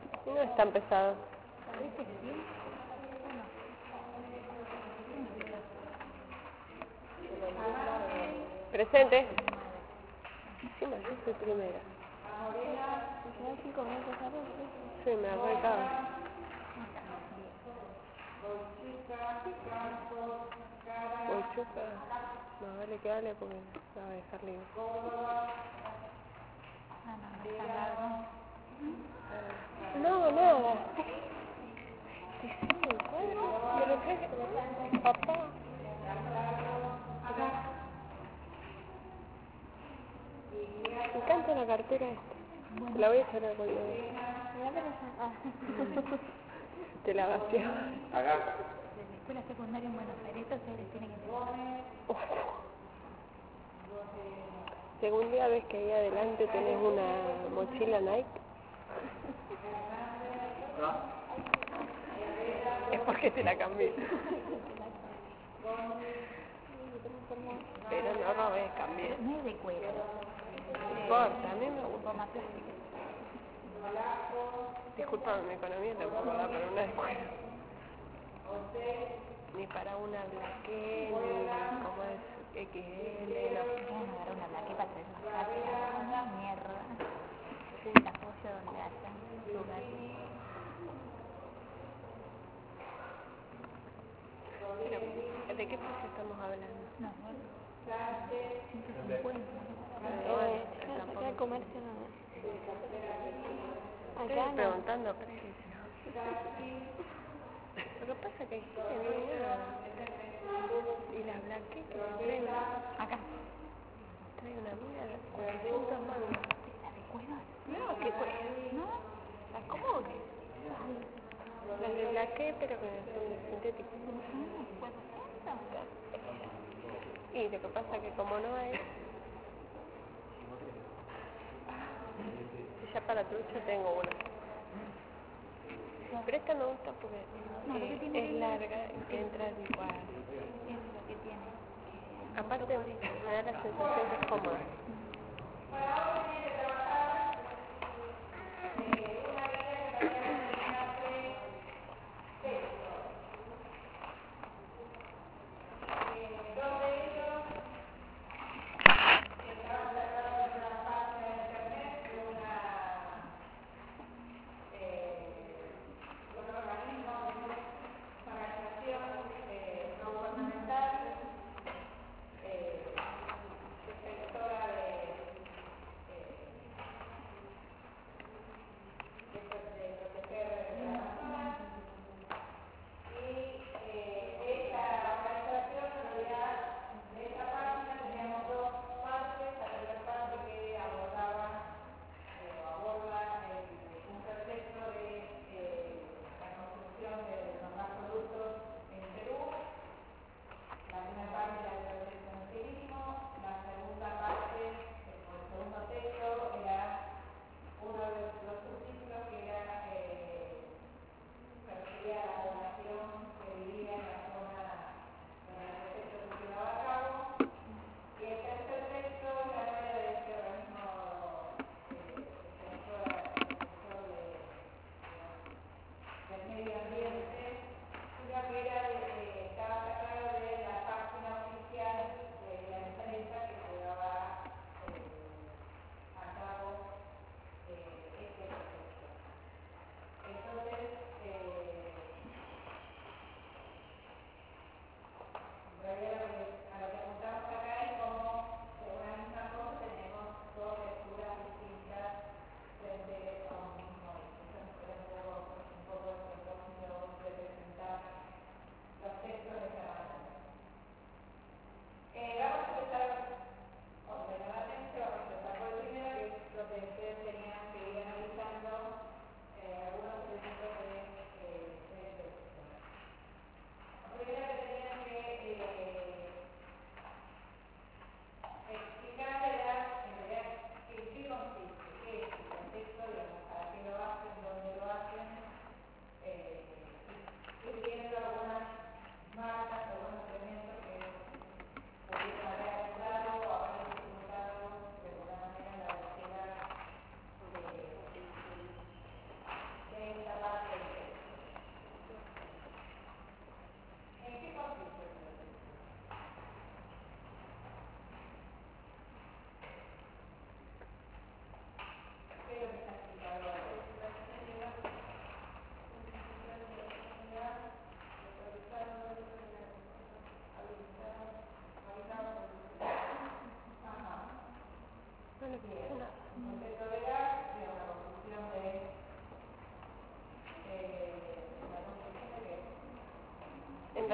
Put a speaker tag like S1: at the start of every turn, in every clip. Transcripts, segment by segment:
S1: No es tan pesado.
S2: ¿Viste que sí?
S1: Presente. Encima yo soy primera.
S2: ¿Se dan 5 minutos tarde?
S1: Sí, me arrancaba. Bolchuca. No, vale que hable porque la va a dejar libre. No, nada. Diseño el cuadro. Me lo traje papá. Me encanta la cartera esta. Te la voy a echar a cuando te la vacío.
S2: De la escuela secundaria en Buenos Aires, esto se les tiene que entender.
S1: Según día ves que ahí adelante tenés una mochila Nike. Es porque te la cambié. Pero no robé, cambié.
S2: No es de cuero.
S1: No importa, a mí me gusta.
S2: Goma plástica.
S1: Disculpame, mi economía tampoco da para una escuela. Ni para una blaqué, ni como es XL, no.
S2: Vamos a agarrar una blaqueta para traer las cartas. Mierda. El apoyo donde haya lugar.
S1: Pero, ¿de qué precio estamos hablando?
S2: No, bueno. 150.
S3: Acá el comercio no.
S1: Estoy
S3: Acá no.
S1: preguntando precios. Lo que pasa es que aquí no hay nada. Y las blaqué que se traen
S2: Acá.
S1: trae una amiga de 400 mangos.
S2: ¿La de cuero?
S1: No, ¿qué cuesta?
S2: ¿No?
S1: ¿Las cómo que? Las de blaqué, pero que son de sintético. Y lo que pasa es que como no hay... Ya para trucha tengo una. Pero esta me gusta porque es larga y te entra el cuadro.
S2: Es lo que tiene.
S1: Aparte me da la sensación que es cómoda.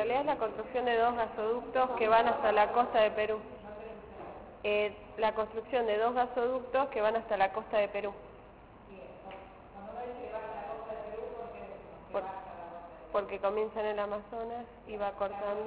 S1: realidad es la construcción de 2 gasoductos que van hasta la costa de Perú. La construcción de 2 gasoductos que van hasta la costa de Perú. Porque comienza en el Amazonas y va cortando.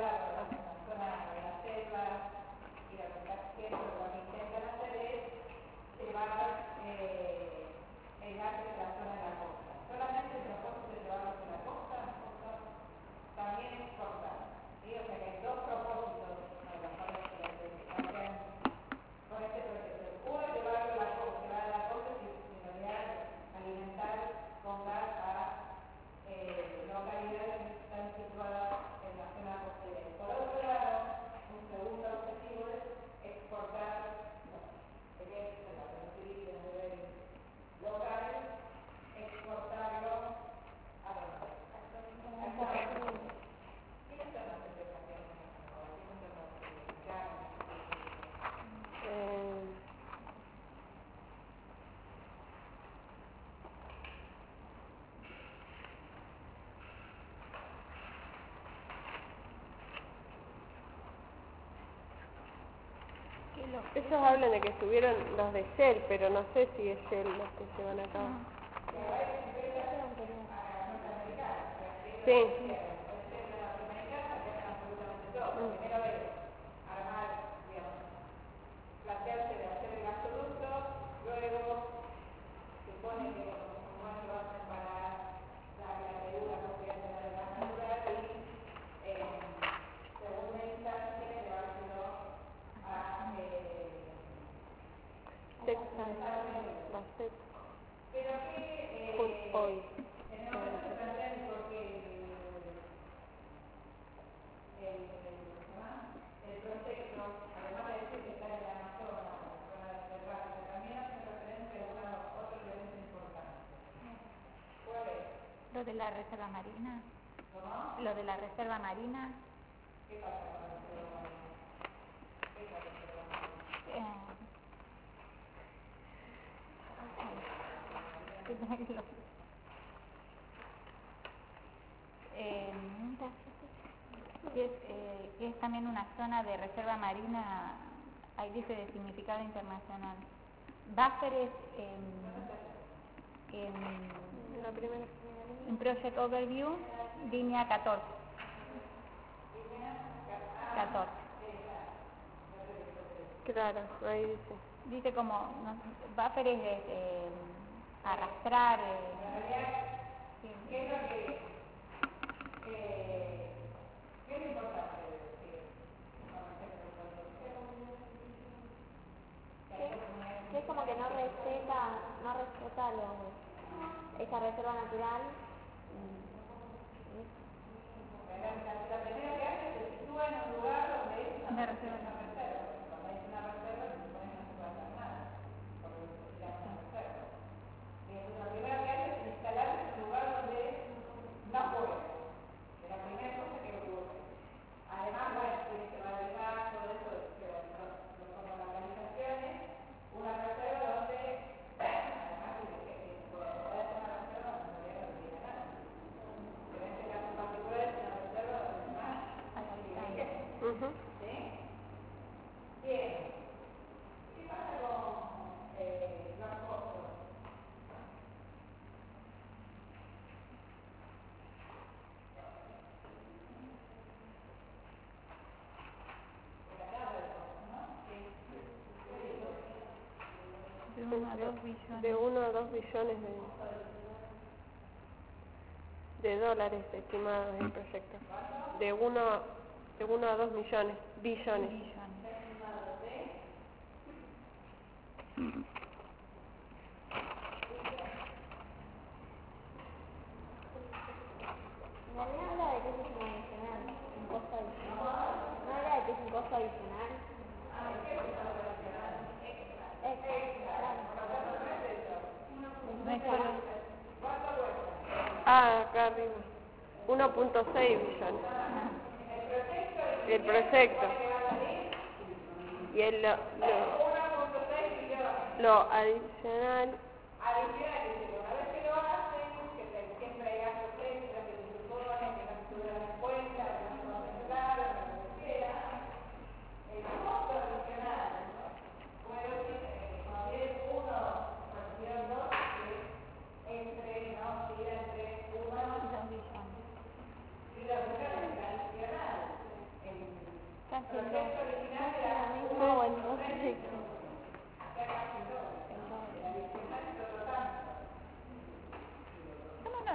S1: Ellos hablan de que subieron los de Shell, pero no sé si es Shell los que se van a acabar. Sí. Hoy.
S2: Lo de la reserva marina. Lo de la reserva marina. Que es también una zona de reserva marina, ahí dice de significado internacional. Buffer
S1: La primera.
S2: en Project Overview, línea 14. 14.
S1: Claro, ahí dice.
S2: Dice como, no, buffer es arrastrar. Sí. ¿Qué es lo que qué es lo importante de decir?
S3: Que es como que no respeta esa reserva natural.
S2: La primera que hace se sitúa en un lugar donde es una reserva. Cuando hay una reserva se supone que no se puede hacer nada, porque se llama una reserva. Y entonces la primera que hace es instalarse en un lugar donde no puede. Es la primera cosa que ocurre. Además, bueno, tiene que validar todo eso, son las organizaciones, una reserva donde, además dice que puede ser una reserva donde no tiene nada. Pero en este caso en particular es una reserva donde más hay vida. ¿Sí? Bien. ¿Qué pasa con los costos?
S1: De 1 a 2 billones de dólares estimados el proyecto. De 1 a 2 billones.
S3: En realidad habla de que es un adicional, un costo adicional. No habla de que es un costo adicional.
S1: Acá arriba. 1.6 billones. El proyecto. Y lo adicional.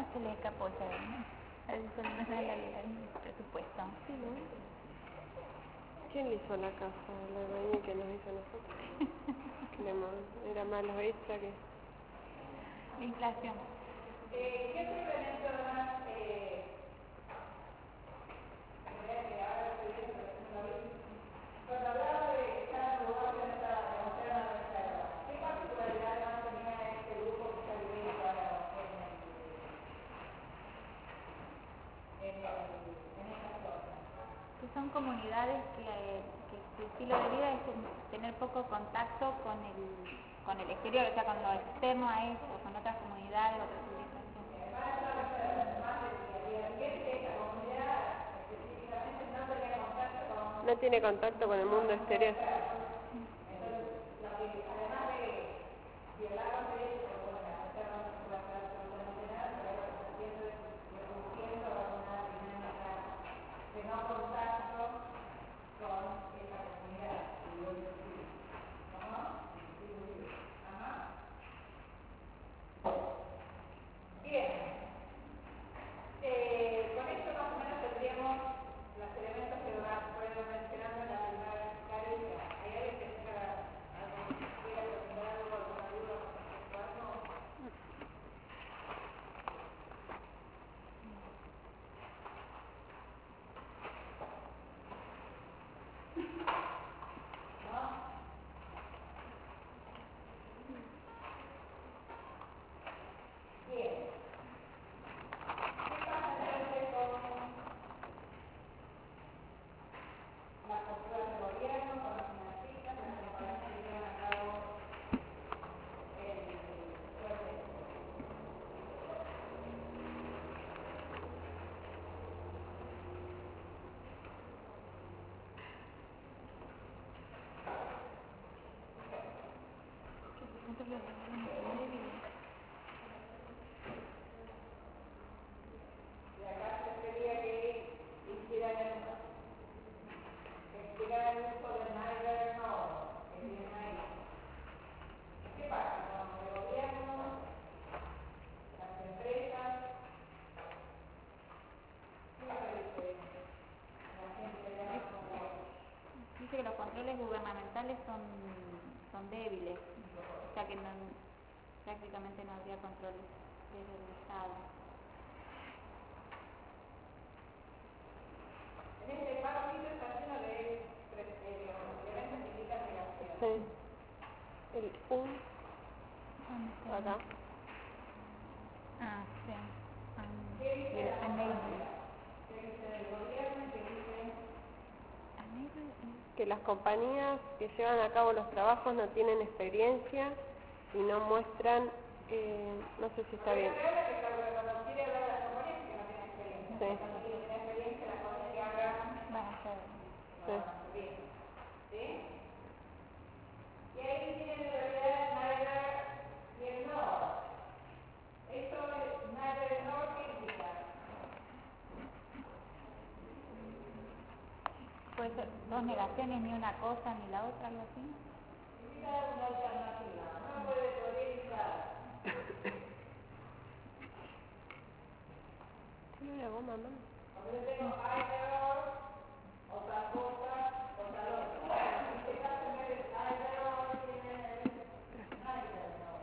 S2: se les escapó esa vez, ¿no? El presupuesto.
S1: Sí, ¿no? ¿Quién le hizo la casa? ¿La albañil que nos hizo a nosotros? Que era más egoísta que...
S2: La inflación. ¿Qué otro elemento más cuando hablaba de estar en lugar de demostrar una reserva, ¿qué particularidad más tenía este grupo que está viviendo ahora en esta zona? Que son comunidades que su estilo de vida es tener poco contacto con el exterior, o sea, con lo externo a eso, con otras comunidades, otras civilizaciones.
S1: No tiene contacto con el mundo exterior.
S2: Bien, con esto más o menos tendríamos los elementos que fueron mencionando en la primera carencia. ¿Hay alguien que tenga algo que quiera preguntar algo, alguna duda respecto a algo? ¿No? Bien. ¿Qué pasa entonces con las posturas del gobierno, con los financistas, con las comparaciones que llevan a cabo el proceso? Y acá se sería que hicieran el uso del neither nor que tienen ahí. ¿Qué pasa con el gobierno, las empresas? ¿Qué es lo que dice la gente de la comunidad? Dice que los controles gubernamentales son débiles, o sea que prácticamente no habría controles desde el Estado. En este párrafo está lleno de elementos que indican negación.
S1: Sí. El acá.
S2: Ah, sí. ¿Qué dice la compañía? ¿Qué dice del gobierno? ¿Qué dice?
S1: Que las compañías que llevan a cabo los trabajos no tienen experiencia y no muestran, no sé si está bien.
S2: Cuando quiere hablar de las compañías que no tienen experiencia.
S1: Sí.
S2: Cuando tiene experiencia, las cosas que hagan van a ser bien. ¿Sí? Y ahí tienen en realidad neither y el nor. Esto es neither y nor, ¿qué indica? Puede ser dos negaciones, ni una cosa ni la otra, algo así. Indica una alternativa, no puede priorizar.
S1: ¿Qué no era vos, mamá?
S2: Cuando yo tengo either or, otra cosa, otra otra. En este caso, en vez de either or, tiene neither nor.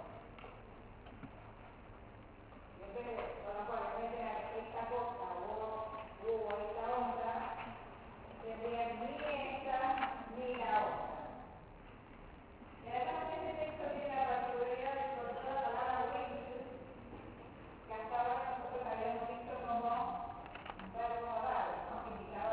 S2: Y en vez de, con lo cual, en vez de esta cosa o esta otra, tendrían ni esta ni la otra. Y además este texto tiene la particularidad de encontrar la palabra will, que hasta ahora nosotros habíamos visto como un verbo modal, ¿no? Que indicaba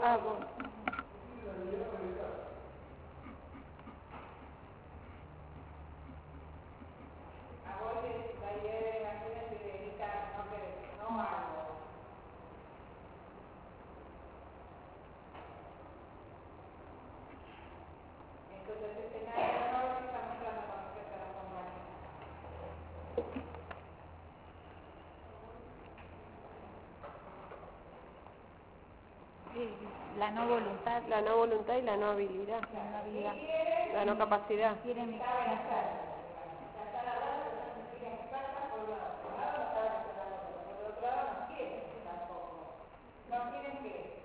S1: Ah, bueno.
S2: A vos la idea de imágenes te dedica no algo. Entonces, escenario de ahora que estamos tratando con respecto a la compañía.
S4: La no voluntad.
S1: La no voluntad y la no habilidad.
S4: La no habilidad.
S1: La no capacidad.
S4: Quieren
S2: ¿No quieren qué?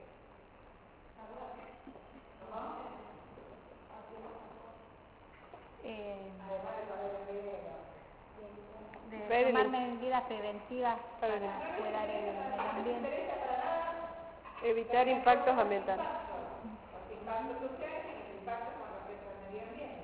S4: de tomar medidas preventivas para cuidar el medio ambiente.
S1: Evitar impactos ambientales.
S2: Los impactos sociales y los impactos con respecto al medio ambiente.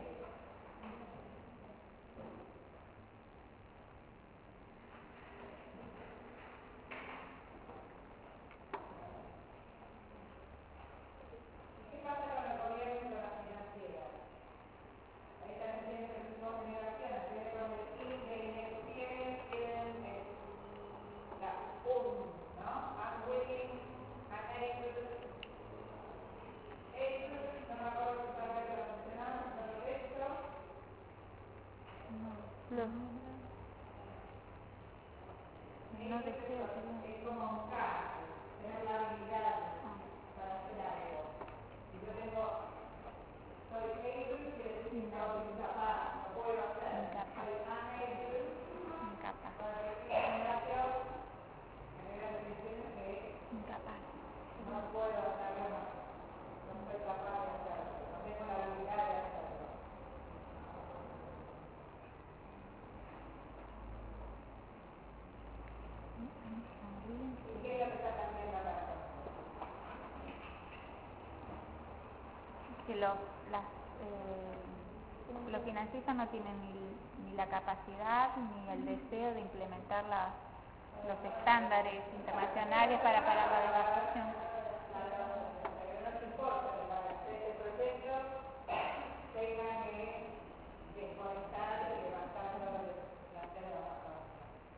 S2: ¿Qué pasa con el gobierno y con la financiera? Ahí también tienen que ser dos generaciones, tienen con el INDE, tienen la ¿no? Unwilling, unable, no me acuerdo si para que lo mencionamos, pero esto
S1: No.
S4: No deseo tener.
S2: es como un caso, tener la habilidad para hacer algo. Si yo soy able, quiere decir que soy incapaz, no puedo hacer. Soy unable,
S4: Incapaz.
S2: para decir generación, genera decisiones que
S4: Incapaz.
S2: no puedo hacerlo, no soy capaz de hacerlo, no tengo la habilidad de hacerlo. ¿Y qué es lo que está cambiando la cosa?
S4: Que los financistas no tienen ni la capacidad ni el deseo de implementar los estándares internacionales para parar la devastación.
S2: Pero no te importa que para hacer el proyecto tengan que desconectar y levantar la selva amazónica.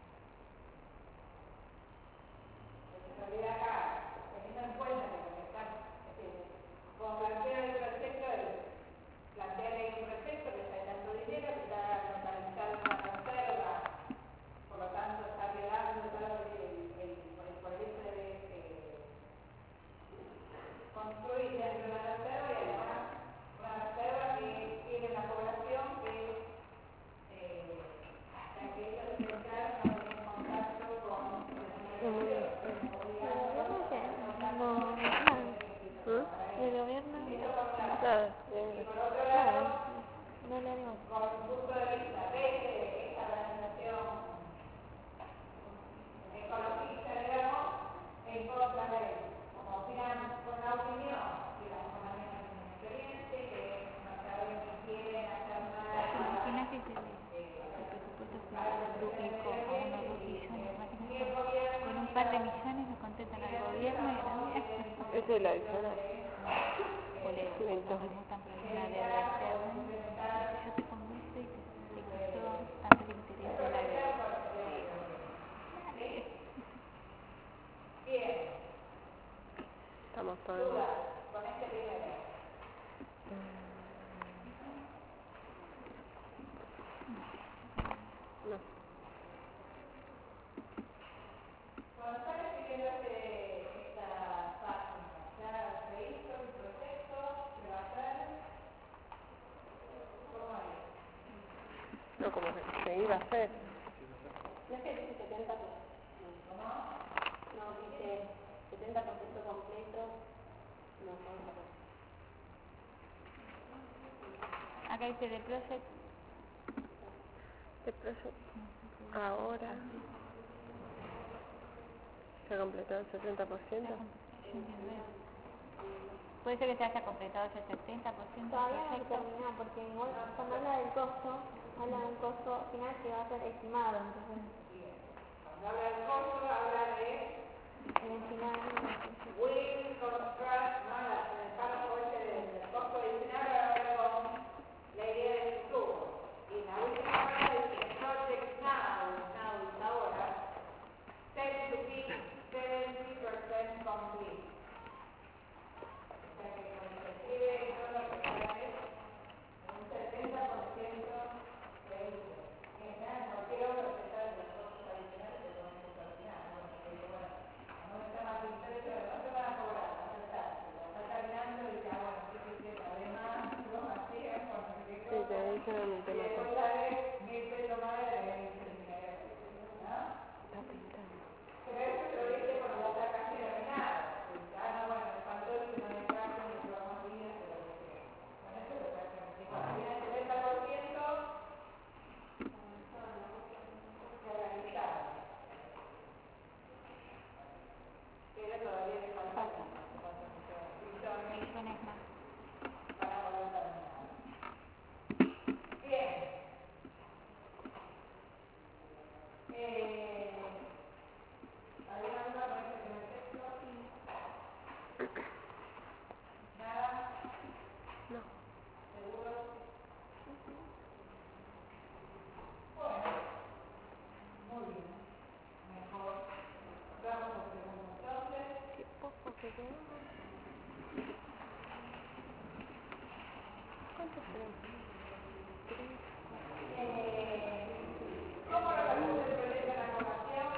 S2: Entonces, en realidad acá, teniendo en cuenta que lo que están, como plantean el proyecto, plantearle un proyecto que está dando dinero, que está localizado en una reserva, por lo tanto está quedando por el hecho de construir dentro de la reserva y además una reserva que tiene una población que hasta que ellos entraron no tenían contacto con el gobierno.
S3: El gobierno
S1: Nada.
S2: Y por otro lado,
S3: no le haría
S2: con un punto de vista de esta organización ecologista, digamos, en contra de él. Como opinan con la opinión, digamos, con la misma experiencia, que no saben ni quieren hacer nada
S4: Imagínate que el presupuesto federal duplicó a unos 2 billones, imagínate, con un par de millones nos contentan al gobierno y a la mierda.
S1: Ese es el adicional.
S4: O le permutan por una deuda externa. Yo te convence y te quito tanto el interés de la deuda. Dale.
S2: Bien,
S1: Estamos todos.
S2: dudas con este primero.
S1: No.
S2: Cuando están escribiendo esta página, ya se hizo el proyecto, se va a hacer, ¿cómo es?
S1: No, como que se iba a hacer.
S3: No es que dice 70%. No, dice 70% completo. No,
S4: Acá dice de project.
S1: Este proyecto ahora se ha completado el 70%.
S4: Puede ser que se haya completado ya el 70%
S3: todavía
S4: del
S3: no
S4: proyecto.
S3: termina porque igual cuando habla del costo final que va a ser estimado, entonces
S2: Cuando habla del costo, habla de
S3: El encinar.
S2: Will construct, ¿no? En el párrafo este del costo adicional va a ver con la idea del futuro. Y en la última parte dice project now es ahora, set to be 70% complete. O sea que cuando se escribe todo lo que se hace, un 70% de uso. Y en general, cualquier obra que está de los costos adicionales se pone costo adicional. Bueno, que digo, bueno, no está más de precio, no se van a cobrar, no se está. La está terminando y dice, bueno, sí que sí, además, lo hacían con no sé qué
S1: Sí, te
S2: cosa.
S1: dicen el
S2: Y
S1: tema
S2: después
S1: acá.
S2: sale 1000 pesos más de la que ¿no?
S1: Está pintando.
S2: Pero eso se lo dice cuando ya está casi terminado. No, bueno, me faltó el tema de caso, me lleva más días, pero lo que sea. Bueno, eso lo está haciendo. Y cuando tiene el 70%, se realizaron. Pero todavía le falta
S4: Millones más.
S2: para volver a terminar. Bien. ¿Alguna duda con este primer texto? ¿Nada?
S1: No.
S2: ¿Seguro? Bueno, muy bien. Mejor. Vamos al segundo entonces.
S1: Qué poco que quedó. ¿Cuántos tenemos? 3.
S2: ¿Cómo resolvemos el problema de la colación?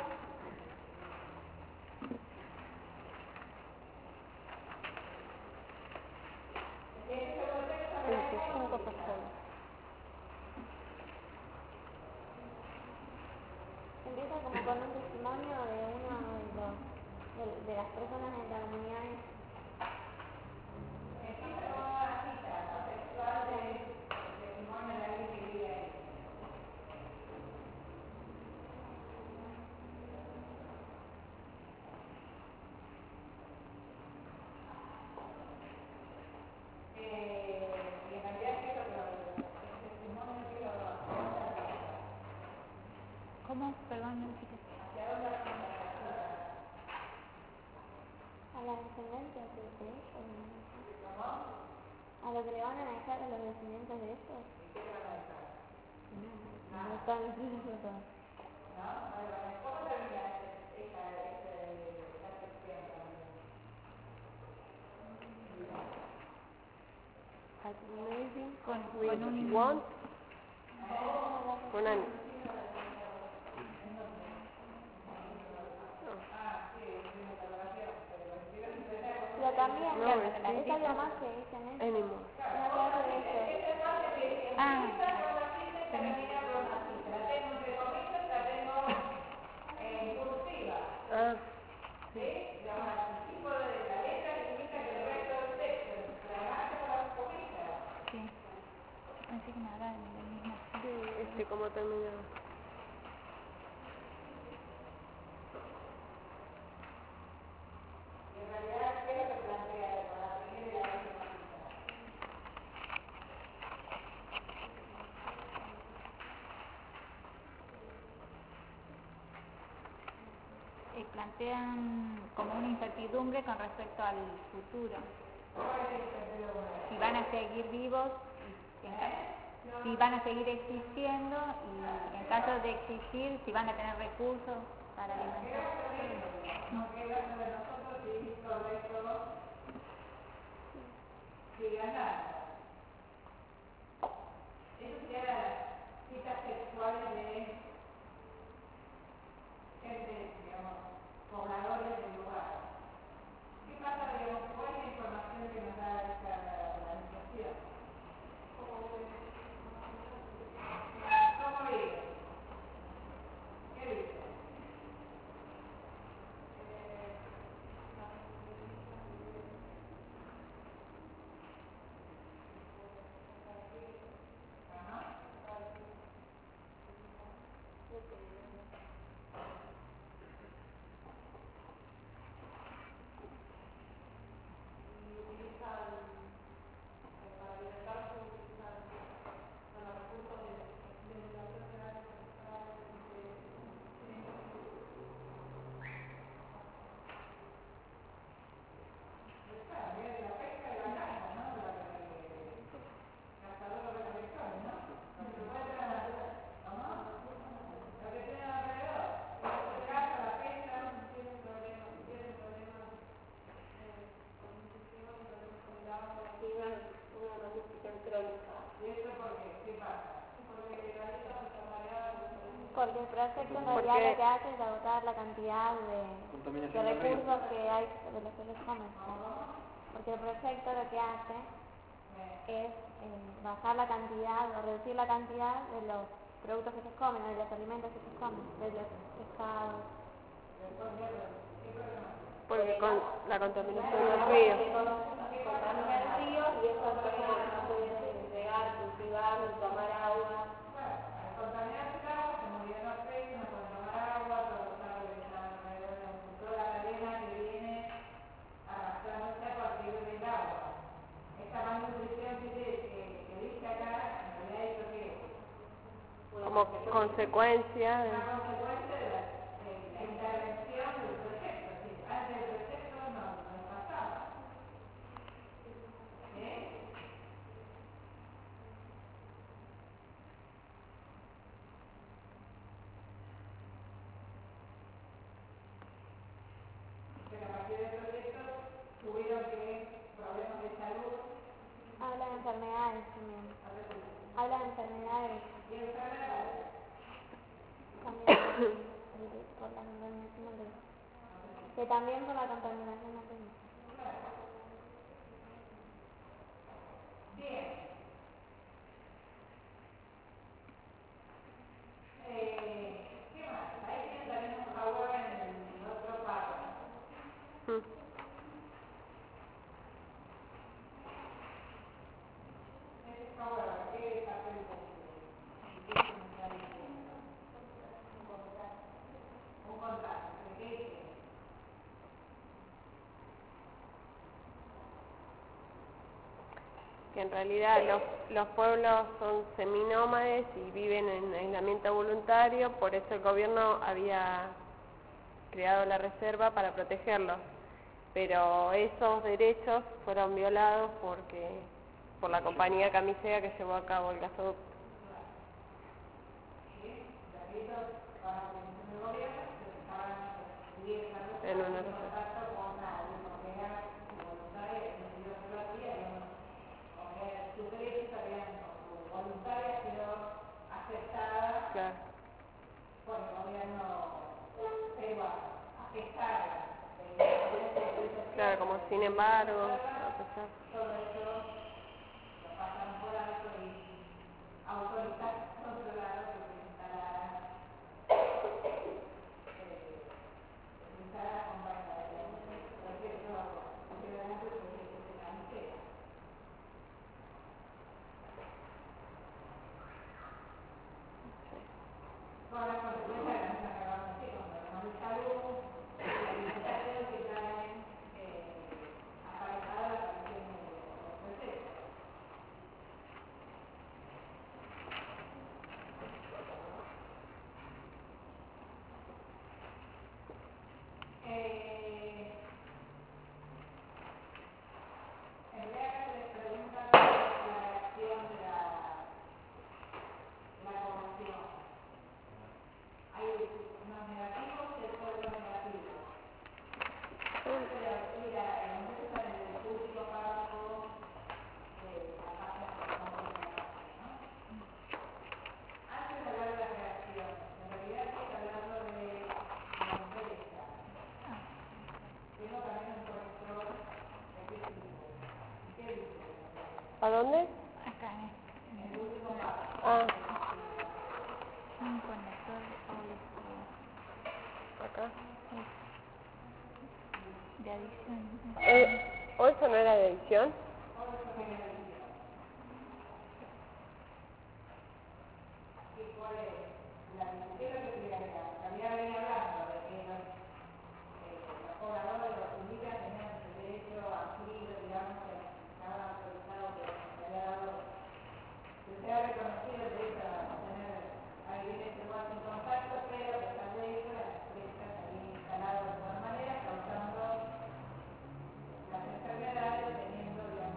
S2: En este segundo texto agregamos
S1: 25 personas.
S3: Empieza como con un testimonio de uno de las personas en la comunidad.
S2: empieza con una cita no textual del testimonio de alguien que vive ahí. Y en realidad quiero que el testimonio quiero hacia dónde apunta.
S4: ¿Cómo? Perdón, no dije.
S2: ¿Hacia dónde apunta la cita?
S3: A la descendencia de ellos.
S2: ¿Cómo?
S3: A lo que le van a dejar a los descendientes de ellos.
S2: ¿Y qué te van a dejar?
S3: No están diciendo todo.
S2: ¿No? Vale. ¿Cómo termina esa sección también?
S1: As maybe
S4: Con
S1: we
S4: un-
S1: want. Con Ani.
S3: Pero también,
S1: No,
S3: es algo más que dicen eso.
S1: Anymore.
S3: Una clase de eso.
S4: Ah,
S2: Termina con una cita. La tengo entre comillas, la tengo en cursiva.
S1: Ah,
S2: ¿Sí? Digamos, el tipo de la letra que indica que el resto del texto, la marca con las comillas.
S4: sí. Yo pensé que me hablaba de lo mismo.
S1: sí, ¿cómo terminaba?
S2: Y en realidad, ¿qué es lo que plantea con la primera y la última cita?
S4: Plantean como una incertidumbre con respecto al futuro.
S2: ¿Cuál es el sentido?
S4: Si van a seguir vivos, si van a seguir existiendo y en caso de existir, si van a tener recursos para alimentarse.
S2: No queda sobre nosotros si todo esto sigue andando. Eso serían las citas textuales de gente, digamos, pobladores del lugar. ¿Qué pasa, digamos, cuál es la información que nos da esta organización? ¿Cómo vive? ¿Qué dice?
S3: Porque el proyecto en realidad lo que hace es agotar la cantidad de recursos que hay de los que se comen. Porque el proyecto lo que hace es bajar la cantidad o reducir la cantidad de los productos que se comen, de los alimentos que se comen, de los pescados.
S1: Porque con la contaminación del río.
S3: Contamina el río y esas personas no pueden regar, cultivar, tomar agua.
S2: Contaminar el agua, se murieron los peces, no pueden tomar agua, todos los árboles están alrededor de toda la cadena que viene arrastrándose a partir del agua. Esta malnutrición que dice acá, en realidad es lo que es.
S1: Como consecuencia de...
S2: Una consecuencia de la intervención del proyecto. Es decir, antes del proyecto no pasaba. Pero a partir del proyecto tuvieron problemas de salud.
S3: Habla de enfermedades también. Habla de enfermedades.
S2: ¿Y enfermedades?
S3: También por la contaminación del río. Que también por la contaminación del río.
S2: Bien. ¿Qué más? Ahí tienen también un favor en el otro párrafo. Ese favor, ¿qué papel un contrato? ¿Qué dice?
S1: Que en realidad los pueblos son seminómades y viven en aislamiento voluntario, por eso el gobierno había creado la reserva para protegerlos. Pero esos derechos fueron violados por la compañía Camisea que llevó a cabo el gasoducto. En una reserva. Claro.
S2: Por el gobierno
S1: Claro, como sin embargo, a pesar.
S2: todo eso lo pasaron por alto y autorizaron controlado que se instalara con base de proyecto, considerando el proyecto de Camisea. Con las consecuencias de la misma que vamos a decir, con problemas de salud, sanitarios que traen aparejada la aparición de los procesos. En realidad se les pregunta cuál es la reacción de la población. Hay unos negativos y después los negativos. Mira, entonces en el último párrafo de la página que estamos en la página, ¿no? Antes de hablar de las reacciones, en realidad estoy hablando de la empresa. Tengo también un conector específico. ¿Qué dice?
S1: ¿A dónde?
S4: Acá
S2: En el último párrafo.
S1: Ah,
S4: un conector
S1: acá.
S4: de adición.
S1: ¿O eso no era de edición?
S2: ¿Y cuál es? ¿Qué es lo que quería agregar? También venía hablando de que los pobladores de los indígenas tenían el derecho a asilo, digamos, que estaba autorizado, que se había dado, que se ha reconocido el derecho a tener a vivir en ese lugar sin contacto, pero a pesar de eso las empresas habían instalado de todas maneras, causando las enfermedades, teniendo, digamos,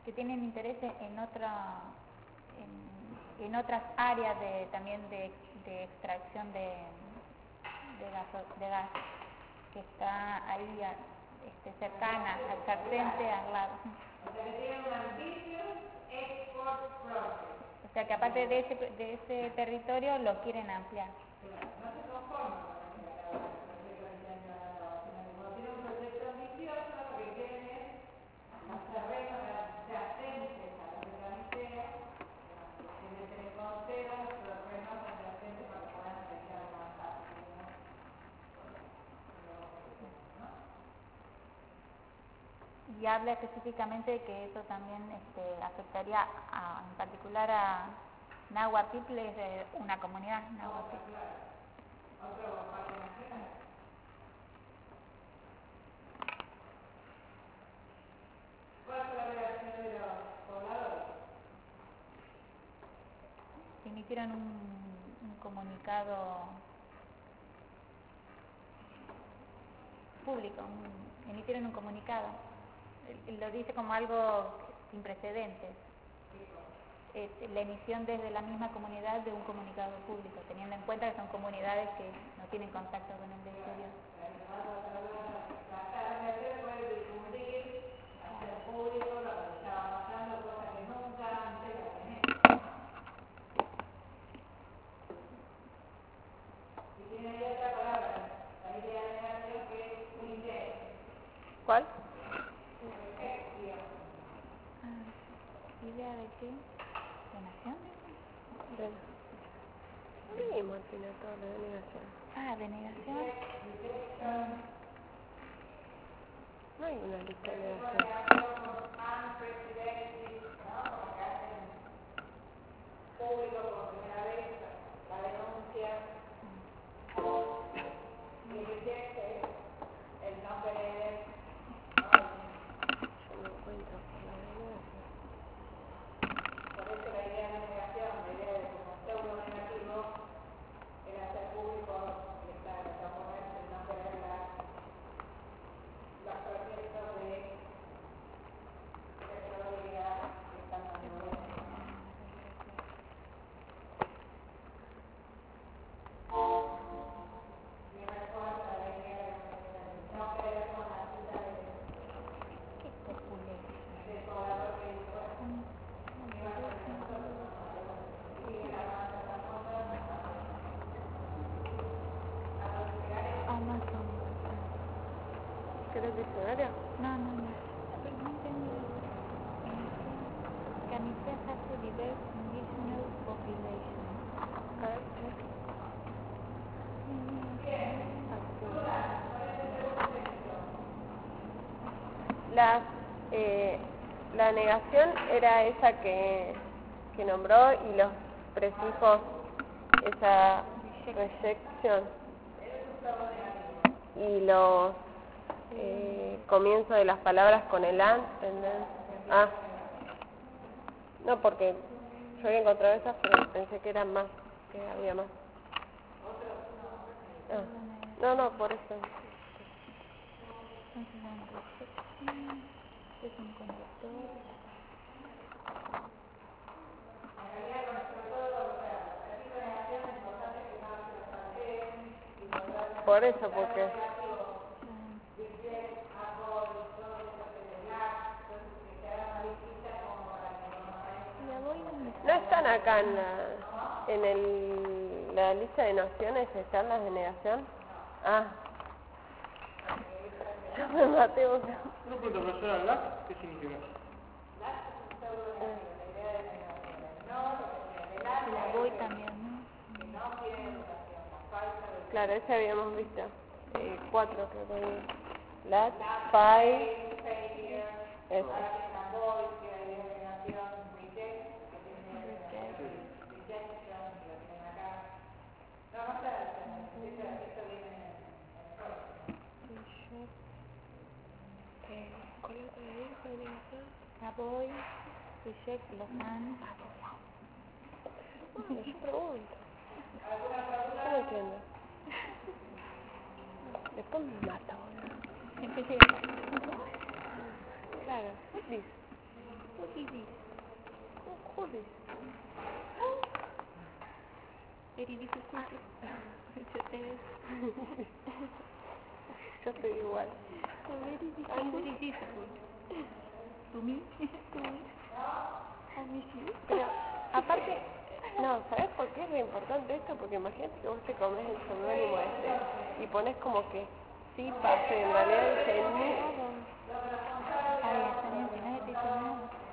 S4: que tienen intereses en otras áreas también de extracción de gas, que está ahí cercana, adyacente al lado.
S2: O sea que tienen un ambitious export project.
S4: O sea que aparte de ese territorio lo quieren ampliar.
S2: No se conforman con la proyecto de licencia, sino que como tienen un proyecto ambicioso, lo que quieren es los terrenos adyacentes a los graniceros, que se les conceda los terrenos adyacentes para que puedan seguir avanzando.
S4: Y habla específicamente de que eso también afectaría en particular a Nahua People, es una comunidad Nahua People.
S2: ¿Cuál fue la reacción de los pobladores?
S4: Emitieron un comunicado público, emitieron un comunicado. Lo dice como algo sin precedentes. La emisión desde la misma comunidad de un comunicado público, teniendo en cuenta que son comunidades que no tienen contacto con el exterior.
S2: Tratar de hacer fue difundir, hacer público lo que estaba pasando, cosas que nunca antes lo habían hecho. Y tiene ahí otra palabra, la idea de negación que es unidad.
S1: ¿Cuál?
S4: ¿Idea de qué? ¿De nación?
S1: Sí, Martina, todo lo de negación.
S4: De negación.
S1: No hay una lista de negación.
S2: Público por primera vez, la denuncia, y reject el nombre de
S1: Yo no encuentro la de negación.
S2: por eso la idea de negación, la idea de como pseudo negativo, era hacer público y ponerse el nombre de los proyectos de tecnología que están dando mi respuesta a la idea de no creer con la cita de poblador que dice, bueno, iba a ser nosotros, y sigue la base de las cosas a dosificar eso.
S4: Amazon.
S1: ¿Querés diccionario?
S4: No. Pero no entendí. Galicia has a diverse indigenous population.
S1: La negación era esa que nombró y los prefijos, esa rejection y los comienzos de las palabras con el an, no, porque yo había encontrado esas, pero pensé que eran más, que había más. No, por eso.
S4: Es un conductor.
S1: Por eso, porque no están acá en la lista de naciones, están las de negación. Yo me maté vos.
S5: No, pero profesora, LAC, ¿qué significa?
S4: La voy también, ¿no?
S1: Claro, ese habíamos visto. 4 creo que había. Lat, Pai, eso. ¿Cuál es el hijo de negación?
S4: Aboy, reject, Lausanne.
S1: Bueno, yo pregunto. Yo no entiendo. Después me mata, boludo.
S4: Empecé.
S1: Claro, what this?
S4: easy.
S1: Joder.
S4: Very difficult.
S1: Yo estoy igual.
S4: Very difficult. To me.
S1: Pero, aparte, no, ¿sabes por qué es re importante esto? Porque imagínate que vos te comes el seudónimo y pones como que sí pase, en realidad dice ni.
S4: Está bien, si nadie te dice nada.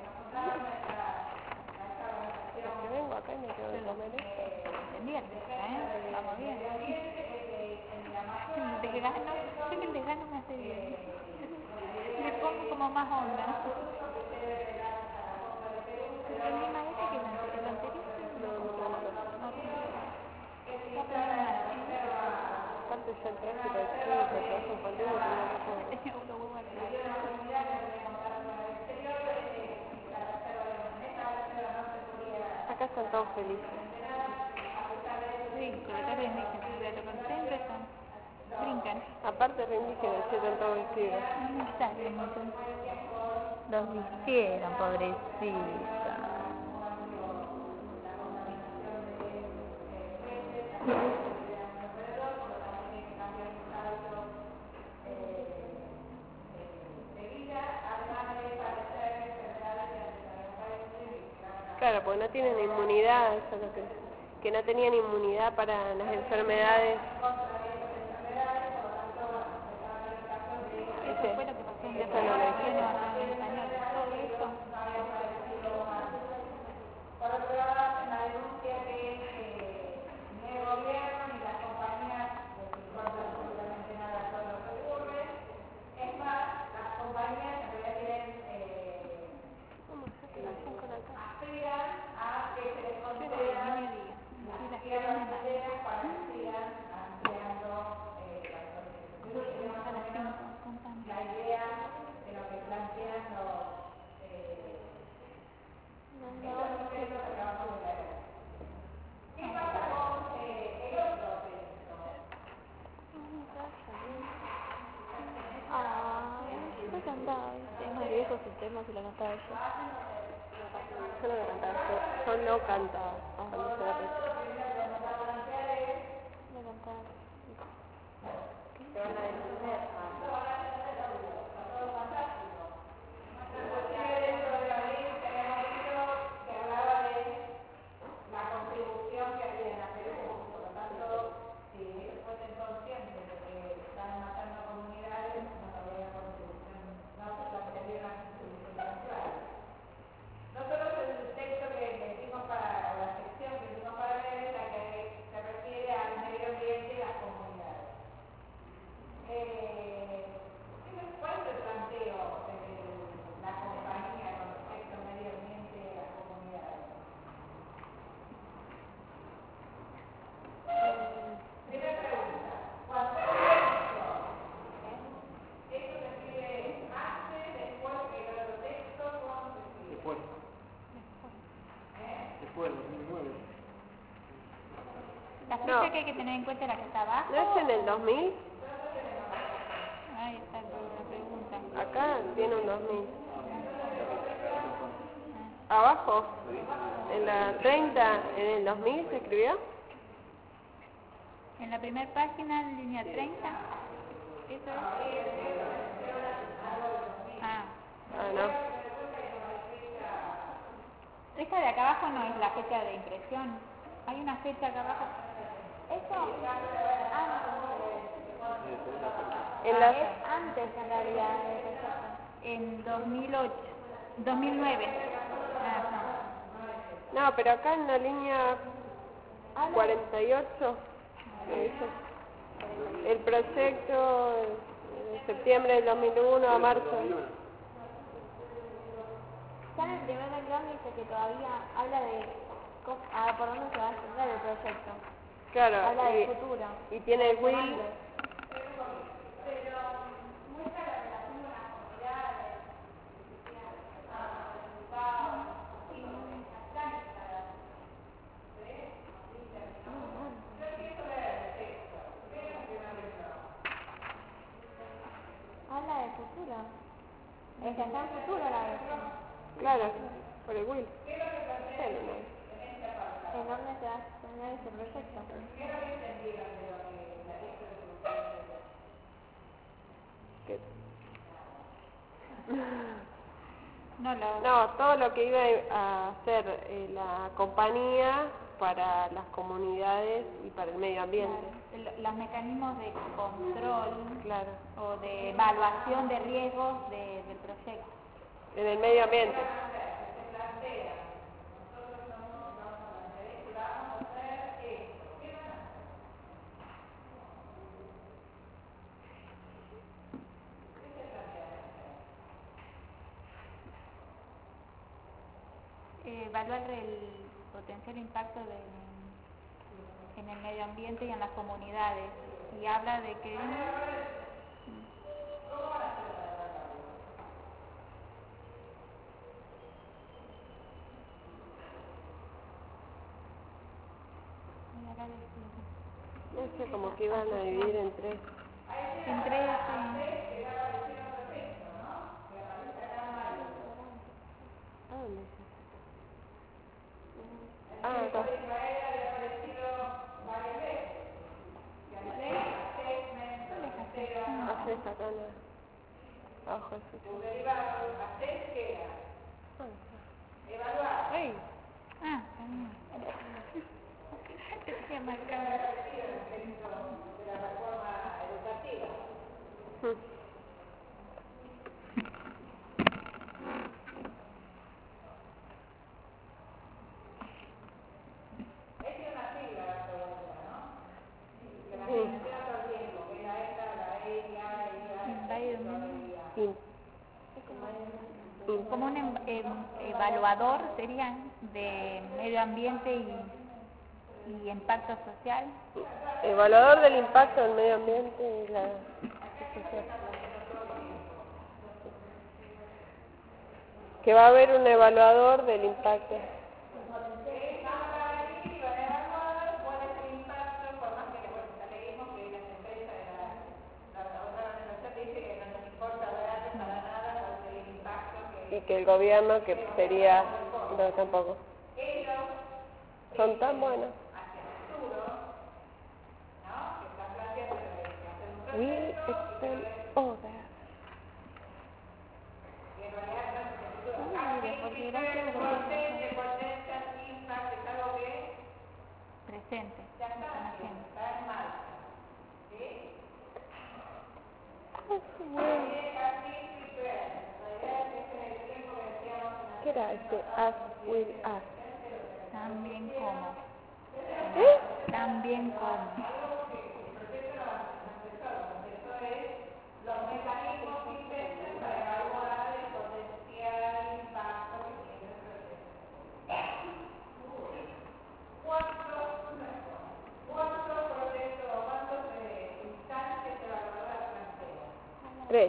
S1: Porque vengo acá y me tengo que comer esto.
S4: ¿Entiendes? Vamos bien. El vegano, creo que el vegano me hace bien. Le pongo como más onda. ¿El lima ese que es el anterior?
S1: Aparte ya el tráfico es chico, el trabajo infantil no tengo que acá están todos felices.
S4: Sí, sobre todo los indígenas, de lo contento están, brincan.
S1: Aparte los indígenas sí están todos vestidos.
S4: No sale mucho. Los vistieron, pobrecita.
S1: Claro, porque no tienen inmunidad, eso es lo que no tenían inmunidad para las enfermedades.
S4: Eso fue lo que pasó en
S1: Eso no lo dijiste.
S4: en español. Todo eso.
S2: Por otro lado, hacen la denuncia que ni el gobierno ni las compañías les importa absolutamente nada todo lo que ocurre. Es más, las compañías en realidad tienen aspiran a que se les concedan las tierras enteras para que sigan ampliando la idea de lo que plantean los ¿qué pasa con el otro texto?
S3: Yo cantaba, es más viejo su tema si lo cantaba yo.
S1: Yo no cantaba, yo no cantaba cuando se la presentaba.
S3: Lo cantaba.
S1: Te van a denunciar.
S2: La contribución que había en la Perú, por lo tanto, si ellos fuesen conscientes de que están matando comunidades, no habría contribución, no habría una contribución tan clara. Nosotros el texto que hicimos para, la sección que hicimos para ver es la que se refiere al medio ambiente y las comunidades. ¿Cuál es el planteo de la compañía con respecto al medio ambiente y las comunidades? Primera pregunta, cuando ¿esto se escribe antes, después que el otro texto? ¿Cómo se escribe?
S5: Después. Después, 2009.
S4: La fecha que hay que tener en cuenta es la que está abajo.
S1: ¿No es en el 2000?
S4: Ahí está la pregunta.
S1: Acá tiene un 2000. Abajo, en la 30, en el 2000 se escribió.
S4: En la primera página, en línea 30. ¿Eso es?
S1: No.
S4: Esta de acá abajo no es la fecha de impresión. Hay una fecha acá abajo.
S3: Eso
S1: En la,
S3: es antes en realidad del proyecto.
S4: En 2008. 2009.
S1: no, pero acá en la línea 48, me dice, el proyecto de septiembre del 2001 a marzo.
S3: Ya en el primer renglón dice que todavía habla de por dónde se va a extender el proyecto.
S1: Claro,
S3: Habla del futuro.
S1: y tiene el will.
S3: Habla del futuro. Es que está en futuro la versión.
S1: Claro. Por el Will.
S3: ¿En dónde se va a extender ese proyecto?
S1: ¿Qué?
S4: No,
S1: No, todo lo que iba a hacer la compañía para las comunidades y para el medio ambiente.
S4: claro, los mecanismos de control
S1: Claro.
S4: o de evaluación de riesgos del proyecto.
S1: En el medio ambiente.
S4: Evaluar el potencial impacto en el medio ambiente y en las comunidades. Y habla de que
S1: No sé, como que iban a dividir en tres. ¿A dónde es eso? Ah, acá. Haces acá abajo así. ¡Ay!
S4: también. Decía marcado. Como un evaluador serían de medio ambiente y impacto social.
S1: Evaluador del impacto del medio ambiente y la social. Que va a haber un evaluador del impacto. Y que el gobierno, que sería... No, tampoco. Son tan buenos. We expend all that.
S4: Presente.
S1: ¿Qué era este? As will as.
S4: También como.
S1: ¿Eh?
S4: También como.
S1: Tres.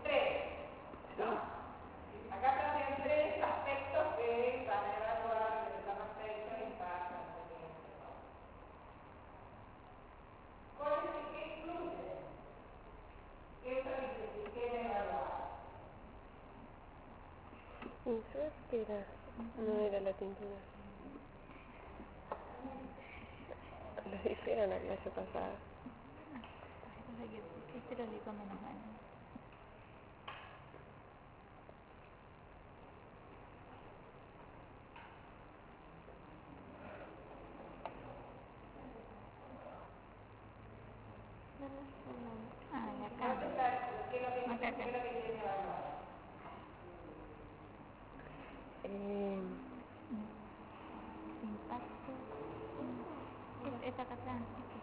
S1: ¿Insert qué era? No era la tintura. Lo dijeron la clase pasada.
S4: Este lo digo menos mal. Impacto. Esta acá atrás.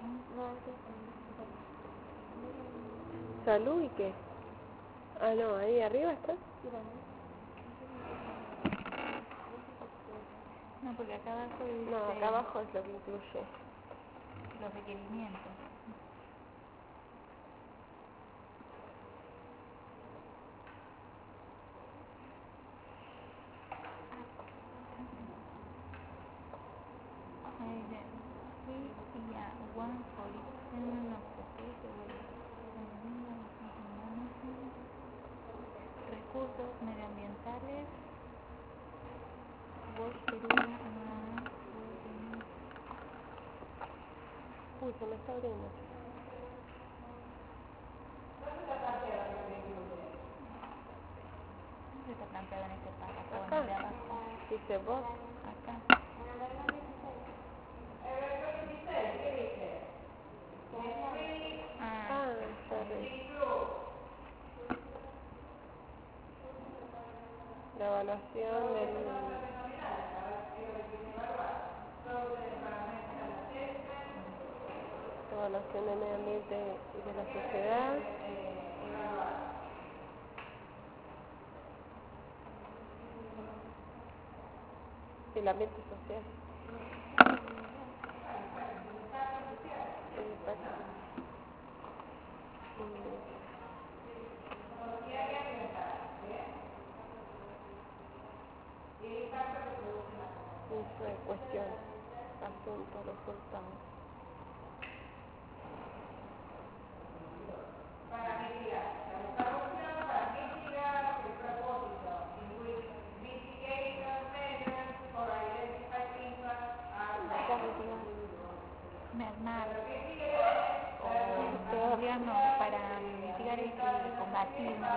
S1: ¿Salud y qué? Ah, no, ahí arriba está.
S4: No, porque acá abajo dice...
S1: No, acá abajo es lo que incluye.
S4: Los requerimientos. Recursos medioambientales
S1: Uy, se me está abriendo.
S4: ¿Dónde está planteado en este párrafo?
S1: Acá.
S4: De abajo.
S1: Dice vos.
S4: Acá.
S1: Ah, está bien. La evaluación del... evaluación del medio ambiente y de la sociedad. El ambiente social. El impacto. Uso de cuestión, asunto, resultado.
S4: Mermar o digamos para mitigar y combatir, ¿no?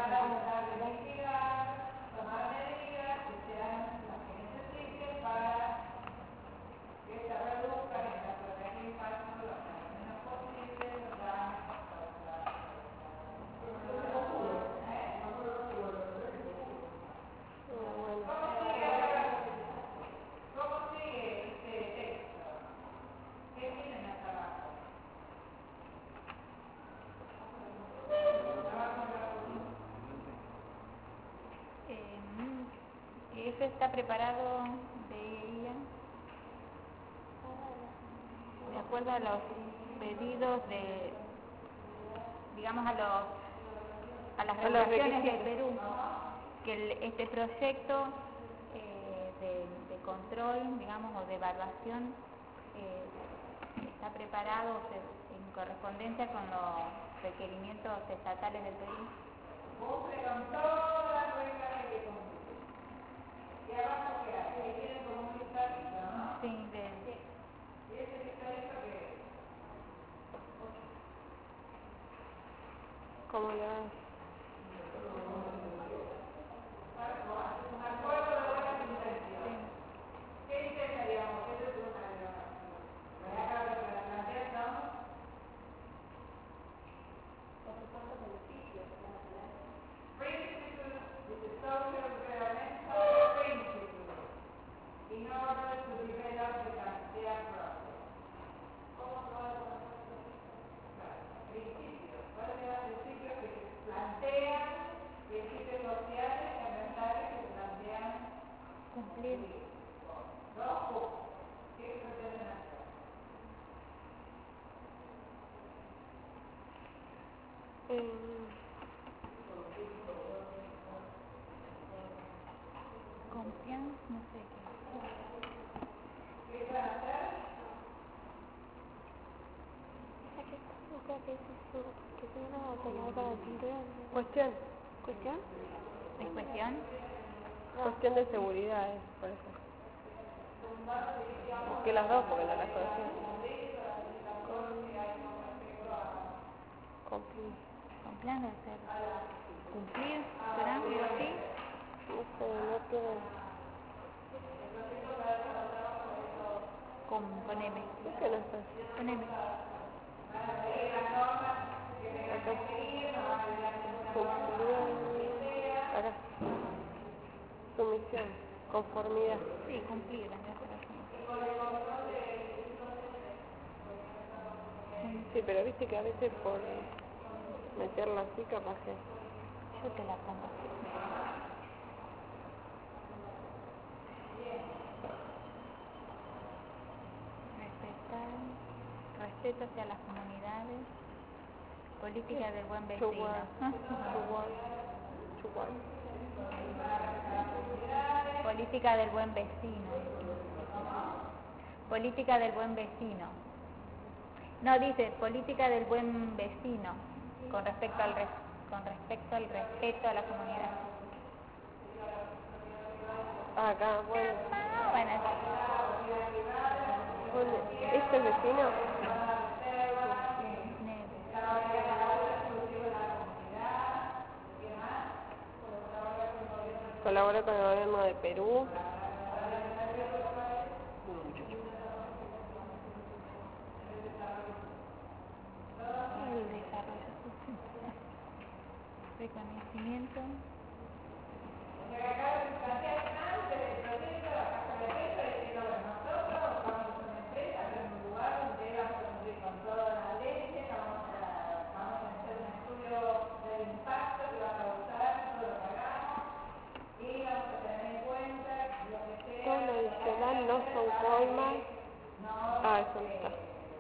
S4: Eso está preparado de acuerdo a los pedidos de, digamos, a las regulaciones de Perú, que este proyecto de control, digamos, o de evaluación está preparado en correspondencia con los requerimientos estatales del Perú. Sí,
S1: ¿Cómo le vas?
S4: cumplir. Confianza, no sé qué.
S1: Cuestión.
S3: ¿Cuestión?
S4: ¿Es cuestión?
S1: Cuestión de seguridad, por eso. Busqué las dos porque no las conocía. Cumplir.
S4: Cumplir debe ser. ¿Cumplir? ¿Será algo así?
S1: No sé, no tiene...
S4: Con M.
S1: ¿Por qué no está?
S4: Con M.
S1: Acá. Cumplir. Acá. Sumisión. Conformidad.
S4: Sí, cumplir, debe ser así.
S1: Sí, pero viste que a veces por meterla así capaz que...
S4: Yo te la pongo así. Respeto hacia las comunidades, política del buen vecino. Política del buen vecino. Política del buen vecino. No, dice política del buen vecino con respecto al respeto a la comunidad.
S1: Acá, bueno.
S4: Bueno,
S1: ¿este es vecino? Colabora con el gobierno de Perú.
S4: el desarrollo sustentable, reconocimiento.
S1: Todo lo adicional no son coimas. Ah, eso no está.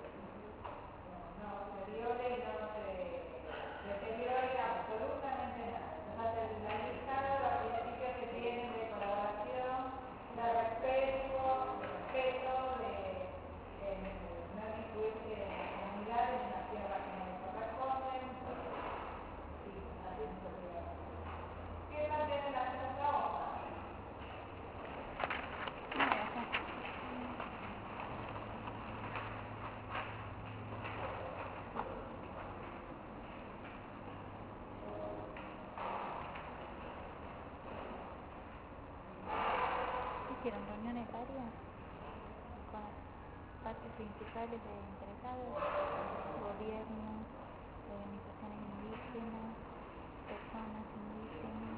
S4: Hicieron reuniones varias con las partes principales de interesados, gobierno, organizaciones indígenas, personas indígenas.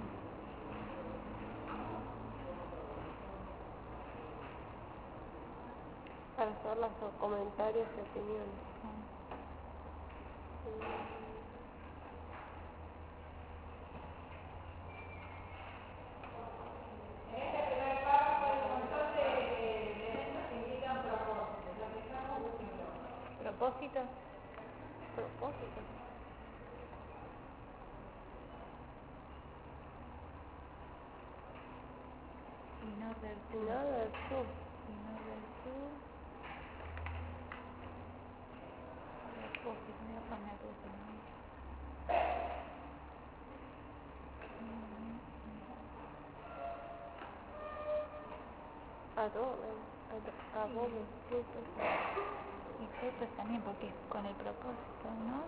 S1: Para hacer los comentarios y opiniones.
S4: Propósitos.
S1: Propósitos.
S4: Inor del Sur.
S1: Inor del Sur.
S4: Inor del Sur. Propósitos. Voy a poner eso, ¿no?
S1: Adobe, frutos.
S4: Y frutos también, porque es con el propósito, ¿no?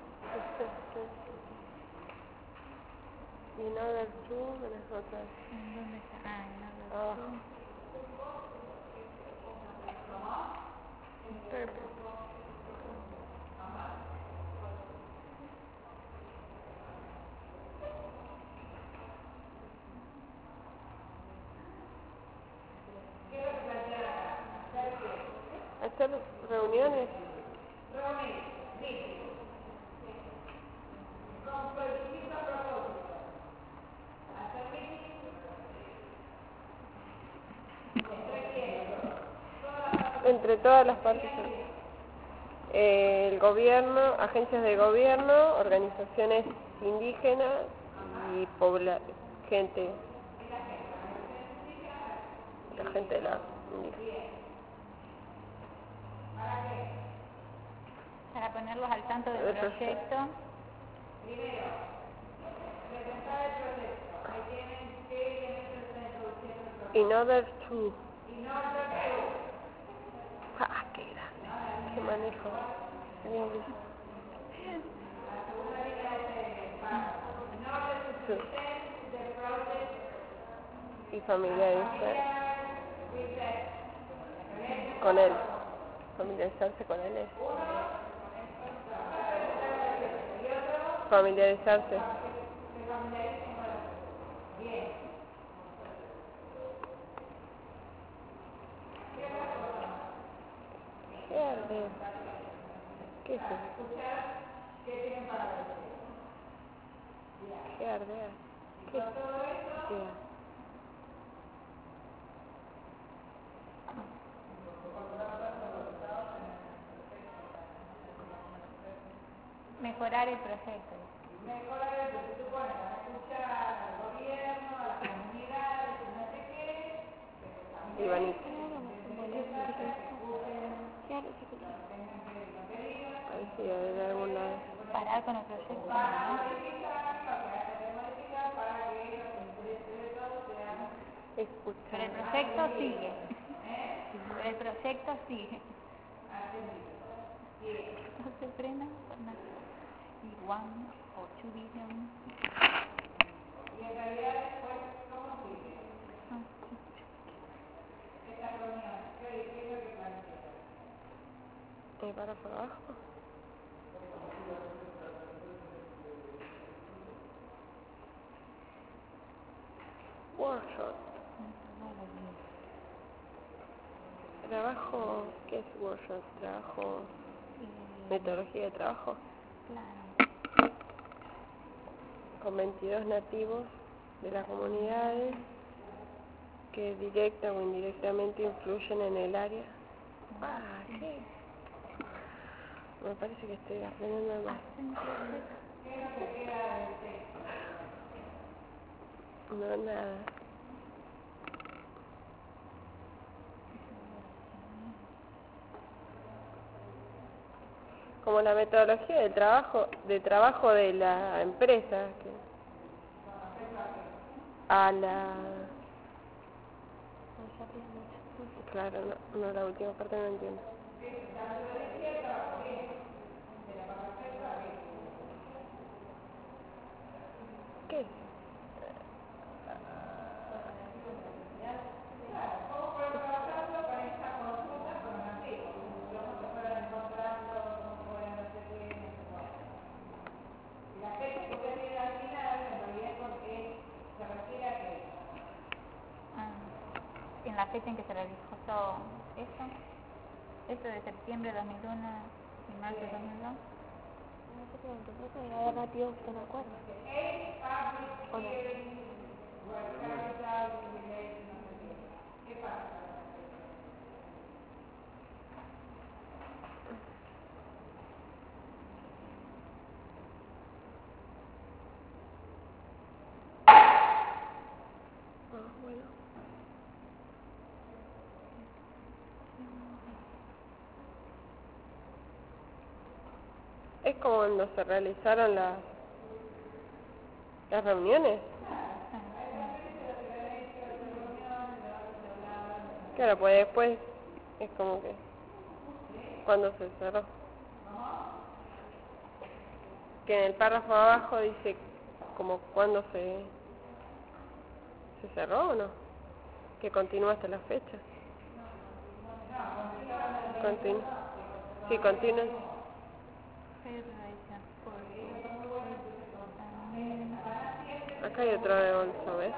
S1: Y no del Sur, de las otras.
S4: ¿En dónde está? Ah, en Inor del
S1: Abajo.
S4: Sur. Purpose.
S1: Hacer reuniones. Entre todas las partes. El gobierno, agencias de gobierno, organizaciones indígenas y gente. La gente de la indígena.
S4: Para ponerlos al tanto del proyecto.
S1: In order to. Ah, qué grande. Qué manejo. En inglés. Y familiarizarse con él. Familiarizarse con él. Familiarizarse. ¿Qué arde? ¿Qué es eso? ¿Qué arde? ¿Qué? ¿Qué?
S4: Mejorar el proyecto.
S2: Mejorar el proyecto, bueno, van a escuchar al gobierno, a las comunidades, no sé qué.
S1: Ivanita. Parecía de algún lado.
S4: Parar con el proyecto.
S2: Para modificar, para que los intereses de todos sean.
S1: Escuchar.
S4: Pero el proyecto sigue. El proyecto sigue. No se frena por nada. Y 1 o 2 billion.
S2: Y en realidad después, ¿cómo sigue? Esta reunión, ¿qué es lo que plantea?
S1: ¿Y para por abajo? Workshop. Trabajo, ¿qué es workshop? Trabajo, metodología de trabajo.
S4: Claro.
S1: Con 22 nativos de las comunidades que directa o indirectamente influyen en el área. ¿Qué? Me parece que estoy aprendiendo más.
S2: ¿Qué es lo que queda del texto?
S1: No, nada. Como la metodología de trabajo de la empresa. A la... Claro, no, la última parte no entiendo. ¿Qué es?
S2: ¿Cómo pueden trabajarlo con esta consulta con los nativos? ¿Cómo se fueron encontrando? ¿Cómo fueron no sé qué? Y la fecha que usted tiene al final, en realidad es porque se refiere a que...
S4: En la fecha en que se realizó esto de septiembre de 2001 y marzo de 2002.
S3: No sé si empezó a llegar nativos que no acuerdo. ¿O no?
S2: ¿Qué pasa?
S1: Bueno. Es como cuando se realizaron las reuniones. Claro, pues después es como que cuando se cerró. Que en el párrafo abajo dice como cuando se cerró o no. Que continúa hasta la fecha. Sí, continúa. Acá hay otro de bolso, ¿ves?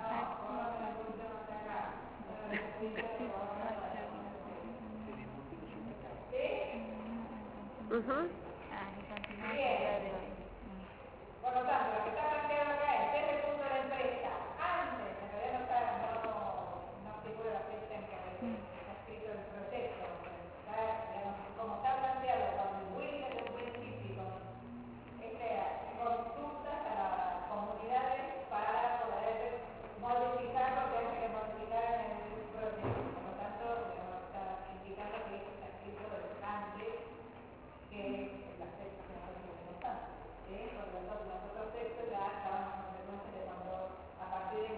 S2: Por lo tanto, lo que está planteado acá es, desde el punto de la empresa, antes, en realidad no figura la fecha en que está escrito el proyecto, como está planteado con el Willy desde un principio, consultas a las comunidades para poder modificar lo que haya que modificar en el proyecto. Por lo tanto, está indicando que esto está escrito antes que las fechas que nosotros tenemos. Porque los otros textos ya estaban en consecuencia de cuando a partir de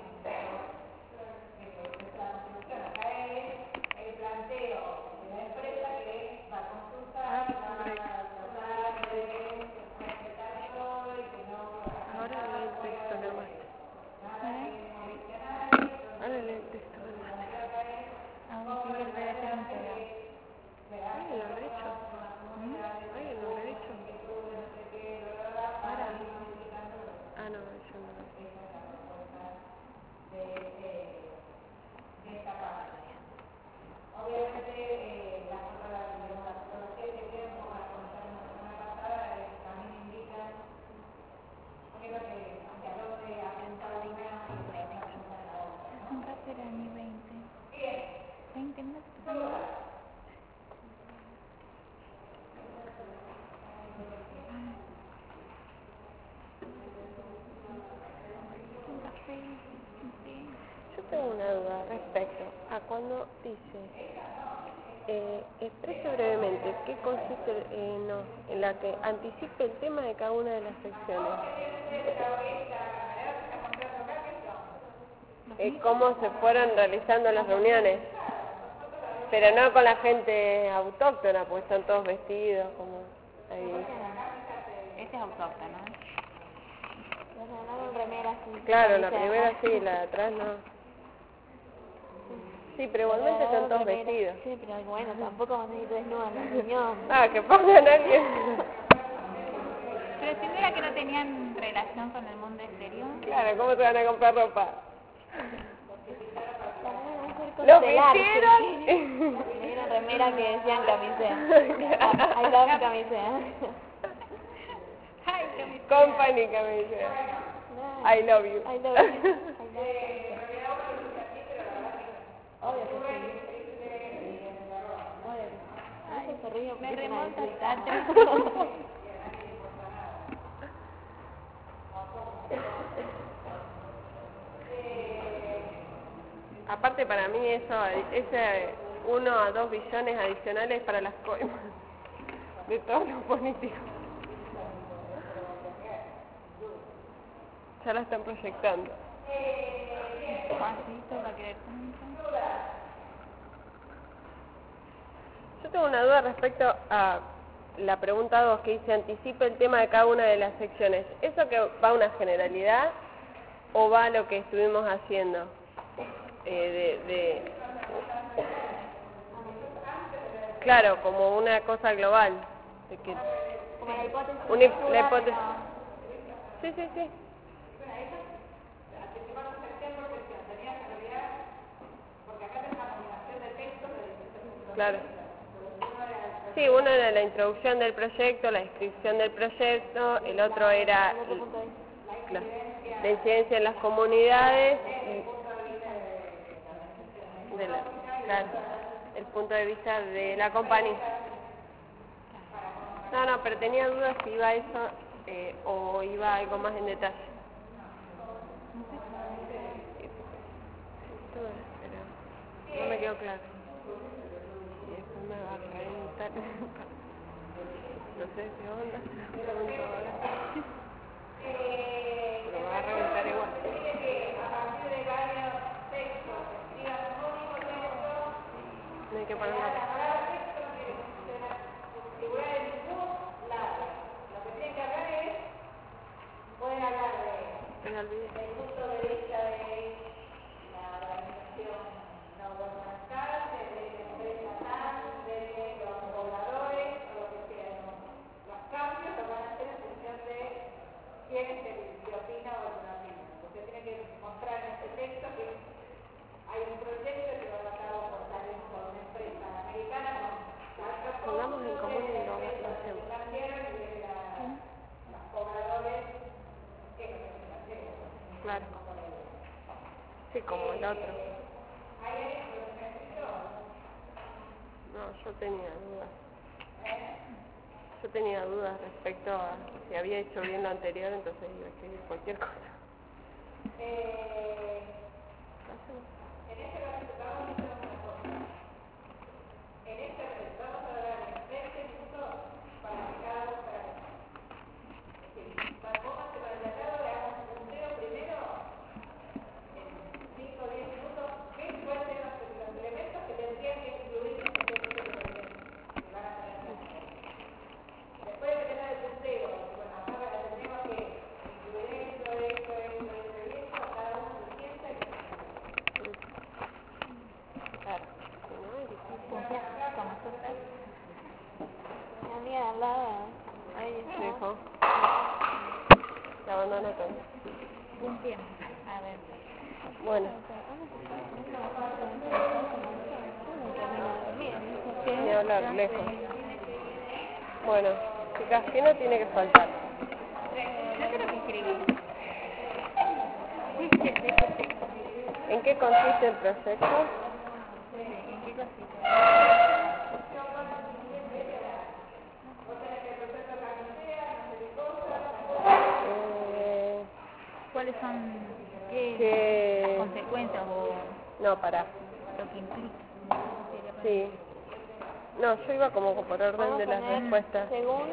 S2: la construcción. Acá es el planteo de la empresa que va a consultar, va a tratar de respetar todo y que no...
S1: Ahora lee el texto del máster. Ahora lee el texto del máster.
S4: Alguien lo habrá
S1: hecho. Alguien lo habrá hecho. Ahora. No, yo no.
S2: De esta parte. Obviamente, las fotografías que tienen, como las comentamos la semana pasada, también indican qué es lo que hacia dónde apunta una y hacia dónde apunta la otra, ¿no?
S4: Nunca será ni 20.
S2: Bien.
S4: 20 minutos.
S1: Yo tengo una duda respecto a cuando dice, exprese brevemente qué consiste, en la que anticipe el tema de cada una de las secciones. ¿Cómo se fueron realizando las reuniones? Pero no con la gente autóctona, porque están todos vestidos como ahí.
S4: Este es autóctono, ¿no?
S3: No con remera así.
S1: Claro, la primera sí, la de atrás no. Sí, pero igualmente están todos vestidos.
S3: Sí, pero bueno, tampoco van a ir desnudas en la reunión.
S1: Ah, que pongan a alguien.
S4: Pero si no era que no tenían relación con el mundo exterior.
S1: Claro, ¿cómo se van a comprar ropa?
S3: ¡Lo
S1: vistieron!
S3: Me dieron remera que decían camisea. I love camisea.
S1: Company camisea. I love you.
S3: I love you. Obvio que sí. Ay, se ríe
S4: me remonta tanto.
S1: Aparte para mí eso, ese 1 a 2 billones adicionales para las coimas de todos los políticos. Ya la están proyectando. Yo tengo una duda respecto a la pregunta 2 que dice anticipe el tema de cada una de las secciones. ¿Eso que va a una generalidad o va a lo que estuvimos haciendo? Claro, como una cosa global. De que,
S3: como la hipótesis.
S1: La hipótesis. Sí, sí, sí. Claro. Sí, uno era la introducción del proyecto, la descripción del proyecto, el otro era la incidencia en las comunidades, claro, el punto de vista de la compañía. No, pero tenía dudas si iba eso o iba algo más en detalle. No me quedó claro. Y después me va a reventar. No sé qué onda. Pregunto ahora. Pero me va a reventar igual. No hay que poner la... del punto de vista de la organización no gubernamental, de la empresa estatal, de los pobladores, o lo que sea. Los cambios lo van a hacer en función de quién es el que opina o el que no opina. Usted tiene que mostrar en este texto que hay un proyecto que va a cabo por tal vez por una empresa americana con pongamos en común y lo hacemos. Los pobladores claro. Sí, como el otro. No, yo tenía dudas. Yo tenía dudas respecto a si había hecho bien lo anterior, entonces iba a escribir cualquier cosa. En este caso vamos a hacer una cosa. En este vamos a dar 20 minutos para que cada uno para pónganse para el tratado, le hagamos un punteo primero en 5 o 10 minutos. ¿Qué pueden ser los elementos que tendrían que incluir en este texto que van a tener que hacer? Después de tener el punteo, bueno, acá tenemos que incluir esto, cada uno se sienta y claro, si no es difícil.
S4: Como nosotras.
S3: Mi amiga al lado, ahí está.
S1: Dijo. La abandona todo.
S4: Un tiempo. A ver.
S1: Bueno. Ni hablar, lejos. Bueno, chicas, ¿qué no tiene que faltar?
S4: Yo creo que escribí.
S1: ¿En qué consiste el proyecto?
S4: ¿En qué consiste? ¿Cuáles son las consecuencias o
S1: no, pará.
S4: lo que implica?
S1: Sí. No, yo iba como por orden de las respuestas.
S3: Según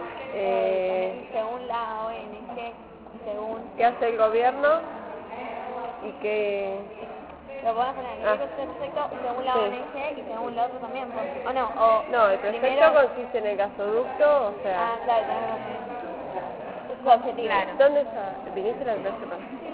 S3: la ONG, según...
S1: ¿Qué hace el gobierno? Y qué
S3: Lo podemos poner aquí, el proyecto según la ONG y según la otra también, ¿o no?
S1: No, el proyecto consiste en el gasoducto, o sea...
S3: Ah, claro, tenés razón. Es su objetivo.
S4: Claro.
S1: ¿Dónde está? ¿Viniste a la clase?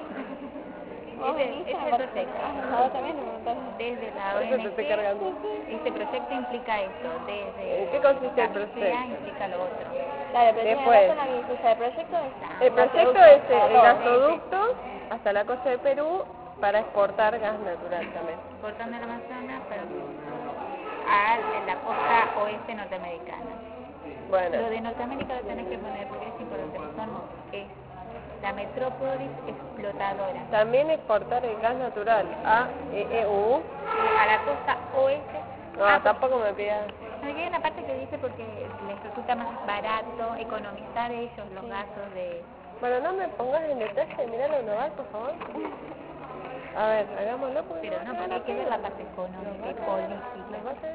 S4: Ese es el proyecto.
S3: Ahora también me preguntaste.
S4: Desde la
S1: Por eso te estoy cargando.
S4: ONG, este proyecto implica esto. Desde
S1: ¿En qué consiste el
S4: la
S1: proyecto?
S4: PCA implica lo otro.
S3: Claro, pero
S1: Después.
S3: tiene razón la que el proyecto es...
S1: El proyecto es el gasoducto hasta la costa de Perú para exportar gas natural también.
S4: Cortando el Amazonas a la costa oeste norteamericana.
S1: Bueno,
S4: Lo de Norteamérica lo tenés que poner porque es importante. Es la metrópolis explotadora.
S1: también exportar el gas natural a EU.
S4: A la costa oeste.
S1: No, tampoco me pidas.
S4: Aquí hay una parte que dice porque les resulta más barato economizar ellos los gastos de...
S1: Bueno, no me pongas en detalle, miralo global, por favor. A ver, hagámoslo porque...
S4: Pero no, porque hay que ver la parte económica y política.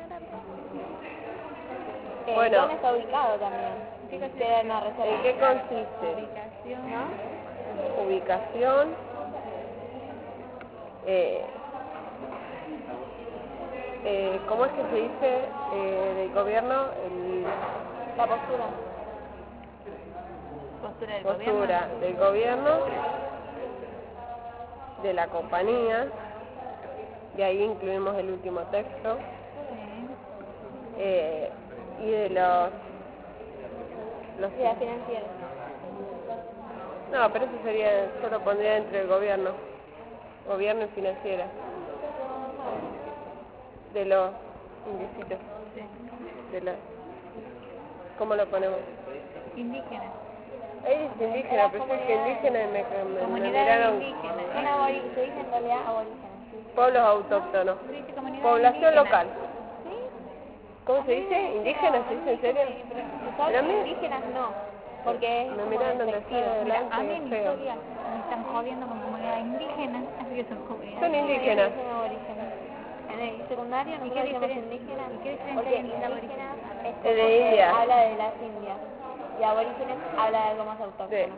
S1: Bueno.
S3: ¿Dónde está ubicado también? Queda en la reserva.
S1: ¿En qué consiste?
S4: Ubicación.
S1: Ubicación, ¿cómo es que se dice del gobierno?
S3: La postura.
S4: Postura del
S1: Postura
S4: gobierno.
S1: del gobierno, de la compañía, y ahí incluimos el último texto, y de los
S3: Sí, la financiera.
S1: No, pero eso sería, solo pondría entre el gobierno y financiera, de los indicitos, de la, ¿cómo lo ponemos?
S4: Indígenas.
S1: Ahí dice indígena, pero es que indígena me
S4: Comunidades
S1: miraron
S4: indígenas.
S3: Son aborígenes, se dice en realidad aborígenes.
S1: pueblos autóctonos,
S4: Dice comunidades
S1: población
S4: indígenas.
S1: local. ¿Cómo se dice? ¿Indígena se dice en serio? Pero a mí
S3: Indígenas no, porque es
S1: me
S3: como
S1: miran donde
S3: despectivo.
S1: está
S4: Mira,
S1: delante,
S4: a mí
S1: es
S4: en mi
S1: feo.
S4: historia me están jodiendo con comunidades indígenas, así que son comunidades.
S1: Son indígenas.
S3: Son aborígenes. En el secundario nosotros
S4: qué
S3: decimos
S4: diferencia?
S3: indígenas
S4: ¿Y qué diferencia
S3: porque
S4: hay entre
S3: indígenas es
S1: Es de
S3: como que
S1: India.
S3: habla de las Indias y aborígenes habla de algo más autóctono.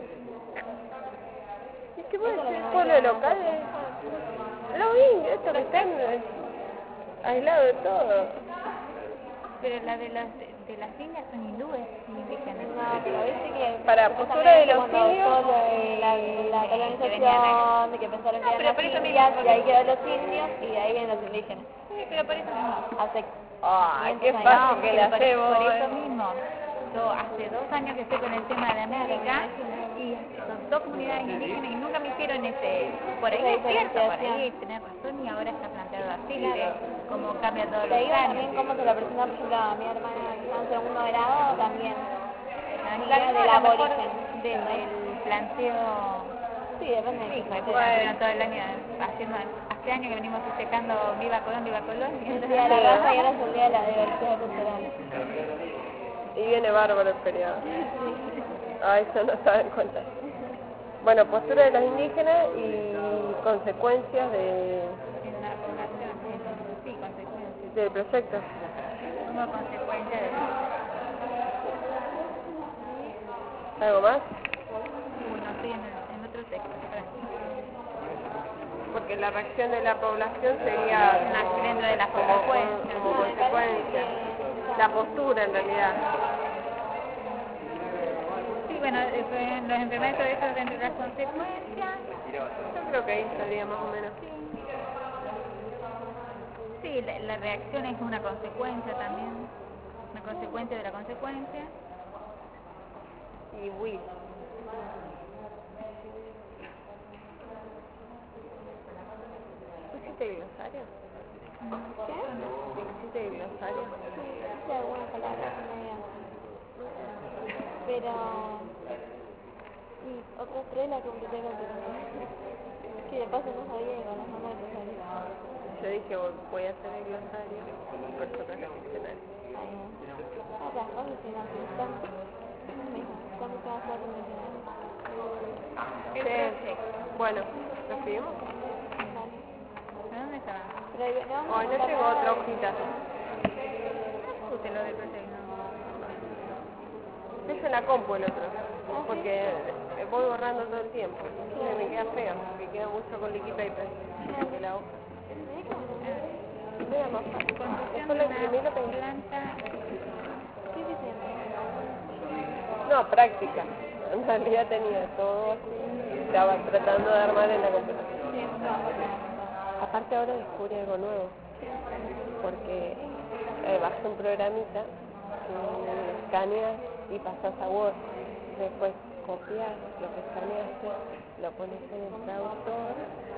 S1: ¿Y qué puede
S3: Eso es lo
S1: ser?
S3: que nos
S1: Pueblo
S3: dijeron
S1: local
S3: nosotros.
S1: los indios, estos que están aislados de todo.
S4: Pero la de las indias son hindúes y indígenas.
S3: No, pero viste que
S1: Para postura de los
S3: cuando
S1: indios,
S3: todo lo de la colonización, de que pensaron que eran las indias, y ahí quedan los indios y de ahí vienen los indígenas.
S4: Sí, pero por eso mismo.
S3: Hace
S1: ¡ay, qué
S3: 500 años.
S1: fácil que le
S4: Pero
S1: hacemos!
S4: por eso mismo. Yo hace 2 años que estoy con el tema de América y son 2 comunidades indígenas y nunca me hicieron por ahí
S3: Esa
S4: es cierto, por ahí
S3: diferenciación.
S4: tenés razón y ahora está planteado así, de cómo cambia todos
S3: Te
S4: los
S3: digo
S4: años.
S3: también cómo se lo presentó, por ejemplo, a mi hermana que está en segundo grado, también.
S4: La
S3: Idea
S4: misma,
S3: del
S4: a lo mejor,
S3: aborigen.
S4: desde el planteo.
S3: Sí, depende de
S4: Sí,
S3: tu
S4: pues
S3: cultura.
S4: estuvieron todo el año haciendo, hace años que venimos festejando Viva Colón, Viva Colón. Y
S3: El día de la raza y ahora es el día de la diversidad cultural.
S1: Y viene bárbaro el feriado. Ah, eso no saben contar. Bueno, postura de los indígenas y consecuencias
S4: En la población, sí, consecuencias.
S1: del proyecto.
S4: Como consecuencia de...
S1: ¿Algo más?
S4: No estoy en otro texto.
S1: Porque la reacción de la población sería
S4: Nace dentro de las consecuencias.
S1: como consecuencia. La postura en realidad.
S4: Sí, bueno, los enfermedades todo eso dentro de las consecuencias.
S1: Yo creo que ahí estaría más o menos.
S4: Sí, la reacción es una consecuencia también. Una consecuencia de la consecuencia.
S1: Y Will. ¿Existe el glosario?
S3: ¿Qué?
S1: ¿Existe el glosario?
S3: Sí, algunas palabras medio. Pero... Y otras 3 las completé con tu nombre. Que de paso no sabía que con los nombres te salía.
S1: Yo dije, voy a hacer el glosario y personaje ficcional.
S3: Las cosas si no, si están... Me dijo, están todas las condicionales.
S1: Bueno, ¿lo escribimos?
S4: ¿De dónde está?
S3: Pero no,
S1: Ay, no tengo otra hojita.
S4: Puse lo del proyecto.
S1: Es en la compu el otro, porque voy borrando todo el tiempo. Me queda feo, porque queda mucho con liquid paper. Que la hoja. era más fácil.
S4: Construcción
S1: Después
S4: de
S1: lo imprimí y lo
S4: una
S1: pegué.
S4: planta.
S3: ¿Qué dice?
S1: No, práctica. En realidad tenía todo así. Estaba tratando de armar en la computadora.
S3: Sí, eso va a pasar.
S1: Aparte ahora descubrí algo nuevo. Porque bajé un programita, escaneas y pasas a Word. Después copias lo que escaneaste, lo pones en el traductor.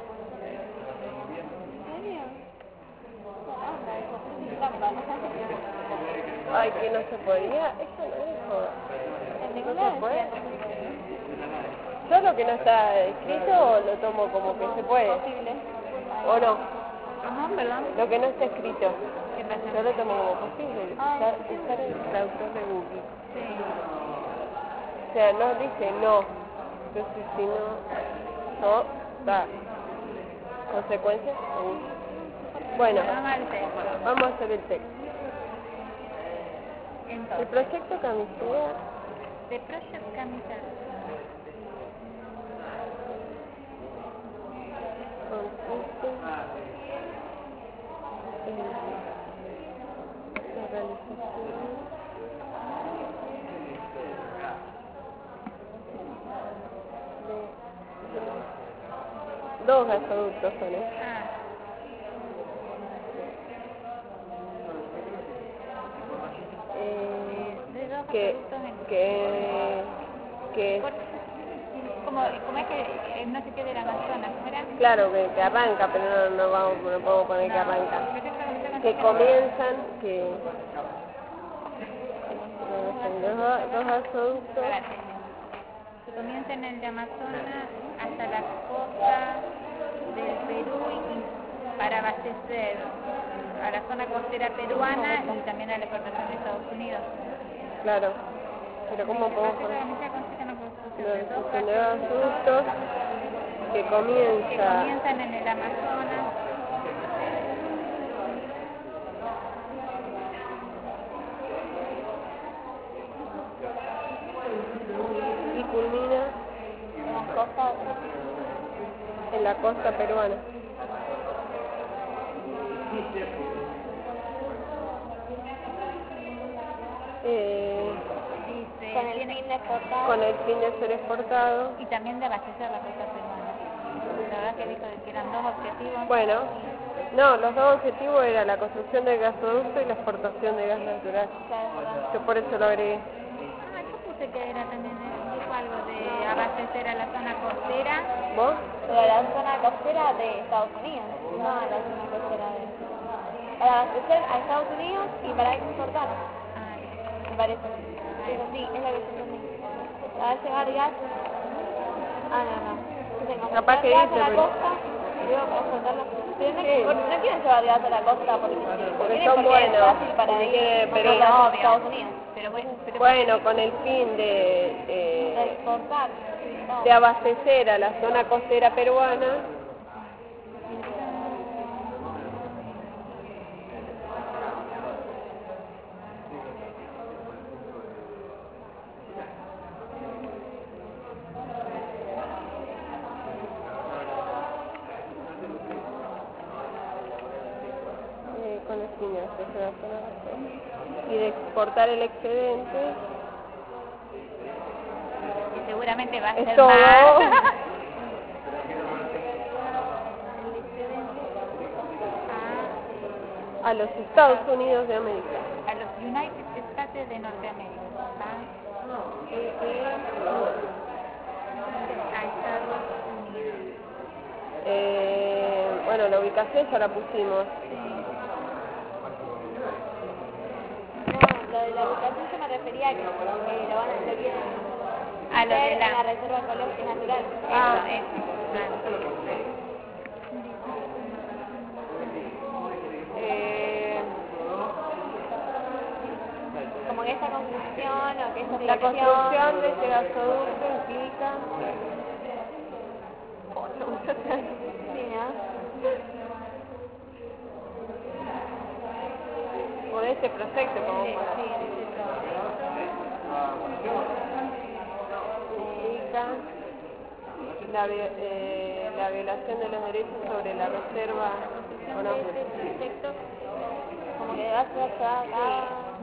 S3: ¿En serio? Buena onda, eso es trampa, ¿no?
S1: Ay, que no se podía. Eso no es joda.
S3: En ningún
S1: No
S3: lado
S1: se puede.
S3: decía, no sé.
S1: Yo lo que no está escrito lo tomo como que se puede.
S3: Posible.
S1: ¿O no?
S4: ¿Cómo? Perdón.
S1: Lo que no está escrito.
S4: ¿Qué pasa?
S1: Yo lo tomo como posible.
S3: Ay,
S1: Usar el traductor de Google.
S4: Sí.
S1: O sea, no dice no. Entonces si no da. ¿Consecuencias? Bueno,
S4: Vamos al texto.
S1: vamos a hacer el texto. El
S4: Entonces,
S1: proyecto Camisea
S4: The Project Camisea
S1: consiste en la realización de dos gasoductos son estos.
S4: de dos
S1: que
S4: ¿Cómo es que no sé qué del Amazonas, ¿no era?
S1: claro que arranca, pero no podemos poner que arranca. Que comienzan, dos gasoductos.
S4: Espérate. Que comienza en el de Amazonas hasta la costa del Perú y para abastecer a la zona costera peruana y también a la exportación de Estados Unidos.
S1: Claro, pero ¿cómo podemos
S4: La
S1: poner?
S4: camisea consiste en la construcción
S1: La
S4: de dos
S1: construcción de gasoductos que
S4: que
S1: comienza
S4: comienzan en el Amazonas
S1: y culmina en la costa peruana.
S4: dice,
S3: Con el fin de exportar.
S1: Con el fin de ser exportado.
S4: y también de abastecer la costa peruana. La verdad que dijo que eran dos objetivos.
S1: Bueno, no, los dos objetivos eran la construcción del gasoducto y la exportación de gas natural. Yo por eso lo agregué.
S4: Yo puse que era también, dijo algo de abastecer a la zona costera.
S1: ¿Vos?
S3: Pero la zona costera de Estados Unidos, no a la zona costera de... Para abastecer a Estados Unidos y para exportar, me parece. Pero sí, es lo que yo entendí. Para llevar gas... no.
S1: Capaz que
S3: gas
S1: dice,
S3: a la
S1: pero-
S3: costa y luego para exportarlo. Pero no,
S1: Sí.
S3: no quieren llevar gas a la costa porque sí.
S1: Porque
S3: Quieren
S1: son
S3: porque es
S1: buenos,
S3: fácil para
S1: porque
S3: ir
S1: quieren- pero-
S3: mandarlo a
S4: obvio.
S3: Estados Unidos.
S1: Bueno, con el fin
S3: De
S1: de
S3: exportar. No.
S1: de abastecer a la zona costera peruana. Con el fin de abastecer a la zona costera. Y de exportar el excedente.
S4: Que seguramente va a
S1: Es
S4: ser
S1: todo.
S4: más.
S1: A los Estados Unidos de América.
S4: A los United States de Norteamérica. A Estados Unidos.
S1: Bueno, la ubicación ya la pusimos.
S3: No, lo de la ubicación yo me refería a que lo quieren
S4: A lo de
S3: hacer en la
S4: la...
S3: reserva ecológica natural. Como que esta construcción o que esta
S1: La
S3: dirección...
S1: construcción de este gasoducto implica...
S3: Sí, ¿no?
S1: Por este proyecto, como implica la violación de los derechos sobre la reserva. ¿O no?
S4: Este proyecto
S3: va a ser llevado a cabo.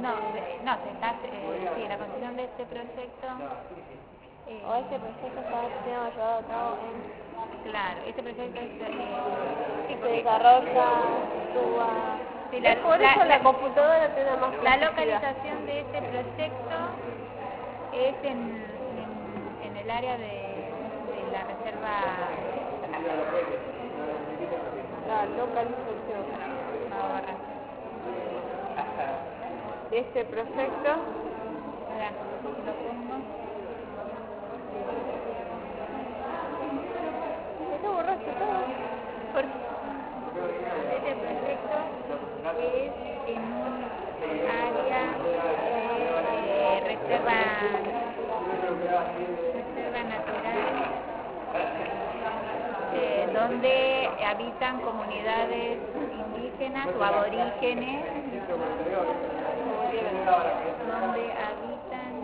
S4: Sí, la construcción de este proyecto.
S3: O este proyecto está siendo llevado a cabo en...
S4: Claro, este proyecto
S3: se desarrolla, actúa...
S4: Sí,
S1: por eso la computadora tiene más
S4: la
S1: plasticidad.
S4: localización de este proyecto es en el área de la reserva.
S1: La localización
S4: Ahora,
S1: de este proyecto
S4: ahora, lo pongo.
S1: ¿Qué borraste todo?
S4: Porque este proyecto es en un área de reserva natural, donde habitan comunidades indígenas o aborígenes, donde habitan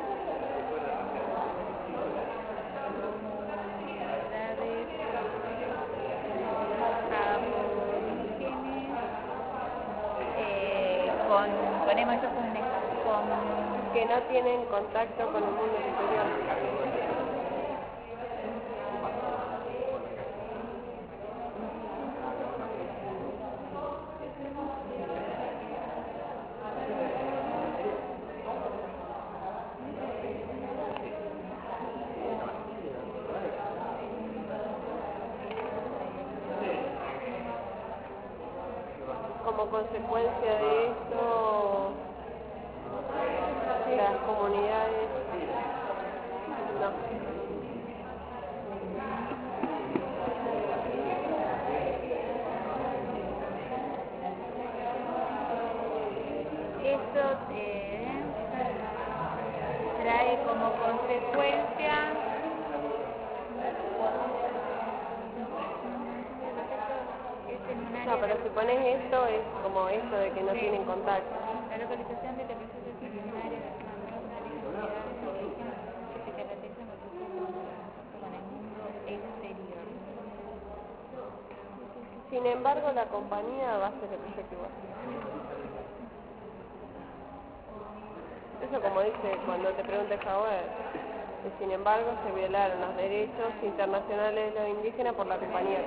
S4: ponemos esto con
S1: que no tienen contacto con el mundo exterior. Como consecuencia de esto, las comunidades no.
S4: Esto trae como consecuencia
S1: No, pero si pones esto es como esto de que no tienen contacto.
S4: la localización de la proceso es un área de comunidades que se caracterizan por su contacto con el mundo exterior.
S1: Sin embargo, la compañía va a hacer el proyecto igual. Eso como dice cuando te pregunta Howard, que sin embargo se violaron los derechos internacionales de los indígenas por la compañía.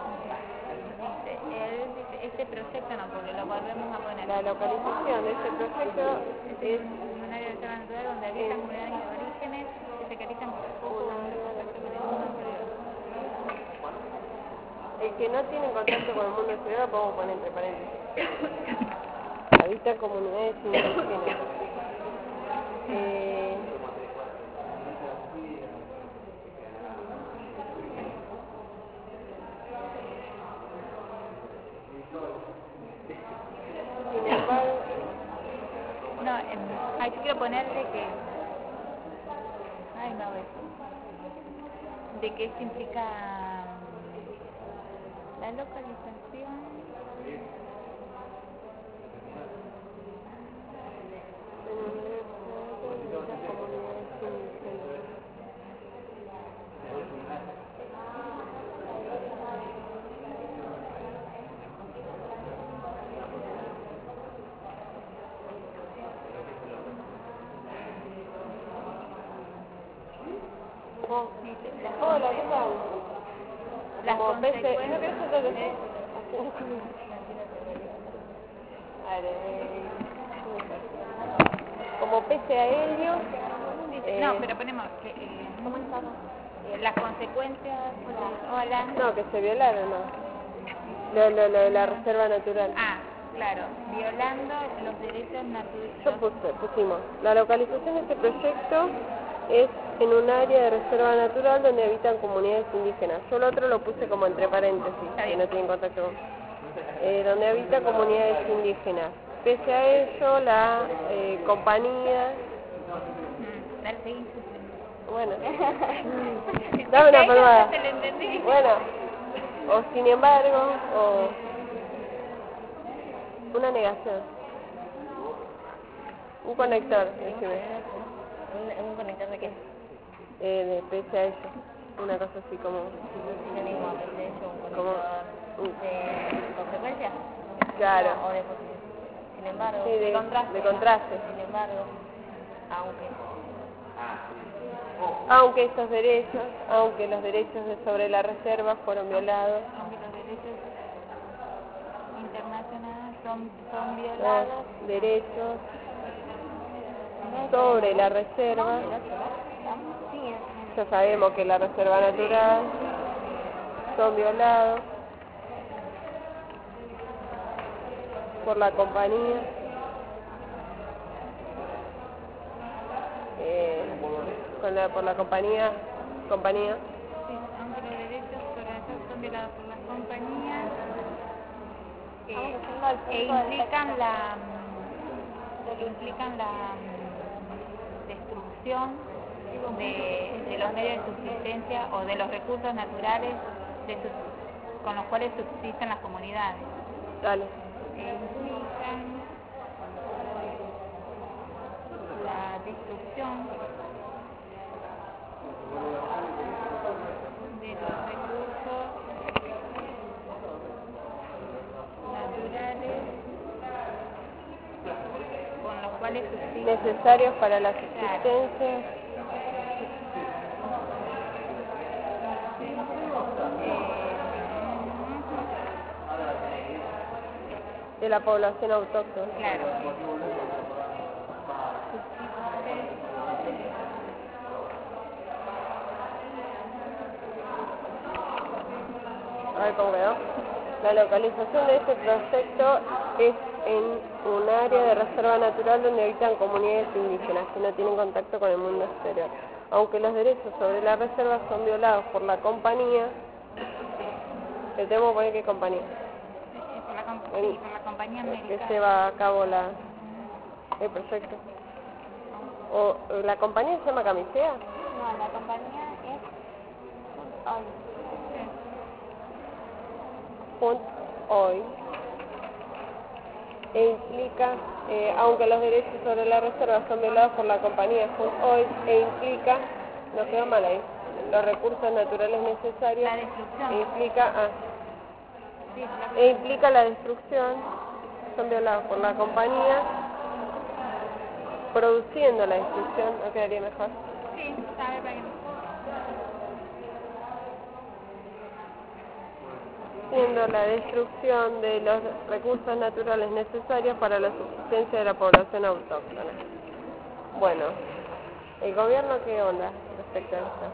S4: Este proyecto no, porque lo volvemos a poner.
S1: La localización de este proyecto es
S4: un área de reserva natural donde habitan comunidades de orígenes que se caracterizan por poco o nulo contacto con el mundo exterior.
S1: El que no tiene contacto con el mundo exterior lo podemos poner entre paréntesis. Habitan comunidades indígenas. Sin embargo,
S4: no, yo quiero ponerle que de que esto implica la localización
S1: hola, ¿qué tal?
S4: las
S1: Como pese,
S4: consecuencias.
S1: ¿no querés hacer eso? Como pese aéreo.
S4: No, pero ponemos que
S3: ¿Cómo estamos?
S4: las consecuencias. Hola.
S1: No, que se violaron, no. Lo de la reserva natural.
S4: Ah, claro, violando los derechos naturales.
S1: Pusimos, la localización de este proyecto es en un área de reserva natural donde habitan comunidades indígenas. Yo lo otro lo puse como entre paréntesis, que no tienen contacto con... donde habitan comunidades indígenas. Pese a eso, la compañía...
S4: Dale, seguí.
S1: Bueno, dame una palmada.
S4: Se lo entendí.
S1: Bueno, o sin embargo, o una negación. Un conector, decime.
S3: ¿Un conector de qué?
S1: De pese a eso. Una cosa así como...
S3: Sinónimo a pese a ello, un
S1: como
S3: conector de consecuencia.
S1: claro.
S3: O de posición.
S4: embargo,
S1: Sí,
S4: de contraste.
S1: de contraste.
S4: Sin embargo,
S1: Aunque estos derechos, aunque los derechos sobre la reserva fueron violados.
S4: Aunque los derechos internacionales son violados.
S1: Los derechos sobre la reserva. Ya sabemos que la reserva natural son violados por la compañía. Por la compañía.
S4: Sí, aunque los derechos sobre la reserva son violados por las compañías implican la destrucción de los medios de subsistencia o de los recursos naturales con los cuales subsisten las comunidades.
S1: Dale.
S4: Implican la destrucción de los recursos naturales con los cuales subsisten
S1: Necesarios para la subsistencia. De la población autóctona.
S4: Claro.
S1: A ver cómo quedó. La localización de este proyecto es en un área de reserva natural donde habitan comunidades indígenas que no tienen contacto con el mundo exterior. Aunque los derechos sobre la reserva son violados por la compañía, le tenemos que poner qué compañía.
S4: Por la compañía americana.
S1: Que lleva a cabo el proyecto. ¿O la compañía se llama Camisea?
S3: No, la compañía es
S1: Hoy e implica, aunque los derechos sobre la reserva son violados por la compañía hoy e implica, no quedó mal ahí, los recursos naturales necesarios,
S4: La destrucción.
S1: implica la destrucción, son violados por la compañía, produciendo la destrucción, ¿no quedaría mejor?
S4: Sí, sabe para qué.
S1: Siendo la destrucción de los recursos naturales necesarios para la subsistencia de la población autóctona. Bueno, ¿el gobierno qué onda respecto a esto?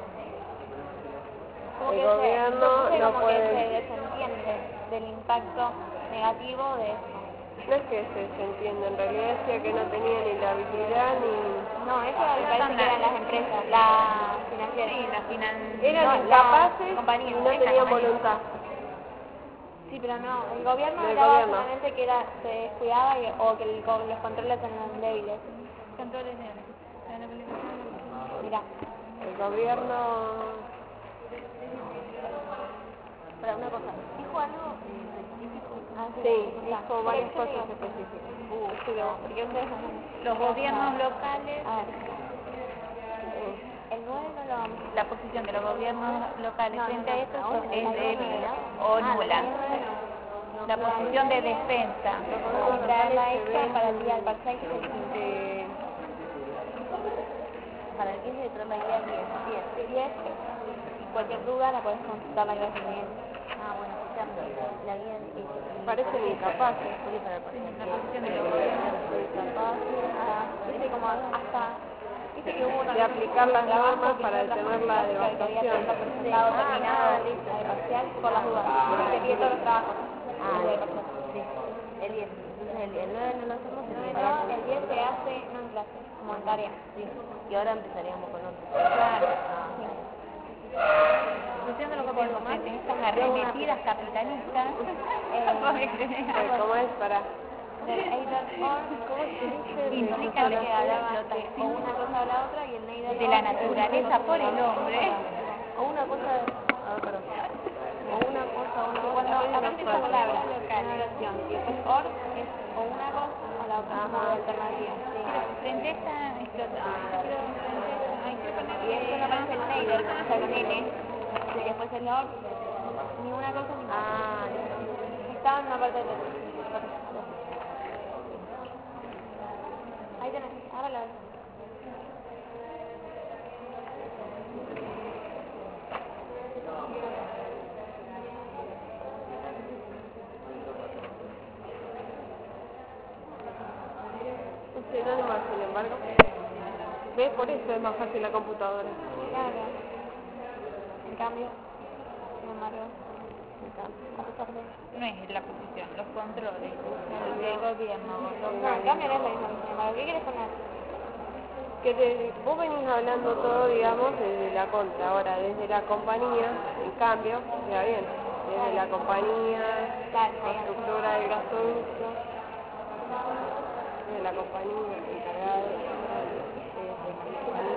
S1: El gobierno no puede...
S3: que se desentiende del impacto negativo de eso.
S1: No es que se desentienda, en realidad decía que no tenía ni la habilidad ni...
S3: No, eso me parece que eran las empresas, la financiera.
S4: Sí, la financiera.
S1: Eran incapaces y no tenían voluntad.
S3: Sí, pero no, el gobierno
S1: Del
S3: era
S1: gobierno.
S3: básicamente que se descuidaba o que los controles eran débiles.
S4: Controles de
S3: Mira,
S1: El gobierno...
S3: para una cosa, dijo algo específico.
S1: Sí, dijo varias cosas específicas.
S3: Porque ustedes
S4: los gobiernos locales.
S3: A ver, el 9 no lo vamos.
S4: La posición de los gobiernos locales frente a esto es débil o
S3: Ah,
S4: nula.
S3: no.
S4: La posición de defensa.
S3: Y traerla extra para el día del parcial que es el 15. Para el 15 de traerla el día 10. Y cualquier duda la puedes consultar la clase bien. Ah, bueno, la guía
S1: Parecen incapaces.
S4: La posición de los gobiernos
S3: Dice como hasta... Dice que hubo
S1: De aplicar las normas para detener la
S3: que había
S1: devastación.
S3: presentado terminado el parcial por las dudas. Se pide todos los trabajos.
S6: Sí, el 10. Entonces el 9 no lo hacemos,
S3: El 10 se hace no en clase, como en tarea.
S6: sí. Y ahora empezaríamos con otro.
S4: Claro. Posición de los gobiernos estas arremetidas capitalistas.
S1: ¿Cómo es? Para...
S4: Implican
S3: que hablaba o una cosa o la otra y el Neider
S4: de la naturaleza por el hombre.
S3: o una cosa o una cosa o una
S4: Cuando aparece esa palabra
S3: una oración y después or es o una cosa o la otra alternativa.
S4: Frente a esta explotación, hay que poner
S3: Y después aparece el Neider con el N y después el or ni una cosa ni otra. Estaba en una parte del Ahora la
S1: Es sinónimo, sin embargo. ¿Ves? Por eso es más fácil la computadora.
S3: Claro. En cambio, sin embargo, a pesar de...
S4: No es la posición, los controles del gobierno
S3: No, en
S4: local.
S3: cambio no es la misma, sin embargo. ¿Qué quieres poner?
S1: Vos venís hablando todo, digamos, desde la contra. Ahora, desde la compañía, en cambio, ya bien, desde la compañía, constructora del gasoducto, desde la compañía, encargada de la compañía.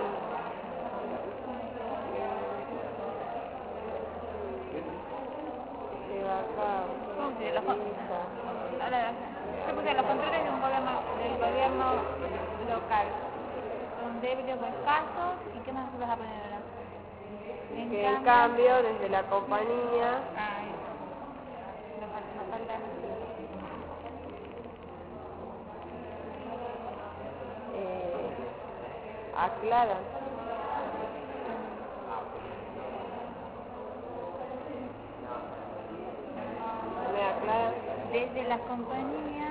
S1: Lleva a cabo.
S4: Sí, ahora, yo puse los controles de del gobierno local. Son débiles o escasos. ¿Y qué más vas a poner ahora?
S1: En cambio, desde la compañía,
S4: Me falta.
S1: aclaran. ¿Me aclaran?
S4: Desde la compañía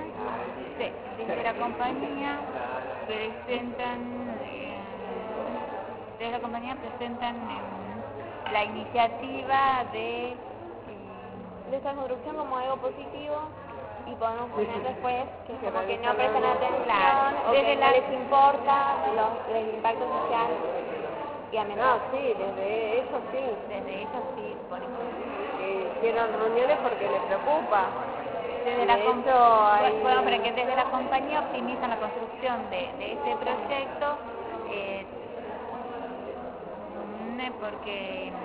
S4: presentan la iniciativa de
S3: esta construcción como algo positivo y podemos poner después que
S1: Que
S3: como que no
S1: realizan
S3: prestan
S1: algo.
S3: atención
S4: Claro,
S3: o
S4: desde
S3: que no les importa el impacto social y ambiental.
S1: No, sí, desde eso sí.
S4: desde ellos sí, por ejemplo.
S1: Hicieron reuniones porque les preocupa.
S4: Desde
S1: De
S4: la
S1: hecho, hay...
S4: bueno, pero que desde la compañía optimizan la construcción de este proyecto, porque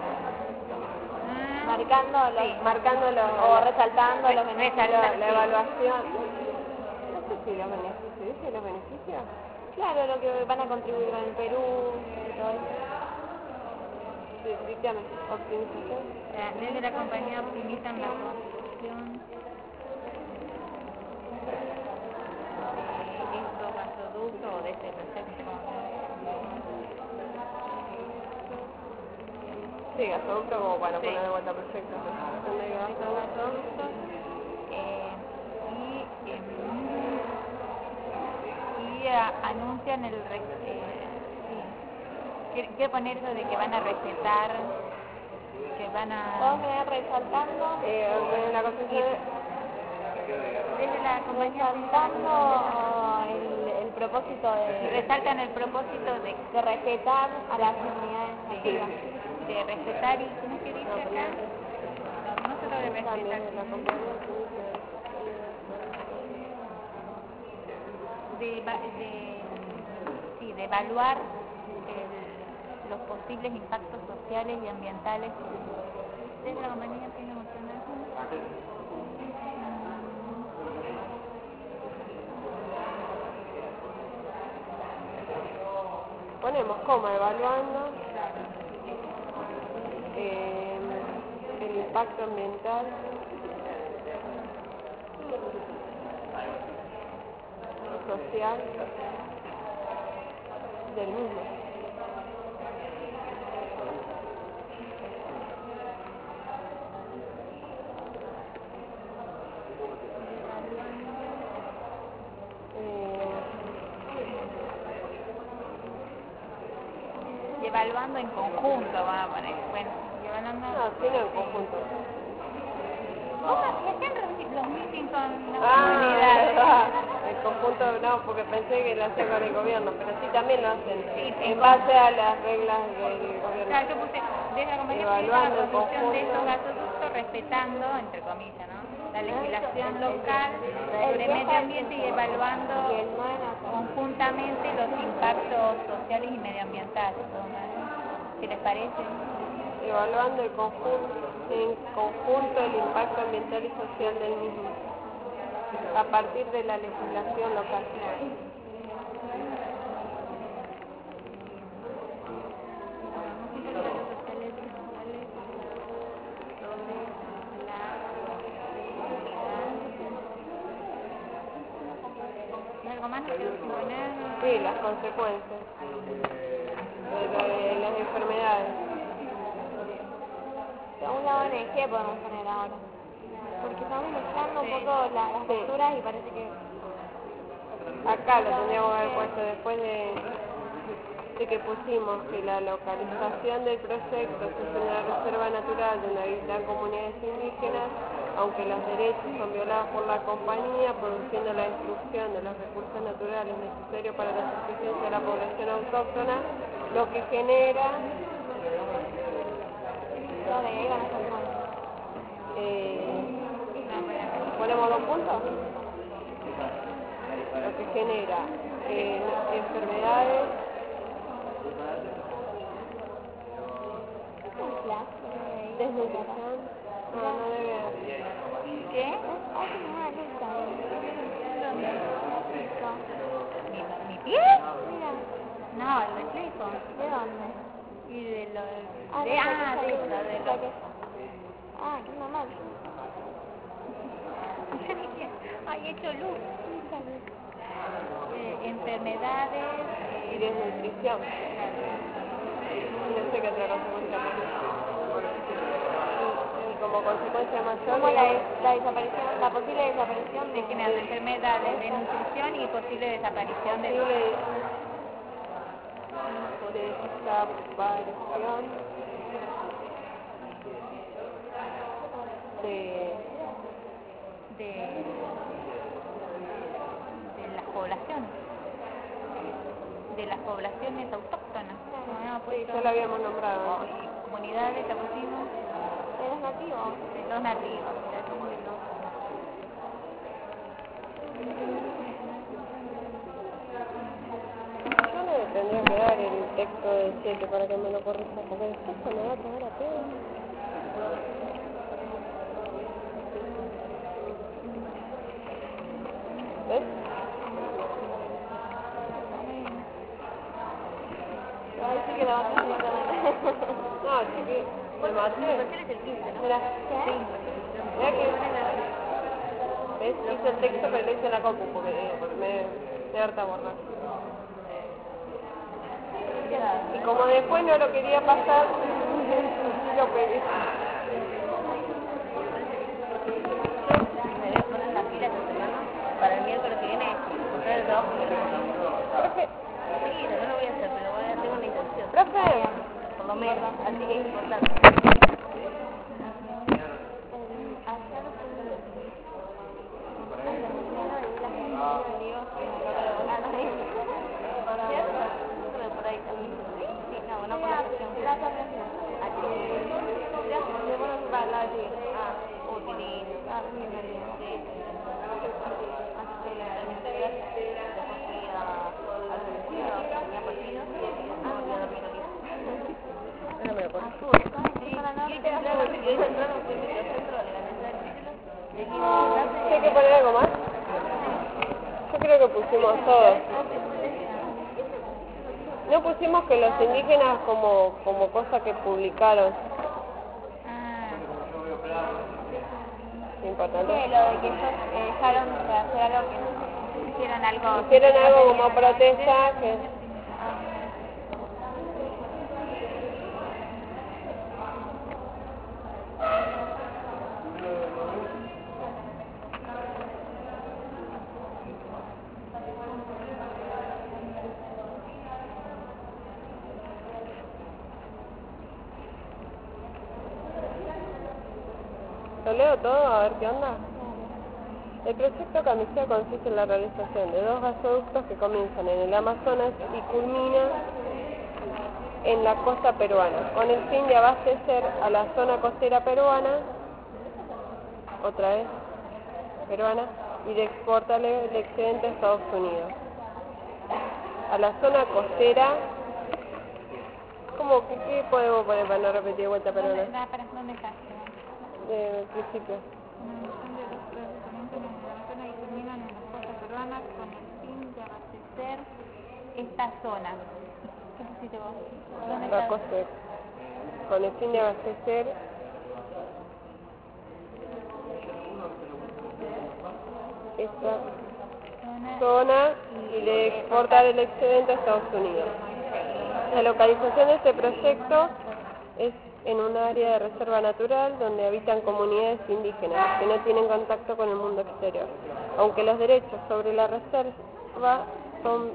S3: Marcando o resaltando los beneficios.
S1: La evaluación. No sé si los beneficios, ¿dice los beneficios?
S3: Claro, lo que van a contribuir con el Perú y todo eso.
S1: Sí, dígame, optimización.
S4: desde la compañía optimizan la construcción de estos gasoductos o de este proyecto.
S1: Sí, gasoducto como para poner de vuelta proyectos.
S4: Anuncian quiero poner eso de que van a recetar, que van a...
S3: Vamos a ir resaltando
S1: la construcción
S4: desde la compañía
S3: el propósito
S4: resaltan el propósito
S3: de respetar a las comunidades nativas.
S4: de respetar y ¿cómo que dice acá? No solo de respetar,
S1: también de la compañía
S4: de evaluar los posibles impactos sociales y ambientales desde la compañía tiene
S1: ponemos coma evaluando el impacto ambiental y social del mismo.
S4: y evaluando en conjunto, vamos a poner, bueno, y evaluando...
S1: No, sino en conjunto.
S4: ¿Y hacían los meetings con las comunidades?
S1: En conjunto no, porque pensé que lo hacían con el gobierno, pero sí también lo hacen,
S4: Sí,
S1: en base a las reglas del gobierno.
S4: Claro, yo puse desde la compañía
S1: Evaluando
S4: la
S1: en
S4: construcción de
S1: conjunto.
S4: estos gasoductos respetando, entre comillas, ¿no? La legislación local
S3: El
S4: sobre medio ambiente y evaluando
S3: y el 9
S4: conjuntamente los impactos sociales y medioambientales. ¿Qué les parece?
S1: Evaluando en conjunto el impacto ambiental y social del mismo, a partir de la legislación local.
S4: ¿Algo más? ¿No quiero poner?
S1: Sí, las consecuencias de las enfermedades.
S3: Una ONG podemos poner ahora. Porque estamos mezclando un poco las posturas y parece que...
S1: Acá lo tendríamos que haber puesto después de que pusimos que la localización del proyecto es una reserva natural donde habitan comunidades indígenas, aunque los derechos son violados por la compañía, produciendo la destrucción de los recursos naturales necesarios para la subsistencia de la población autóctona, lo que genera ponemos 2 puntos, lo que genera enfermedades, desnutrición, no debe.
S4: ¿Qué? ¿Mi pie?
S3: Mira,
S4: No, el reflejo.
S3: ¿de dónde?
S4: Y de lo...
S3: Ah,
S4: de lo...
S3: Ah, qué normal.
S4: Ay, he hecho luz. Enfermedades...
S1: Y desnutrición. No sé qué otra consecuencia más. Y como consecuencia mayor...
S3: Como la desaparición, la posible desaparición
S4: de generar enfermedades de nutrición y posible desaparición de... de las poblaciones autóctonas.
S1: Sí, ya lo habíamos nombrado.
S4: Comunidades, la pusimos.
S3: de los nativos.
S4: De los nativos.
S1: Yo le tendría que dar el texto del 7 para que me lo corrija, porque después se me va a caer a pedo. ¿Ves?
S3: Ay, sí que la vas a hacer directamente.
S1: No, chiqui, me maté.
S6: Es el 15, ¿no?
S1: Mira,
S3: ¿Qué?
S1: mira que... ¿Ves? Hice el texto, pero lo hice en la compu, porque me harta borrar. Y como después no lo quería pasar, lo pedí.
S6: Me voy a poner las pilas esta semana para el miércoles que viene mostrar el trabajo que
S1: Profe,
S6: sí, no lo voy a hacer, pero tengo una intención.
S1: profe.
S6: Por lo menos, así que es importante. Por ahí también. Sí, no, una conversación.
S3: La asociación.
S6: Oh, qué lindo. Sí. Así que realmente gracias. Después fui al cementerio, tenía partido, no volví a dormir el día. No me lo acuerdo. Y hoy temprano fui al microcentro a legalizar el título. Le di una clase
S1: ¿Sí hay que poner algo más? Yo creo que pusimos todo. No pusimos que los indígenas como cosa que publicaron. Importante.
S3: Sí, lo de que ellos dejaron de hacer algo que
S4: Hicieron algo...
S1: Hicieron algo como protesta que... ¿Lo leo todo? A ver qué onda. El proyecto Camisea consiste en la realización de 2 gasoductos que comienzan en el Amazonas y culminan en la costa peruana, con el fin de abastecer a la zona costera peruana, otra vez, peruana, y de exportarle el excedente a Estados Unidos. A la zona costera, ¿cómo? ¿Qué podemos poner para no repetir de vuelta peruana?
S4: ¿Dónde está?
S1: Del principio.
S4: Y culminan en las costas peruanas con el fin de abastecer esta zona. ¿Qué pusiste vos? ¿Dónde
S1: La
S4: está?
S1: costa, con el fin de abastecer esta zona y de exportar el excedente a Estados Unidos. La localización de este proyecto es en un área de reserva natural donde habitan comunidades indígenas que no tienen contacto con el mundo exterior. Aunque los derechos sobre la reserva son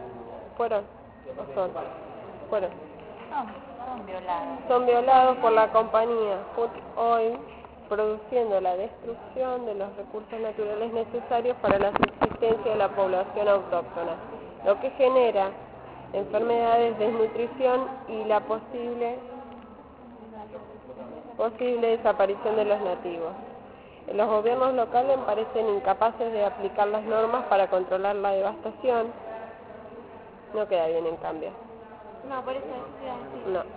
S1: violados por la compañía Food Oil, produciendo la destrucción de los recursos naturales necesarios para la subsistencia de la población autóctona, lo que genera enfermedades, desnutrición y la posible desaparición de los nativos. Los gobiernos locales parecen incapaces de aplicar las normas para controlar la devastación. No queda bien, en cambio.
S3: No, por eso decía.
S1: No.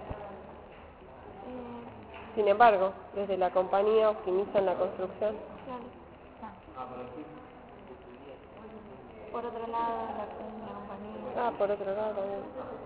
S1: Sin embargo, desde la compañía optimizan la construcción.
S3: Claro. Por otro lado, la compañía.
S1: Por otro lado también.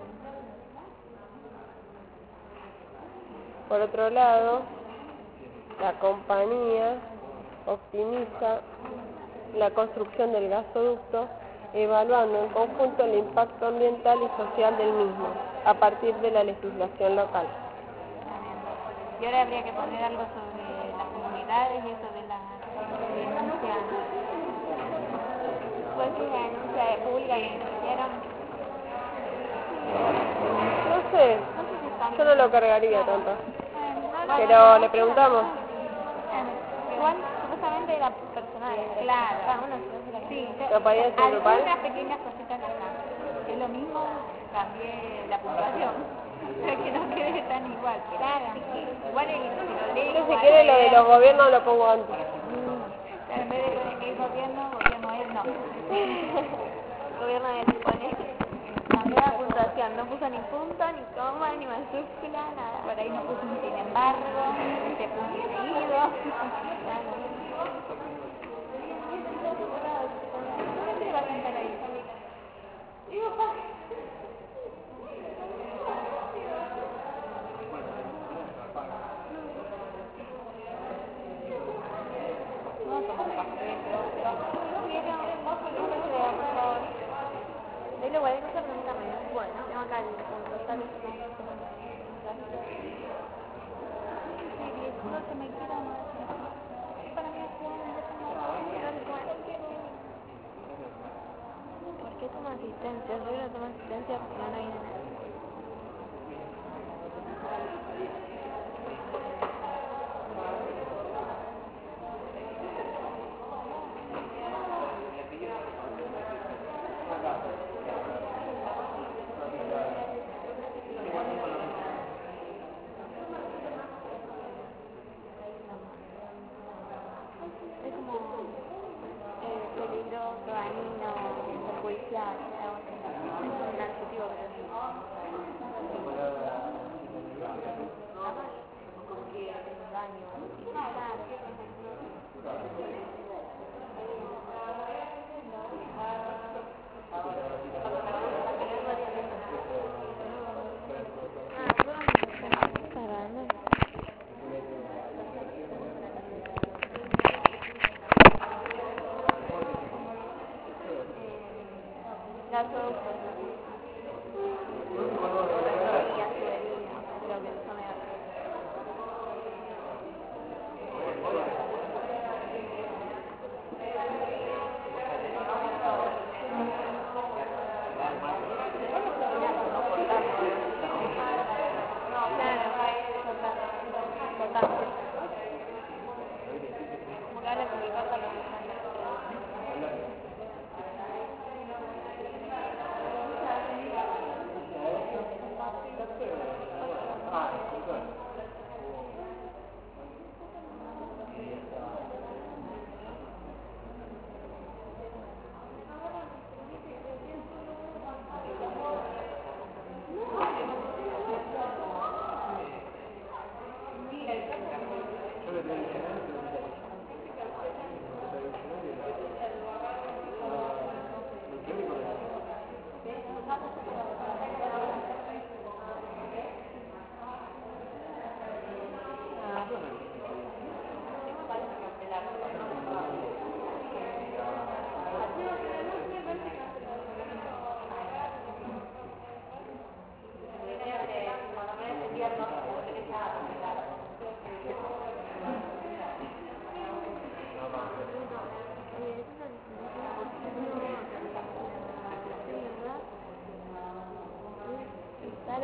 S1: Por otro lado, la compañía optimiza la construcción del gasoducto, evaluando en conjunto el impacto ambiental y social del mismo, a partir de la legislación local.
S4: Y ahora habría que poner algo sobre las comunidades y eso de la denuncia.
S3: Pues sí, la denuncia pública que hicieron.
S1: No sé, yo no lo cargaría tanto. Pero le preguntamos.
S3: Igual, supuestamente era personal.
S4: Claro.
S3: Cada uno se la
S4: Sí,
S1: ¿Lo podía hacer grupal?
S4: algunas pequeñas cositas acá. Es lo mismo, cambié la puntuación. Para que no quede tan igual.
S3: Claro.
S4: Igual si lo leo.
S1: Yo, si quiere, lo de los gobiernos lo pongo antes.
S4: En vez de poner que es gobierno es no.
S3: Gobierno de pone. Cambió la puntuación, no puso ni punto, ni coma, ni mayúscula, nada.
S4: Por ahí no puso un sin embargo, se puso un seguido. ¿Dónde va a sentar ahí? No, toma un café.
S3: Dile igual que se preguntarme. Bueno, tengo acá el punto, ¿sabes?
S4: No se me queda más. Para mí es
S3: ¿Por qué toma asistencia? Yo no tomo asistencia porque no viene nadie. Es como peligroso, dañino, perjudicial, algo así. Es un adjetivo,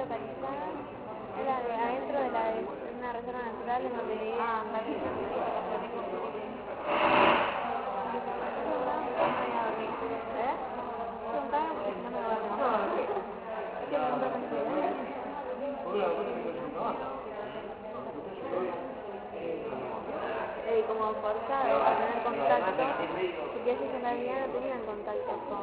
S3: localizada era de adentro de una reserva natural en donde vive como forzado a tener contacto, porque ellos en realidad no tenían contacto con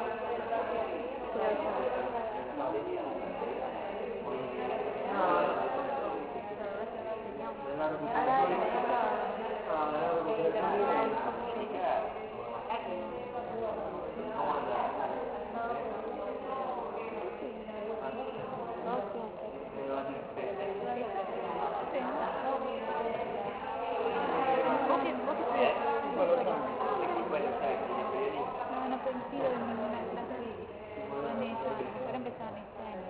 S4: No coincido en ninguna clase con ellos. Ahora empezaron este año.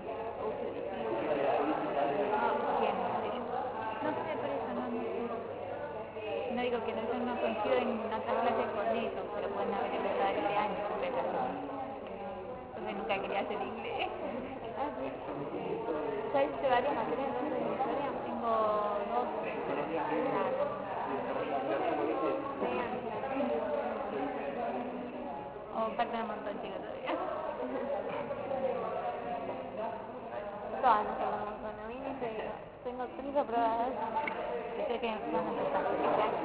S4: ¿Quién? No sé, por eso no sé. No digo que no coincido en otras clases con ellos, pero pueden haber empezado este año. Porque nunca quería hacer inglés.
S3: ¿Ya hiciste varias materias de historia?
S4: Tengo 2. Faltan un montón, chicos, todavía.
S3: Todas nos faltan un montón. A mí ni sé, tengo 3 aprobadas.
S4: Yo creo que van a empezar este año.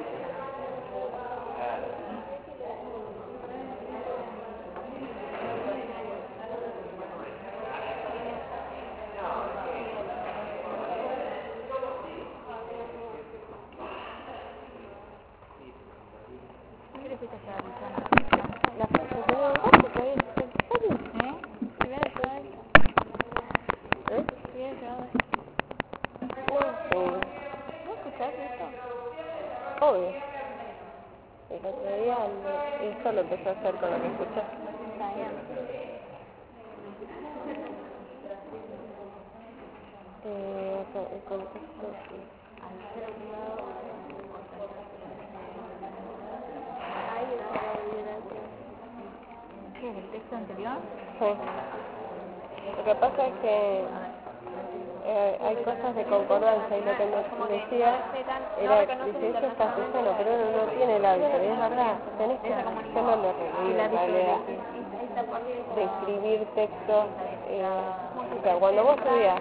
S4: ¿Qué le fuiste a hacer a
S3: La fecha tengo un coche que había hecho.
S4: Si hubiera hecho algo.
S3: Si hubiera hecho algo. ¿No escuchás esto?
S1: Obvio. El otro día esto lo empezó a hacer con lo que escuché.
S3: Está bien.
S1: El contexto.
S3: Hay una vibración.
S4: ¿Qué es el texto anterior?
S1: Sí. Lo que pasa es que hay cosas de concordancia y lo que me decía era, dice, eso es castellano, pero uno no tiene el hábito, y es verdad, tenés que, yo no lo recuerdo en realidad, de escribir textos, o sea, cuando vos estudias,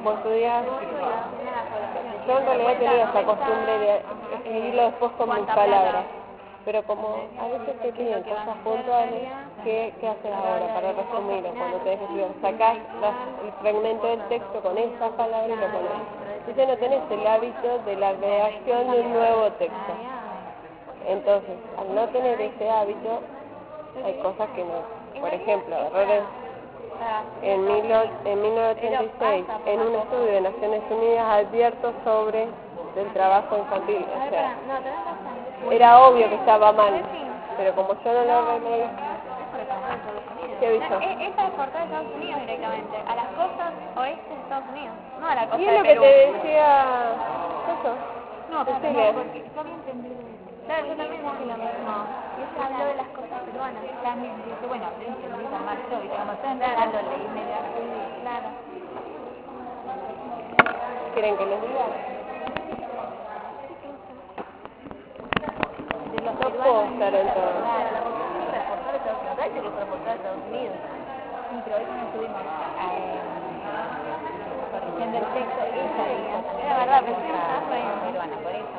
S1: yo en realidad tenía esa costumbre de escribirlo después con mis palabras, pero como a veces te piden cosas puntuales, ¿qué haces ahora para resumirlo? Cuando tenés que escribir, sacás el fragmento del texto con esas palabras y lo pones. Entonces no tenés el hábito de la redacción de un nuevo texto. Entonces, al no tener ese hábito, hay cosas que no. Por ejemplo, errores en 1986, en un estudio de Naciones Unidas advierto sobre el trabajo infantil. O sea, era obvio que estaba mal, pero como yo no lo arreglé, ¿qué bicho?
S3: Esta es por todo Estados Unidos directamente, a las costas oeste de Estados Unidos, no a la costa
S1: Y
S3: de
S1: es lo
S3: Perú.
S1: que te decía eso.
S4: No, pero
S1: Cecilia.
S4: no, porque yo había entendido eso.
S3: Claro, yo también dije lo mismo. Y ella habló de las costas peruanas.
S4: También dice, bueno, yo entendí tan mal yo, y como estoy entrando, leí media rápido.
S3: Claro.
S1: ¿Quieren que les diga?
S4: De los
S1: No puedo estar en todo.
S6: que por todo Estados Unidos.
S4: Sí, pero hoy cuando estuvimos corrigiendo el texto, ella dijo,
S3: Era verdad, pero sí estaba bien.
S4: peruana, por eso.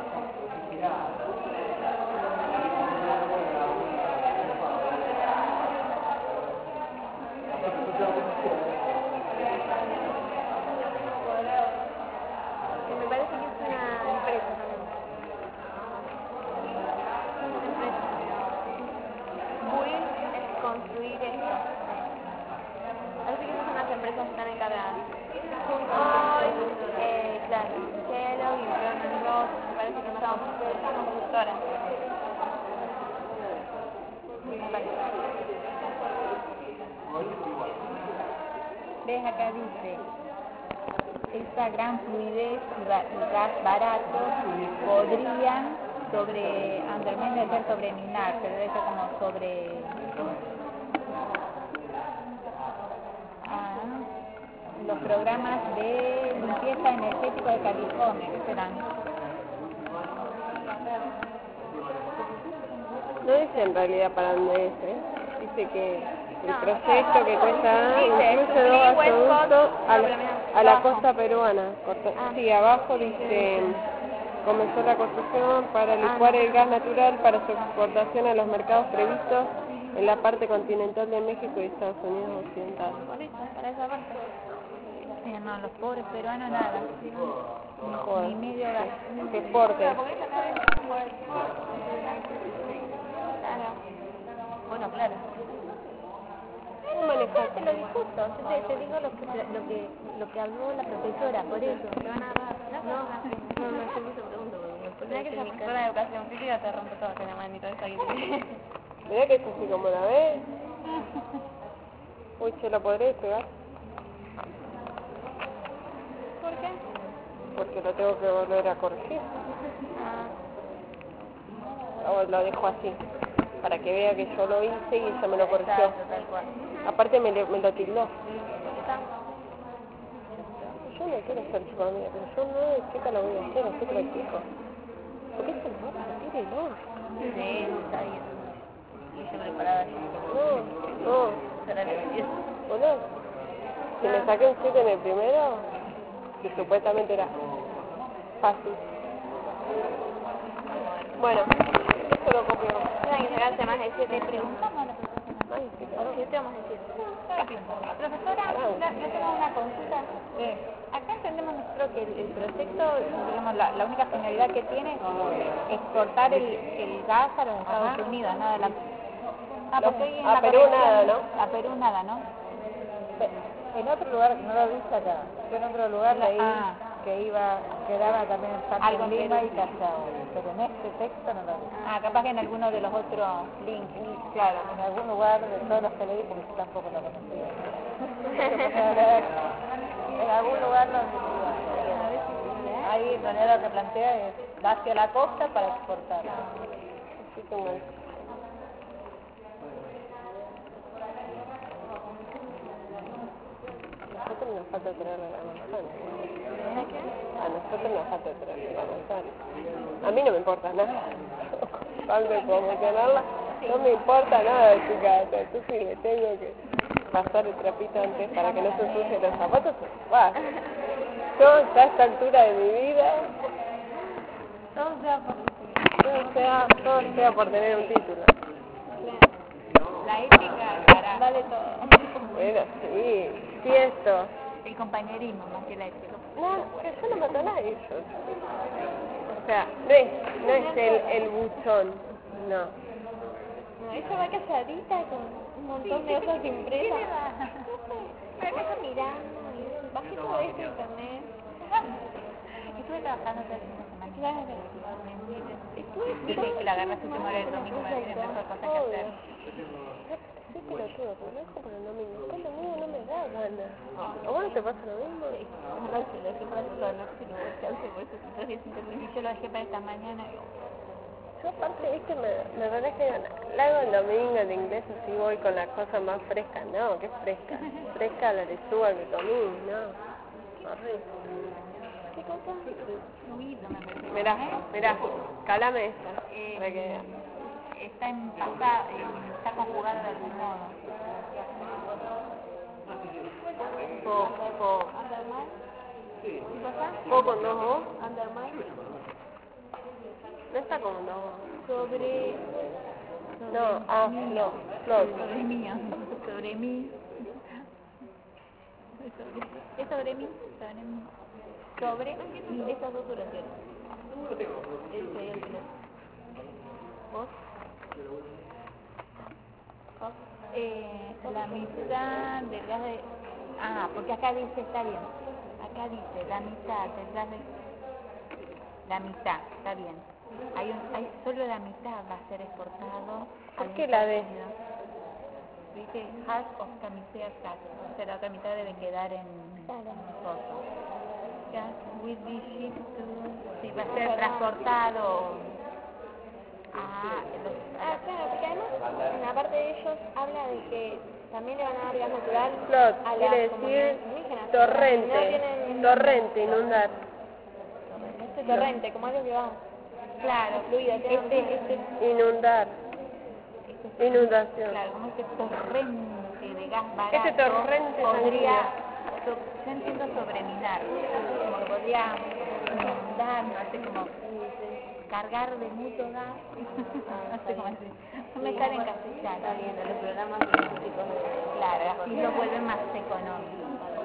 S3: Me parece que es una empresa también. Una empresa. Build es construir esto. Parece que esas son las empresas que están encargadas. Claro, Kellogg y Roland Ross, me parece que son constructoras. Me parece.
S4: ¿Ves? Acá dice, esta gran fluidez y gas barato podrían Andermen ser sobre minar, pero debe ser como sobre los programas de limpieza energética de California, ¿qué serán?
S1: No dice en realidad para dónde es, Dice que el proyecto que cuesta incluye 2 gasoductos a la costa peruana. Sí, abajo dice, comenzó la construcción para licuar el gas natural para su exportación a los mercados previstos en la parte continental de México y Estados Unidos occidental.
S3: Por eso, para esa parte.
S4: No, los pobres peruanos nada. Ni medio gas.
S1: Que exporte.
S6: Bueno, claro.
S1: ¿Cómo manejar?
S6: Te lo discuto, yo te digo lo que habló la profesora, por eso.
S3: Te van a dar.
S6: No, yo me pregunto, porque
S3: Mira que esa profesora de educación física te rompe todo con la manito esa que tiene.
S1: Mirá que es así como la ves. Uy, ¿se la podré pegar?
S3: ¿Por qué?
S1: Porque lo tengo que volver a corregir. O lo dejo así, para que vea que yo lo hice y ella me lo corrigió.
S6: tal cual.
S1: Aparte me lo tildó. Yo no quiero ser psiconomía, pero yo no de chica lo voy a hacer, así practico. Porque esto no va a retírelo.
S6: Sí, está ahí. Y yo preparada así.
S1: No.
S6: Será la limpieza.
S1: Boludo. Si me saqué un 7 en el primero, que supuestamente era fácil. Bueno, eso lo copio.
S3: Tienen que sacarse más de 7.
S4: Preguntamos a la profesora.
S1: Ay, sí,
S3: ¿O 7 o más de 7?
S4: Profesora, yo tengo una consulta. Acá entendemos nosotros que el proyecto, digamos, la única finalidad que tiene es exportar el gas a los Estados Unidos, ¿no? Porque ahí en
S1: a
S4: la
S1: Perú
S4: conexión-
S1: nada, ¿no?
S4: A Perú nada, ¿no?
S7: En otro lugar, no lo viste acá, fue en otro lugar leí que quedaba también
S4: Algo
S7: en
S4: en
S7: Lima
S4: Perú.
S7: y Callao, pero en este texto no lo vi.
S4: Capaz que en alguno de los otros links.
S7: Claro, en algún lugar de todos los que leí, porque yo tampoco lo conocía. Empecé a leer, en algún lugar lo decía. Ahí en realidad lo que plantea es va hacia la costa para exportar.
S1: Así como es. A nosotros nos falta traer la manzana. A nosotros nos falta traer la manzana. A mí no me importa nada. Cuando promocionarla, no me importa nada, chicas. Yo sí me tengo que pasar el trapito antes para que no se ensucien los zapatos. Yo ya a esta altura de mi vida, todo sea por tener un título.
S4: La ética, cara.
S3: Vale todo.
S1: Bueno, sí, esto.
S4: El compañerismo más que la ética.
S1: No, pero yo no mato a nadie. O sea, no es el buchón, no.
S3: No, ella va calladita con un montón de cosas impresas. Pero acá está mirando y bajé todo esto de internet.
S4: Estuve trabajando toda la semana.
S3: Claro.
S4: Dije que la agarraste tu muere el domingo para tener mejor cosas que hacer.
S1: Sí, pero todo, pero lo dejo para el domingo. El domingo no me da ganas. ¿A vos no te pasa lo mismo?
S6: No, si lo dejé para la noche, no descanse, por eso si estás
S4: Y yo lo dejé para esta mañana.
S1: Yo aparte, viste, me relaja, la hago el domingo en inglés, así voy con las cosas más frescas. No, ¿qué fresca? Fresca la lechuga que comí, no. Horrible.
S3: ¿Qué cosa?
S4: Fluido, me parece.
S1: Mirá, calame esta, para que veas.
S4: Está en pasado, está conjugado de algún modo.
S3: Undermine. ¿Qué cosa?
S1: ¿Puedo con dos vos?
S3: Undermine.
S1: No está con dos vos.
S3: Sobre.
S1: No,
S4: Sobre mí, sobre mí. Es sobre mí, sobre mí. Sobre
S6: esas dos oraciones. Ese sería el final. ¿Vos?
S4: La mitad del gas de... porque acá dice, está bien. Acá dice, la mitad del gas de... La mitad, está bien. Hay solo la mitad va a ser exportado.
S1: ¿Por qué la D?
S4: Dice half of camiseas gas. O sea, la otra mitad debe quedar en coso. Gas will be shipped to... Sí, va a ser transportado.
S3: Claro, porque además en la parte de ellos habla de que también le van a dar gas natural
S1: Flot,
S3: a las
S1: quiere
S3: comunidades
S1: decir
S3: indígenas.
S1: torrente,
S3: No tienen
S1: torrente, inundar.
S3: este torrente, como algo que va.
S4: Claro,
S3: fluido,
S1: Inundar. Inundación.
S4: claro, como este torrente de gas barato
S1: Este torrente
S4: podría, yo entiendo sobreminar, como que podría inundar, no sé, como cargar de mucho gas, no sé cómo decir, no me sale en castellano.
S6: Está bien, los programas turísticos.
S4: Claro, así lo vuelven más económico.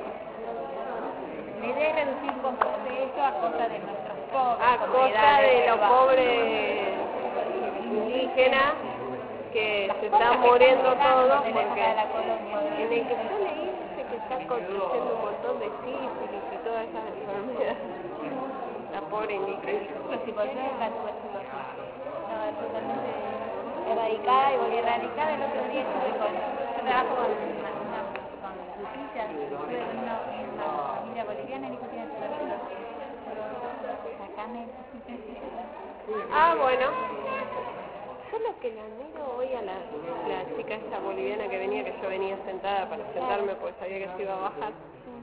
S4: La idea es reducir costos de eso a costa de nuestros pobres.
S1: A costa de los pobres indígenas que se están muriendo todos porque en el que yo leí dice que está construyendo un montón de sífilis y todas esas enfermedades. La pobre indígena.
S4: Pues si volvés a la tuberculosis.
S3: No, es totalmente erradicada y volví
S4: Erradicada. El otro día yo trabajo con Lupita, estuve con una familia boliviana y dijo que tiene tuberculosis. Sacame.
S1: Bueno. Yo lo que la miro hoy a la chica esta boliviana que venía, que yo venía sentada para sentarme porque sabía que se iba a bajar.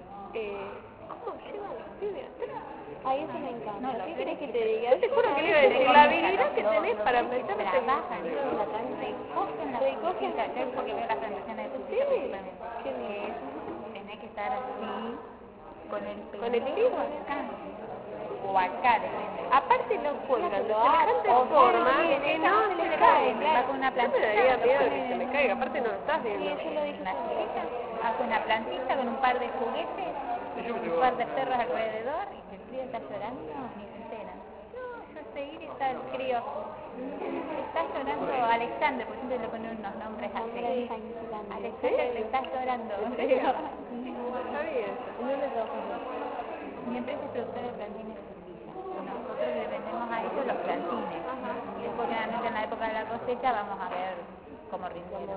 S1: ¿Cómo llevan los pibes atrás?
S3: Ay, eso me encanta.
S4: No,
S3: ¿Qué querés que te
S1: Yo
S3: diga?
S1: te juro que le iba a decir, la habilidad que tenés para meterte en
S4: Trabajan en la cancha y cogen la frutita, yo porque veo las presentaciones de frutita principalmente. Tenés que estar así, con el pelo acá, o acá, depende.
S1: Aparte lo cuelgan de semejante forma que no se le cae.
S4: Va con una
S1: Yo me
S4: plantita,
S1: daría miedo de que se me caiga, aparte no lo estás viendo.
S4: una chiquita, hace una plantita con un par de juguetes, un par de perros alrededor, y si el crío está llorando, ni se enteran. No, yo seguir y está el crío. Está llorando Alexander, por ejemplo, le ponen unos nombres así. Alexander le está llorando.
S1: No sabía eso.
S4: Mi empresa es productora de plantines Urquiza. Nosotros le vendemos a ellos los plantines. Y después, generalmente en la época de la cosecha, vamos a ver cómo rindieron.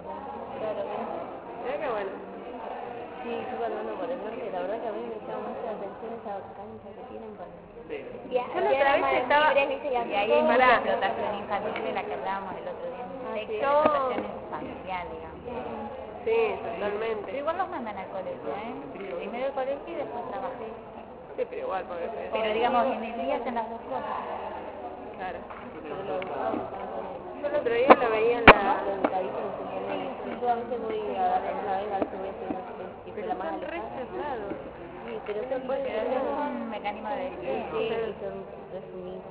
S1: Mira qué bueno.
S6: Sí, yo cuando ando por el norte, la verdad que a mí me llama mucho la atención esa cancha que tienen porque...
S1: Yo la otra vez estaba...
S4: Y ahí hay mucha explotación infantil de la que hablábamos el otro día. Explotación familiar, digamos.
S1: Sí, totalmente.
S4: Pero igual los mandan al colegio, ¿eh? Primero el colegio y después trabajé.
S1: Sí, pero igual, porque...
S4: Pero digamos, en el día hacen las dos cosas.
S1: Claro. Yo el otro día lo veía en la...
S6: Yo a veces voy a dar una vez al sudeste, no sé si fue la más
S1: Son re
S6: alejada.
S1: cerrados.
S6: Sí, pero son
S4: un mecanismo de defensa.
S6: Sí, y son resumidos.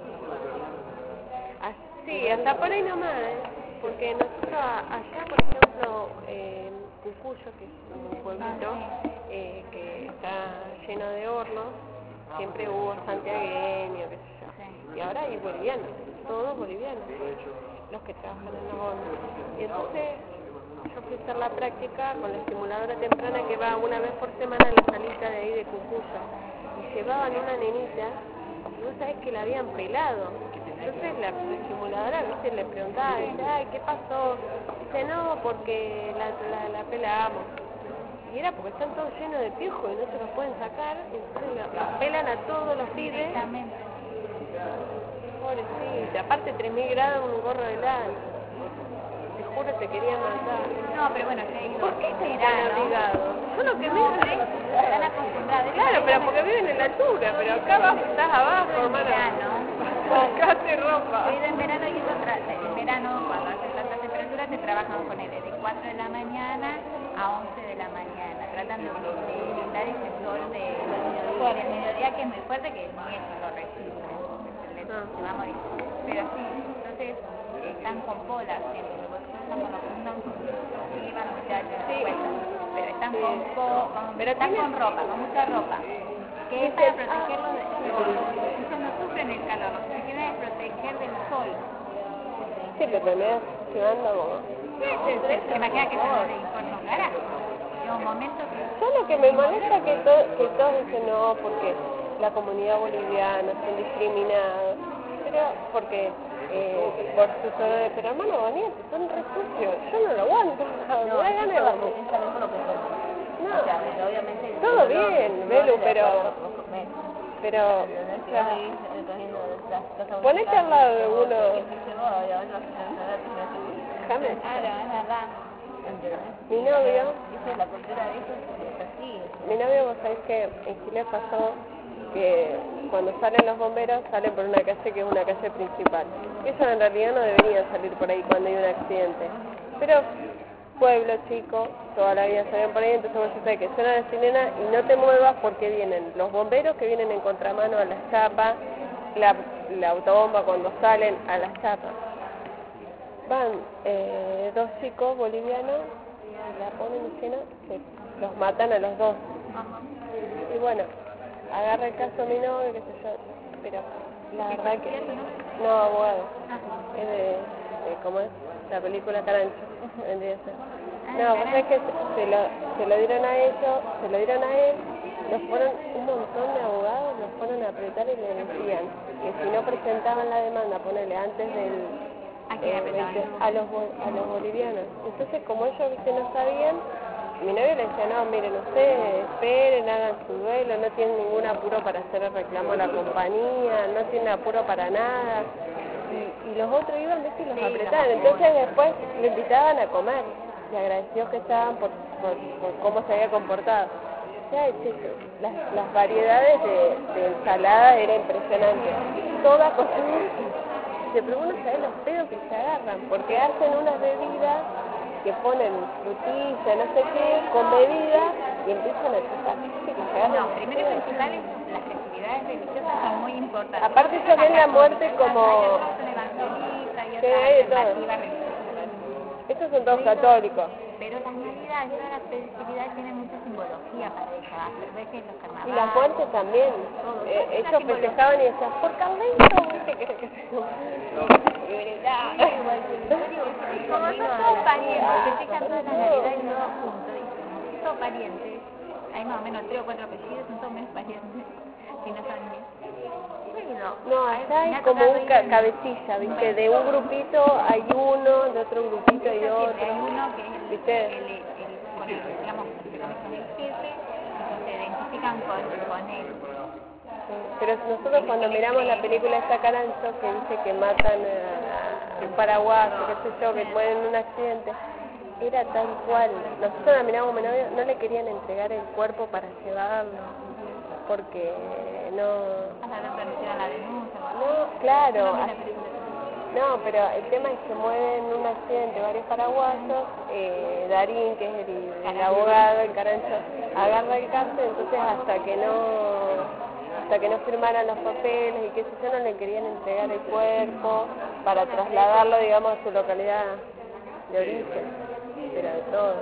S1: Sí, hasta por ahí nomás, porque nosotros allá, por ejemplo, Cucuyo, que es un pueblito que está lleno de hornos, siempre hubo santiagueño, qué sé yo, y ahora hay bolivianos, todos bolivianos, los que trabajan en los hornos. Y entonces yo fui a hacer la práctica con la estimuladora temprana que va una vez por semana a la salita de ahí de Cucuyo, y llevaban una nenita, y vos sabés que la habían pelado. Entonces la estimuladora, viste, le preguntaba, dice, ay, ¿qué pasó? Dice, no, porque la pelamos. Y era porque están todos llenos de piojos y no se los pueden sacar, y entonces los pelan a todos los pibes. Pobrecita, aparte 3.000 grados, un gorro de helado. Te juro, te quería matar.
S4: No, pero bueno, te digo,
S1: ¿Por qué están tan abrigados? Yo lo que me
S4: están acostumbrados.
S1: Claro, pero porque viven en la altura, pero acá abajo estás abajo, hermano. Buscate ropa.
S4: He ido en verano y en verano, cuando hace tanta temperatura, te trabajan con él de 4 de la mañana a 11 de la mañana, tratando de evitar ese sol del mediodía que es muy fuerte, que ni eso lo resiste, se va a morir. Pero sí, entonces están con polas siempre, porque están con los iban muchachos, pero están están con ropa, con mucha ropa, que es para protegerlos ellos no sufren el calor, lo que se quieren es proteger del sol.
S1: Sí, pero me vas llevando como...
S4: ¿Se imagina que eso no le importa un carajo? Llega un momento que...
S1: Yo lo que me molesta es que todos dicen no, porque la comunidad boliviana son discriminados, pero porque por sus olores, pero hermano bonito, son re sucios, yo no lo aguanto, me da ganas de vomitar. No,
S6: o sea, obviamente
S1: todo bien, Belu, pero ponete al lado de uno. Déjame.
S4: Claro, es verdad.
S1: Mi novio,
S6: Esa es la cultura de ellos, es así.
S1: mi novio, vos sabés que en Chile pasó que cuando salen los bomberos salen por una calle que es una calle principal. Ellos en realidad no deberían salir por ahí cuando hay un accidente. Pero pueblo chico, toda la vida salían por ahí, entonces vos sabés que suena la sirena y no te muevas porque vienen los bomberos que vienen en contramano a las chapas, la autobomba cuando salen a las chapas. Van dos chicos bolivianos, la ponen en escena, que los matan a los dos. Y bueno, agarra el caso mi novio, qué sé yo, pero la verdad que... No, abogado. Es de ¿cómo es? La película Carancho, vendría a ser. No, pues es que se lo dieron a ellos, se lo dieron a él, los fueron, un montón de abogados los fueron a apretar y le decían que si no presentaban la demanda, ponele antes del... a los bolivianos. Entonces, como ellos, viste, no sabían, mi novio le decía, no, miren, ustedes esperen, hagan su duelo, no tienen ningún apuro para hacer el reclamo a la compañía, no tienen apuro para nada. Y los otros iban, viste, y los apretaban. Entonces después le invitaban a comer, y agradecidos que estaban por cómo se había comportado. O sea, las variedades de ensalada era impresionante. Toda cosa. Pero uno sabe los pedos que se agarran, porque hacen unas bebidas que ponen frutilla, no sé qué, con bebida, y empiezan a chupar.
S4: No, primero y principal, las festividades religiosas son muy importantes.
S1: Aparte ellos ven la muerte como...
S4: Son evangelistas y otras alternativas religiosas.
S1: Estos son todos católicos.
S4: Pero las navidades, todas las festividades tienen mucha simbología para ellos, las cervezas y los carnavales.
S1: Y las muertes también. Ellos festejaban y decían, por Carlito, ¿qué querés que se
S4: como son todos parientes, festejan todas las navidades todos juntos, y todos parientes. Hay más o menos 3 o 4 apellidos, son todos menos parientes, si no son bien.
S1: No, allá hay como un cabecilla, ¿viste? De un grupito hay uno, de otro grupito hay otro.
S4: Hay uno que es
S1: ¿viste?
S4: con el, digamos, con el jefe, y se identifican con él.
S1: Pero nosotros cuando miramos la película esta Carancho, que dice que matan a un paraguayo, qué sé yo, que mueren en un accidente, era tal cual. Nosotros la miramos, mi novio, no le querían entregar el cuerpo para llevarlo, porque no... No, claro. No, pero el tema es que mueren en un accidente varios paraguayos, Darín, que es el abogado, el Carancho, agarra el caso, entonces hasta que no firmaran los papeles y qué sé yo, no le querían entregar el cuerpo para trasladarlo, digamos, a su localidad de origen, pero de todo.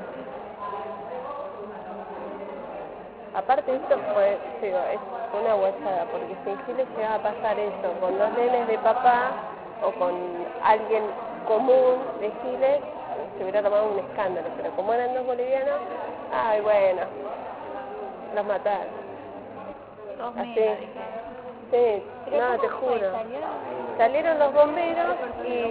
S1: Aparte esto es una guachada, porque si en Chile llegaba a pasar eso con 2 nenes de papá o con alguien común de Chile, se hubiera tomado un escándalo, pero como eran 2 bolivianos, ay bueno, los mataron. Así. Sí, no, te juro. Salieron los bomberos y...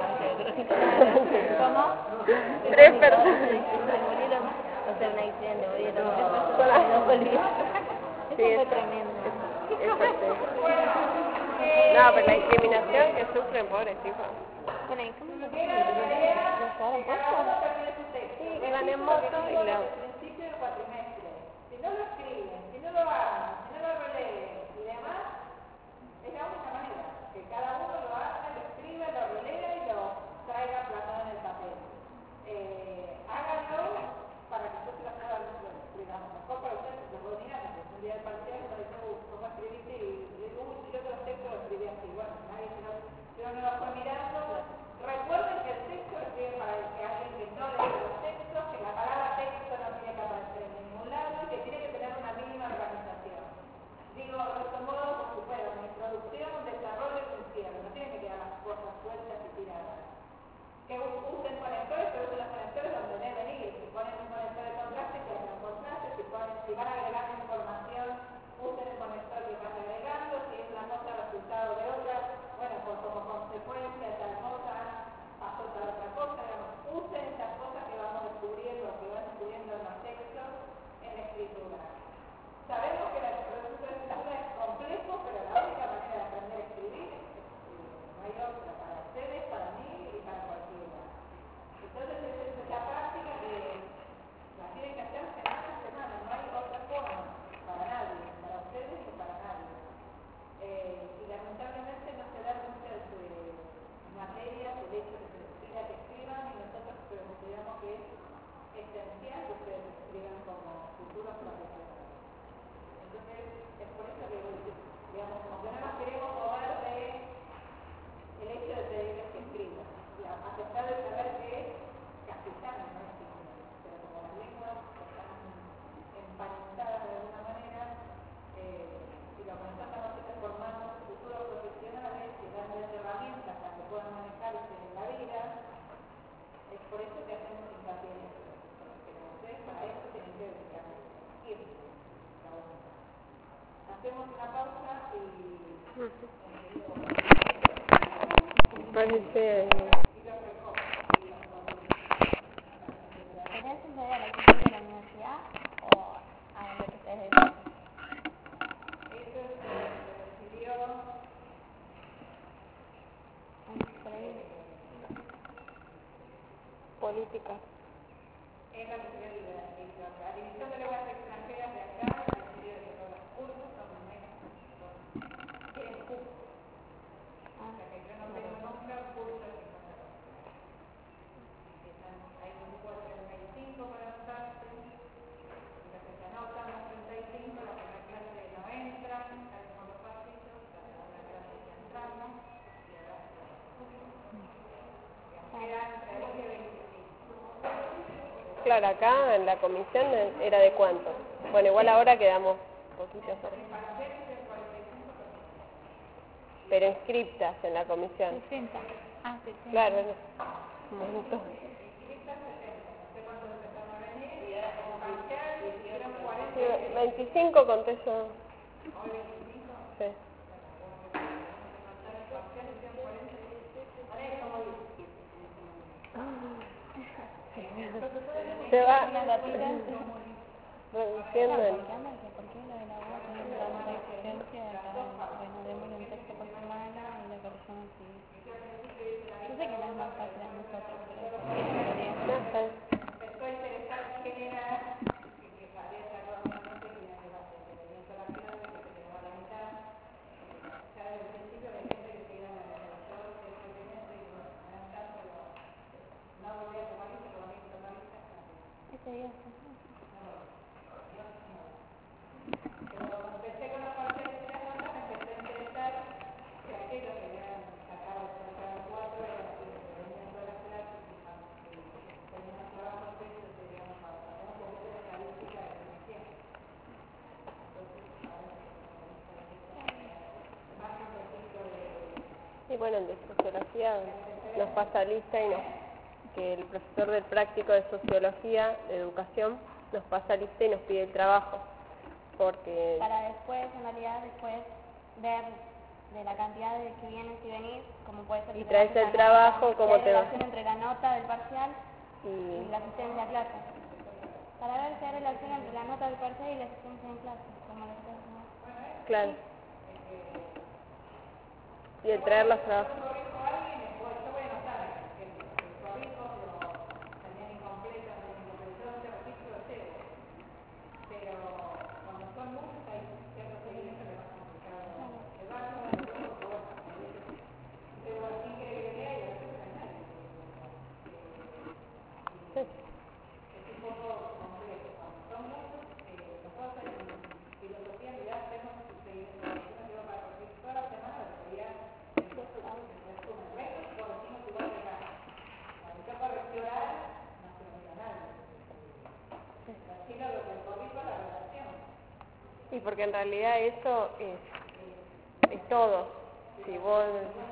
S6: ¿Cómo?
S1: 3 personas.
S6: O sea, un accidente, murieron 3 personas y 2 bolivianos.
S1: Sí,
S6: Eso fue tremendo.
S1: Es fuerte. No, pero la discriminación que sufren, pobres hijos.
S6: Bueno, ¿y cómo lo llevaron puesto?
S1: Sí, iban en moto y lo...
S2: Principio del cuatrimestre. Si no lo escriben, si no lo hagan, si no lo releen y demás, es la única manera. Que cada uno lo haga, lo escriba, lo relea y lo traiga plasmado en el papel. Háganlo para que yo se lo pueda digamos, mejor para ustedes, porque los dominantes, que es un día de parcial, no dice, ¿cómo escribiste? Y yo otros textos lo escribí así. Bueno, nadie si uno no lo fue mirando. Recuerden que el texto lo escribe para que alguien que no lee los textos, que la palabra texto no tiene que aparecer en ningún lado y que tiene que tener una mínima organización. Digo, de otro modo, bueno, una introducción, un desarrollo y un cierre. No tienen que quedar las cosas sueltas y tiradas. Que usen conectores, pero usen los conectores donde deben ir. Si ponen un conector de contraste, que hagan contraste. Si van agregando información, usen el conector que van agregando. Si es una nota resultado de otra, bueno, pues como consecuencia de tal cosa, pasó tal otra cosa. Digamos, usen esas cosas que vamos descubriendo, que van descubriendo en los textos, en la escritura. Sabemos que el proceso de escritura es complejo, pero la única manera de aprender a escribir es escribir. No hay otra para ustedes, para mí y para cualquiera. Entonces, esa es la práctica que
S1: Parece...
S3: ¿Querés suceder a la actitud de la universidad o a lo que ustedes deciden?
S2: Eso se decidió
S3: Por ahí.
S1: política.
S2: en la Universidad de la División de Lenguas Extranjeras de acá decidió que todos los cursos son menos tienen cursos. O sea que yo no tengo nunca cursos de hay un grupo de 35 para anotarse, y los que se anotan los 35, la primera clase no entran, están con los pasillos, la segunda clase ya entramos, y ahora quedan entre 20 y 25.
S1: Claro, acá en la comisión era de cuánto. Bueno, igual ahora quedamos poquitos. Pero inscriptas en la comisión.
S4: 60. Ah, 60.
S1: Claro, un montón. 25 conté yo. Sí. Se va reduciendo el...
S3: ¿Por qué lo de la voz tiene la nota de exigencia acá? Bueno, démosle un texto por semana y la persona sigue. Yo sé que no es más fácil a nosotros, pero ¿por qué no lo haría?
S1: No sé.
S2: Estoy interesada en generar que parezca nuevamente que la dependiendo de la clase que se quedó a la mitad. Ya desde el principio hay gente que queda en la literatura, que es pertinente y bueno, me dan tanto, no volví a tomar lista, pero a mí tomar lista.
S3: Ese día sí.
S2: Pero cuando empecé con los parciales de las notas me empecé a interesar que aquellos que habían sacado el 4 era que venían todas las clases y tenían los trabajos hechos, digamos, para tener un poquito de estadística de su tiempo. Entonces, ahora más un poquito de...
S1: Y bueno, de sociología nos pasa lista y que el profesor del práctico de sociología, de educación, nos pasa lista y nos pide el trabajo. Porque...
S3: Para después, en realidad, ver de la cantidad de que vienes y venís, cómo puede ser.
S1: Y traes el trabajo, cómo te va.
S3: relación entre la nota del parcial y la asistencia a clase. Para ver si hay relación entre la nota del parcial y la asistencia en clase, como lo ustedes, ¿no?
S1: Claro. Y el traer los trabajos. Sí, porque en realidad eso es todo. Si vos...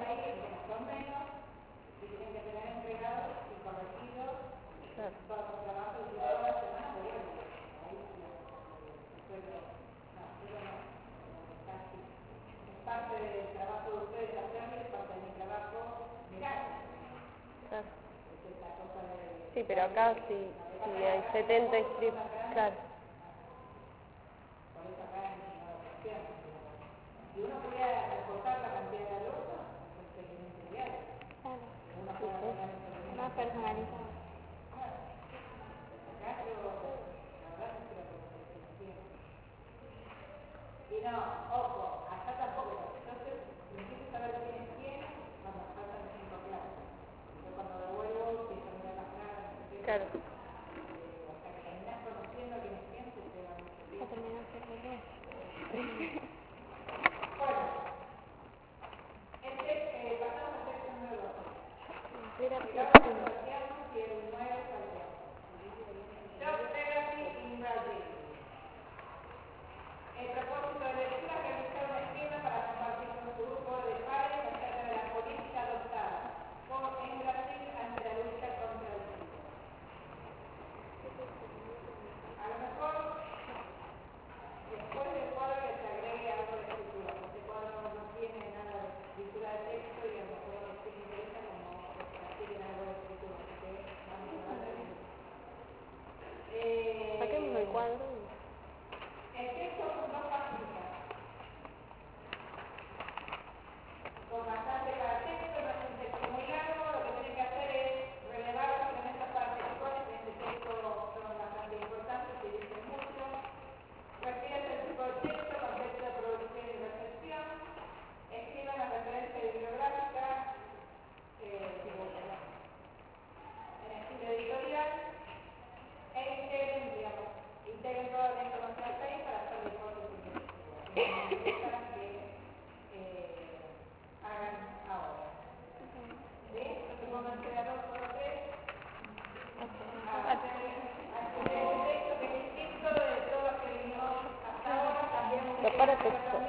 S2: Parte del trabajo de ustedes hacerlo y parte de mi trabajo mirar.
S1: Claro. Sí, pero acá si hay 70 inscriptos, claro.
S2: Por eso acá en la educación. Si uno pudiera recortar la cantidad de alumnos, pues sería ideal.
S3: Claro.
S2: Uno puede poner
S3: Más personalizado.
S2: acá yo, la verdad es que lo que y no, ojo, acá tampoco. Entonces, empiezo a saber quién es quién cuando faltan 5 clases. Yo cuando devuelvo, empiezo a mirar las clases.
S1: Claro.
S2: O sea, que terminás conociendo quién es quién, te lleva mucho tiempo.
S3: Ya terminaste el día.
S2: Bueno, pasamos a sección número 2.
S1: Mira,
S2: Y el 9 salteamos. Job therapy in Brazil. El propósito de lectura es realizar un esquema para compartir con su grupo de pares acerca de la política adoptada en Brasil ante la lucha contra el SIDA. A lo mejor, después del cuadro les agregue algo de escritura. Este cuadro no tiene hagan ahora. ¿Sí? Entonces pónganse a 2 por 3. Hacer un texto que es distinto de todo lo que vimos hasta ahora. Cambiamos
S1: Lo para texto.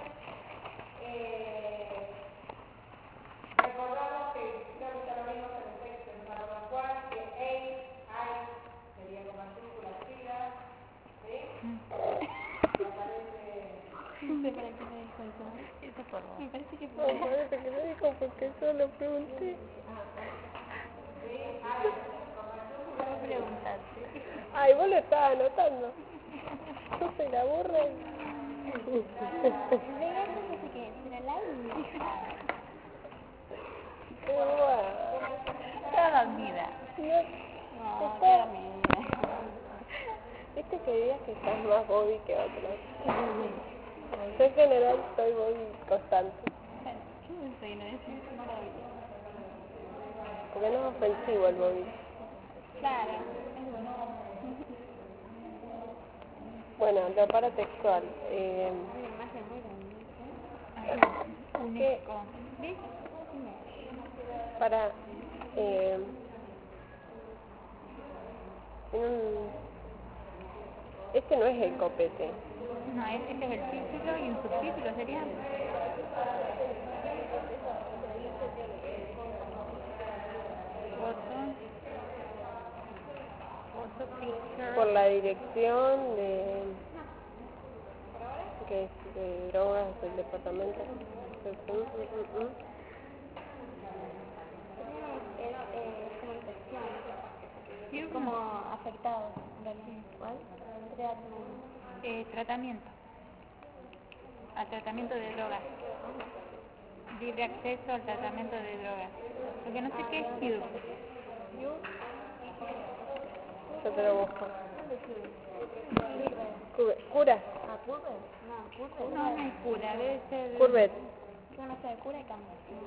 S2: Recordamos que creo que ya lo vimos en el texto en Salvador Juan, que hay sería con mayúsculas chidas, ¿sí? Aparece...
S3: No sé para qué me dijo eso.
S4: Eso por vos.
S3: Me parece que
S1: No,
S3: fue.
S1: parece que me dijo porque yo lo pregunté.
S4: ¿Cómo preguntaste?
S1: Ay, vos lo estabas anotando. Yo soy la burra.
S3: Venga, eso no sé qué es, era live.
S1: Qué guay.
S4: Estaba dormida.
S3: No, qué amiga.
S1: Viste que días que estás más Bobby que otros. Yo en general soy Bobby constante.
S3: ¿Qué me estoy no decir?
S1: Porque no es ofensivo el Bobby.
S3: Claro, es bueno.
S1: Bueno, lo para textual.
S3: Hay una imagen muy grande.
S4: Un
S1: ¿Qué?
S4: eco. ¿Ves?
S1: Para en un, este no es el copete.
S4: No, este es el título y un subtítulo sería. Foto picture.
S1: Por la dirección de que es de drogas del departamento.
S3: Es como infección. Como afectados, en realidad. ¿Cuál?
S4: Tratamiento. Al tratamiento de drogas. Libre acceso al tratamiento de drogas. Porque no sé qué es CURE.
S1: Yo te lo busco. Cura.
S3: Ah, Curvet. No, Curvet.
S4: No, no hay cura, debe ser...
S1: Curvet.
S3: Yo no sé, cura y cambio.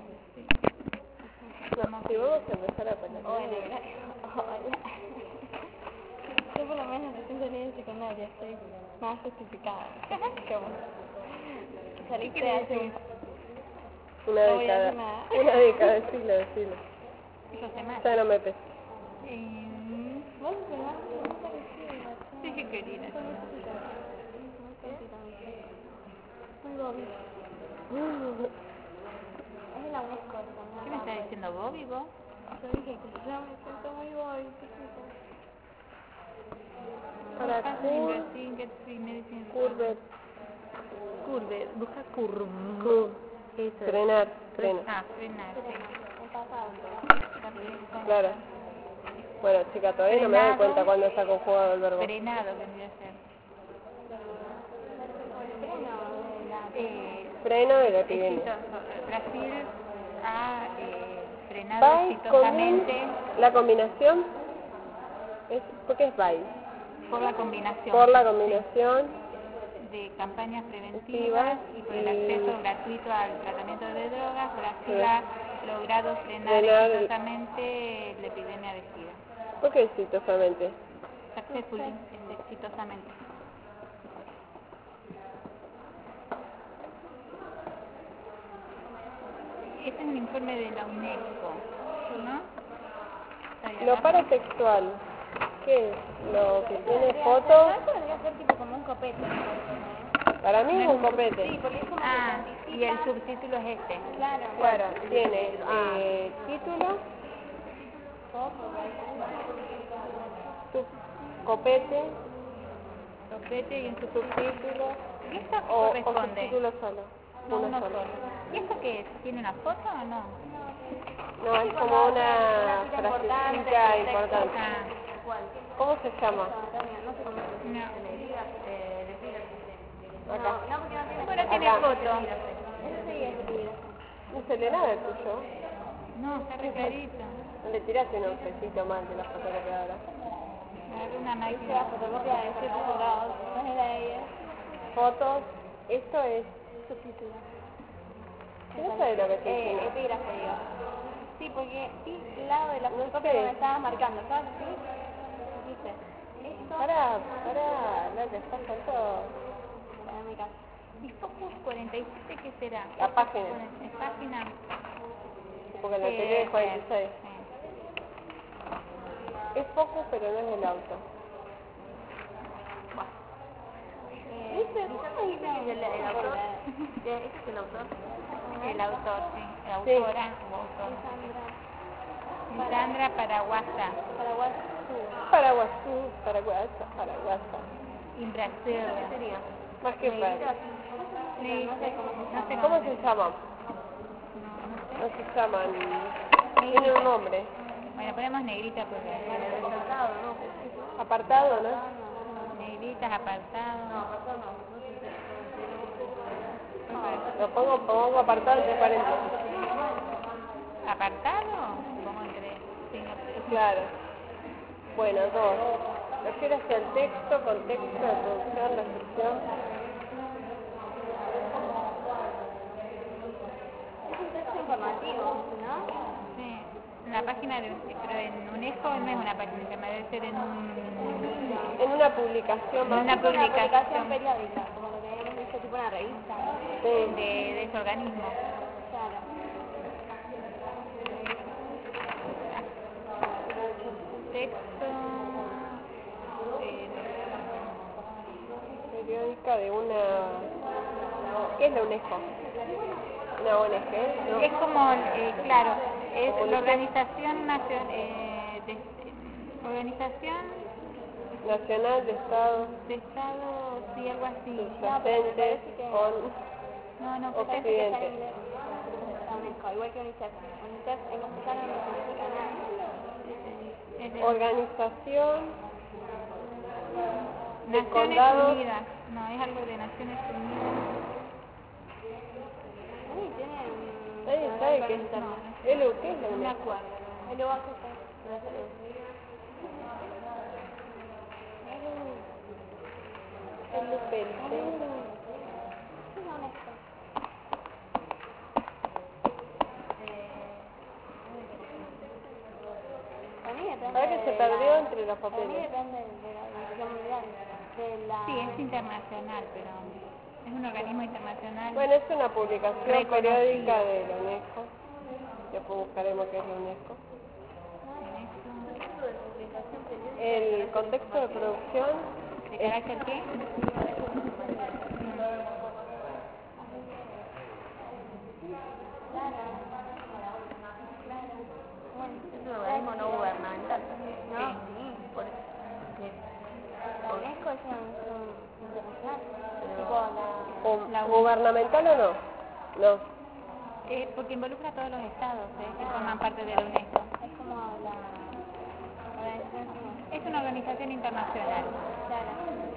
S1: No, si vamos a empezar a poner.
S3: Hola, gracias. Hola. Yo por lo menos recién salí de secundaria, estoy más justificada. Saliste hace
S1: Una
S3: No voy a
S1: década.
S3: decir nada.
S1: Una década, decilo.
S4: Eso se mata.
S1: Ya no me pesa.
S3: Vos te vas muy parecida.
S4: Sí, qué querida.
S3: Muy Bobby. Es de la UNESCO.
S4: ¿Qué me está diciendo Bobby, vos?
S3: Yo dije que ya me siento muy Bobby.
S1: Para Curvet.
S4: Curve, busca curve. Eso.
S1: Frenar.
S4: Ah, frenar.
S3: Un pasado.
S1: Claro. Bueno, chica, todavía no me doy cuenta cuando está conjugado el verbo.
S4: Frenado vendría a ser.
S1: Freno de la epidemia.
S4: Brasil ha frenado
S1: By
S4: exitosamente
S1: la combinación es porque es by.
S4: por la combinación.
S1: Por la combinación
S4: de campañas preventivas y por el acceso gratuito al tratamiento de drogas, Brasil ha logrado frenar exitosamente la epidemia de SIDA.
S1: ¿Por qué exitosamente?
S4: Successfully, exitosamente. Este es un informe de la UNESCO, ¿no?
S1: Lo paratextual, ¿qué es? Lo que tiene fotos.
S3: Eso debería ser tipo como un copete.
S1: Para mí es un copete.
S3: Sí, porque es como
S4: y el subtítulo es este.
S3: Claro,
S1: tiene título, copete
S4: y un
S1: subtítulo
S4: ¿Y esto qué
S1: o
S4: corresponde?
S1: subtítulo solo.
S4: No,
S1: Uno
S4: uno
S1: solo.
S4: solo. ¿Y esto qué es? ¿Tiene una foto o no?
S1: No, es como una frasecita importante.
S4: Ah,
S1: ¿Cómo se llama?
S3: no sé cómo se
S4: no.
S1: Acá.
S3: No, porque no tiene
S4: Bueno, tiene
S1: Acá.
S4: foto.
S3: Eso sí es libre.
S1: ¿No se lee nada el tuyo?
S4: No, está re clarito.
S1: No le tiraste un ofrecito mal de la fotocopiadora.
S4: Agarré una
S3: Esa
S4: máquina.
S3: fotocopia de 7 pulgadas, no es de ella.
S1: Fotos, esto es.
S3: Subtítulo.
S1: No sé lo que te dice.
S3: Epígrafe, digo. Sí, porque el lado de la
S1: No
S3: fotocopia
S1: sé.
S3: donde estabas marcando, ¿sabes? ¿Sí? Dice, esto
S1: Pará, no te estás con todo.
S3: está en mi casa.
S4: ¿Y Focus 47 qué será?
S1: La página.
S4: ¿Es página?
S1: Porque la tele es 46.
S4: Sí.
S1: Es Focus, pero no es del auto.
S6: ¿Viste? ¿Cómo dice el autor? ¿Ese es el autor?
S4: El autor, sí. La
S1: Sí.
S4: autora o autor. Sandra Paraguasa.
S1: Paraguasa.
S4: En Brasil.
S6: ¿Qué sería?
S1: Más que para.
S4: Sí, no sé
S1: ¿Cómo se llaman? No se llaman. Tiene un nombre.
S4: Bueno, ponemos negrita porque
S6: Resaltado, ¿no?
S1: Apartado, ¿no?
S4: negritas, apartados.
S6: No, apartado no.
S1: Lo pongo apartado entre paréntesis.
S4: ¿Apartado? Pongo entre signos.
S1: Claro. Bueno, 2. Refiere hacia el texto, contexto de producción, recepción.
S3: Es un texto informativo, ¿no?
S4: Sí. La página de pero en UNESCO no es una página interna, debe ser en un...
S1: En una publicación más.
S4: Una publicación
S3: periódica, como lo que habíamos visto, tipo una revista.
S4: de ese organismo.
S3: Claro.
S4: Texto...
S1: Periódica de una... ¿Qué es la UNESCO? Una ONG, ¿no?
S4: Es como, claro, es la Organización Organización
S1: Nacional de Estados
S4: de Estado, sí, algo así.
S1: Subyacentes
S4: No,
S1: Occidente.
S3: UNESCO, igual que UNICEF. UNICEF en castellano no significa nada.
S4: Es de
S1: Organización de
S4: Naciones
S1: Condados.
S4: Unidas. No, es algo de Naciones Unidas.
S1: Nadie sabe qué es. ¿Elu qué es la
S4: No me
S1: UNESCO?
S4: acuerdo.
S3: El OACP.
S1: ¿Sabes que se perdió entre los
S3: Para mí
S1: papeles?
S3: depende de la Organización Mundial.
S4: Sí, es internacional, pero es un organismo internacional.
S1: Bueno, es una publicación
S4: Reconocido.
S1: periódica de la UNESCO. Después buscaremos qué es la UNESCO. El contexto de producción
S4: ¿De carácter qué?
S6: Es un organismo no gubernamental.
S3: ¿No?
S6: Sí, por eso.
S3: La UNESCO es un internacional. Tipo
S1: ¿La gubernamental o no? No.
S4: Porque involucra a todos los estados que forman parte de la UNESCO.
S3: es como la organización
S4: Es una organización internacional.
S3: Claro.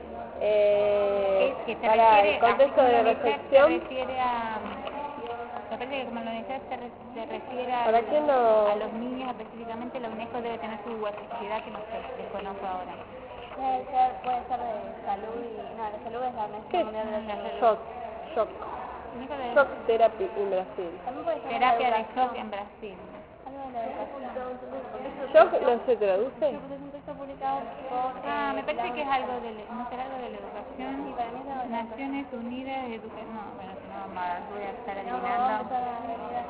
S4: Que se
S1: Para
S4: refiere,
S1: el contexto
S4: así como
S1: de
S4: la UNICEF
S1: recepción.
S4: se refiere a... Me parece que como la UNICEF se refiere
S1: ¿Para quién lo...?
S4: a los niños específicamente, la UNESCO debe tener su actividad que no sé, desconozco ahora.
S3: Puede ser de salud y... No, de salud es la
S1: ¿Qué
S3: Organización Mundial de la
S1: es?
S3: Salud.
S1: Shock.
S4: UNESCO de
S1: Shock therapy en Brasil.
S3: También puede ser
S4: terapia
S3: la
S4: de
S3: educación.
S4: shock en Brasil.
S3: Algo de la educación.
S1: ¿Shock no se traduce?
S3: Es un texto publicado por...
S4: Me parece que es algo de, no será algo de la educación.
S3: Sí, para mí es algo de la
S4: Naciones Unidas de Educación. No, bueno, si no más voy a estar
S3: No,
S4: adivinando.
S3: vamos a la realidad.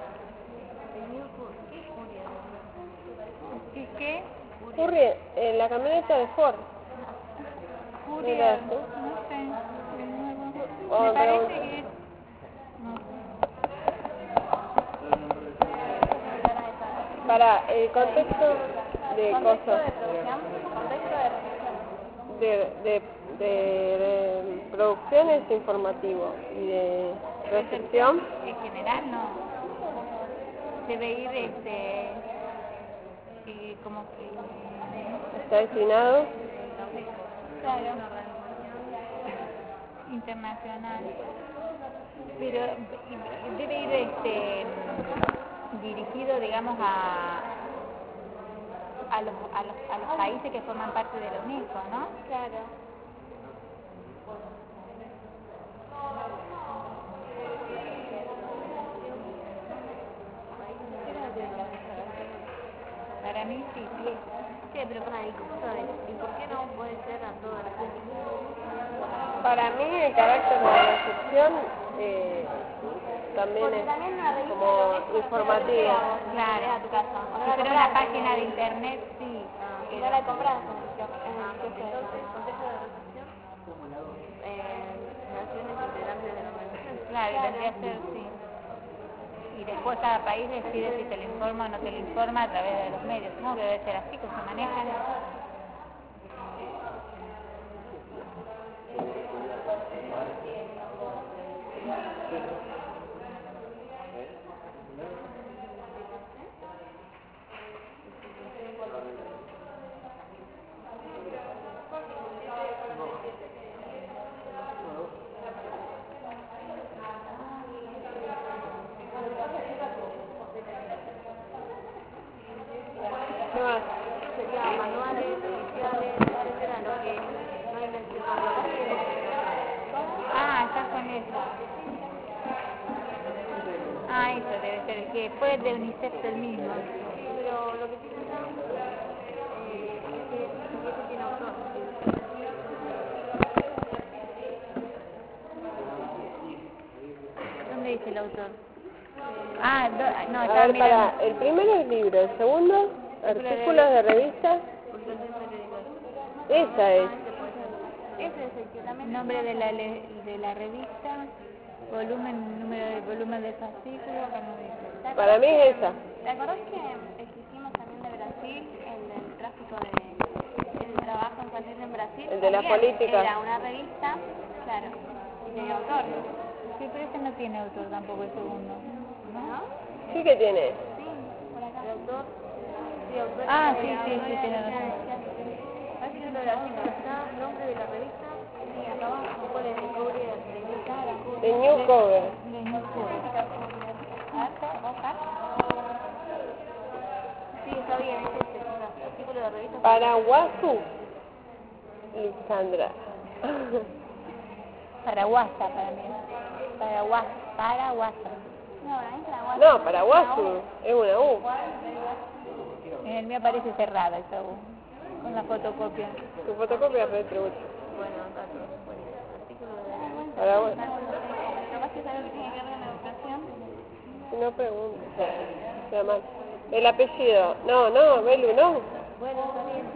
S4: ¿Qué?
S1: Ocurre en la camioneta de Ford.
S4: Courier,
S1: ¿Tú?
S4: no sé, de nuevo.
S1: Oh,
S4: Me parece
S1: pero-
S4: que es... No sé.
S1: Para el contexto de
S3: Contexto
S1: cosas.
S3: de producción. Contexto de recepción.
S1: De producción es informativo y de recepción
S4: En general no. Debe ir como que...
S1: está destinado
S4: Claro. Internacional. Pero debe ir dirigido, digamos, a los países que forman parte de la UNESCO, ¿no?
S3: Claro.
S4: Para mí sí.
S6: Sí, pero para ¿y cómo sabes? ¿Y por qué no puede ser a toda la gente?
S1: Para mí el carácter de la excepción también
S3: Porque
S1: es
S3: también una revista
S1: como
S3: lo ves
S1: informativo.
S4: Claro,
S3: a tu casa. O no la
S4: si fuera
S3: compras
S4: una página
S3: en
S4: de
S3: el-
S4: internet, sí.
S3: Y no la compras en el kiosco de-
S6: Entonces, contexto de recepción, naciones integrantes de la organización.
S4: Claro, tendría que ser, sí. Y después cada país decide si te lo informa o no te lo informa a través de los medios. Supongo que debe ser así, que se manejan.
S1: ¿Qué más?
S6: Sería manuales, oficiales, etcétera, lo que no hay mención.
S4: Ah, estás con eso. Ah, eso debe ser, que fue de UNICEF el mismo.
S6: Sí, pero lo que tiene acá es que ese tiene autor.
S4: ¿Dónde dice el autor? Ah, no,
S1: A
S4: estaba
S1: ver,
S4: mirando.
S1: para, el primero es libro, el segundo, artículos de revista.
S6: Publicaciones periódicas.
S1: Esa es.
S6: Ese es el que también.
S4: Nombre de la revista, volumen, número de volumen de fascículo, acá no dice.
S1: Para mí es esa.
S3: ¿Te acordás que el que hicimos también de Brasil, el del tráfico el trabajo infantil en Brasil?
S1: El de la
S3: También
S1: política.
S3: Era una revista, claro, y tenía autor,
S4: Sí, pero ese no tiene autor tampoco el segundo.
S3: ¿no?
S1: Sí que tiene.
S3: Sí, por acá.
S6: El autor. Sí, autor.
S4: Ah, sí, tiene razón.
S6: Parece que lo del artículo está, nombre de la revista.
S3: Sí, acá abajo.
S6: ¿Cuál es? Recovery de New
S1: The New Cover.
S4: De Newcomer.
S6: Sí, está bien, es este, chicas. Artículo de revista.
S1: Paraguasu. Lisandra.
S4: Paraguasa para mí. Paraguasa.
S3: No, la isla de
S1: No, Paraguasu. Es una U.
S4: En el mío aparece cerrada esa U, con la fotocopia.
S1: Tu fotocopia es retrucha.
S6: Bueno, datos. Bueno, artículo de
S1: Paraguasu.
S3: Capaz que es algo que tiene que ver con la educación.
S1: Si no pregunto. Se llama. El apellido. No, Belu, no.
S6: Bueno, está bien.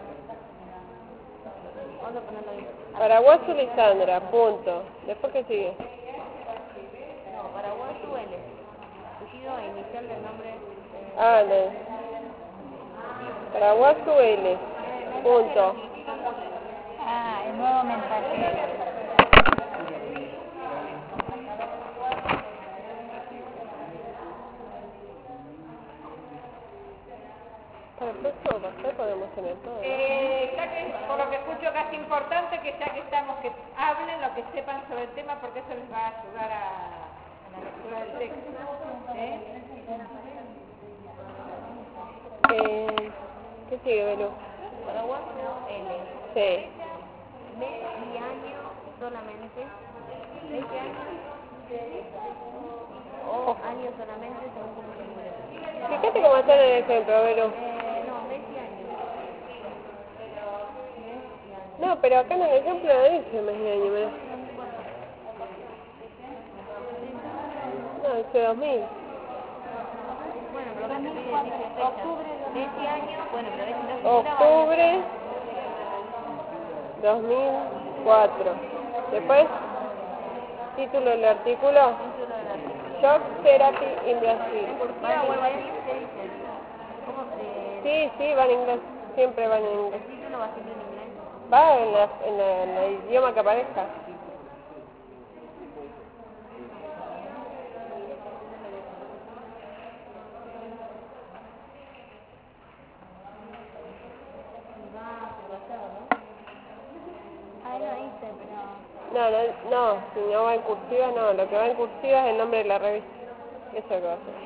S6: Vamos a ponerlo ahí.
S1: Paraguasu Lisandra, punto. Después que sigue.
S6: No, Paraguasu L. Apellido e inicial del nombre.
S1: Ah, no. Paraguasu L. Punto.
S4: Ah, el nuevo mensajero.
S1: Para el próximo paseo podemos tener todo, ¿no?
S2: Ya que, por lo que escucho, casi importante que ya que estamos, que hablen lo que sepan sobre el tema, porque eso les va a ayudar a la lectura del texto.
S1: ¿Qué sigue, Belu?
S6: Paraguasu L.
S1: Sí.
S6: Mes y año solamente. Mes y año. O año solamente según como se encuentre.
S1: Fíjate cómo está en el ejemplo, Belu.
S6: No, mes y año.
S1: No, pero acá en el ejemplo no dice mes y año, ¿verdad? No, dice 2000.
S6: Bueno, pero acá te pide dice fecha. Mes y año, bueno, pero ves si no se
S1: Octubre 2004. Después, título del artículo. Shock Therapy in Brasil.
S6: cursiva o algo así, ¿qué dicen? ¿Cómo
S1: Sí, van en inglés. Siempre van en inglés.
S6: el título va siempre en inglés?
S1: Va en el idioma que aparezca.
S3: Ahí lo dice, pero...
S1: No, si no va en cursiva, no. Lo que va en cursiva es el nombre de la revista. Eso es lo que va a hacer.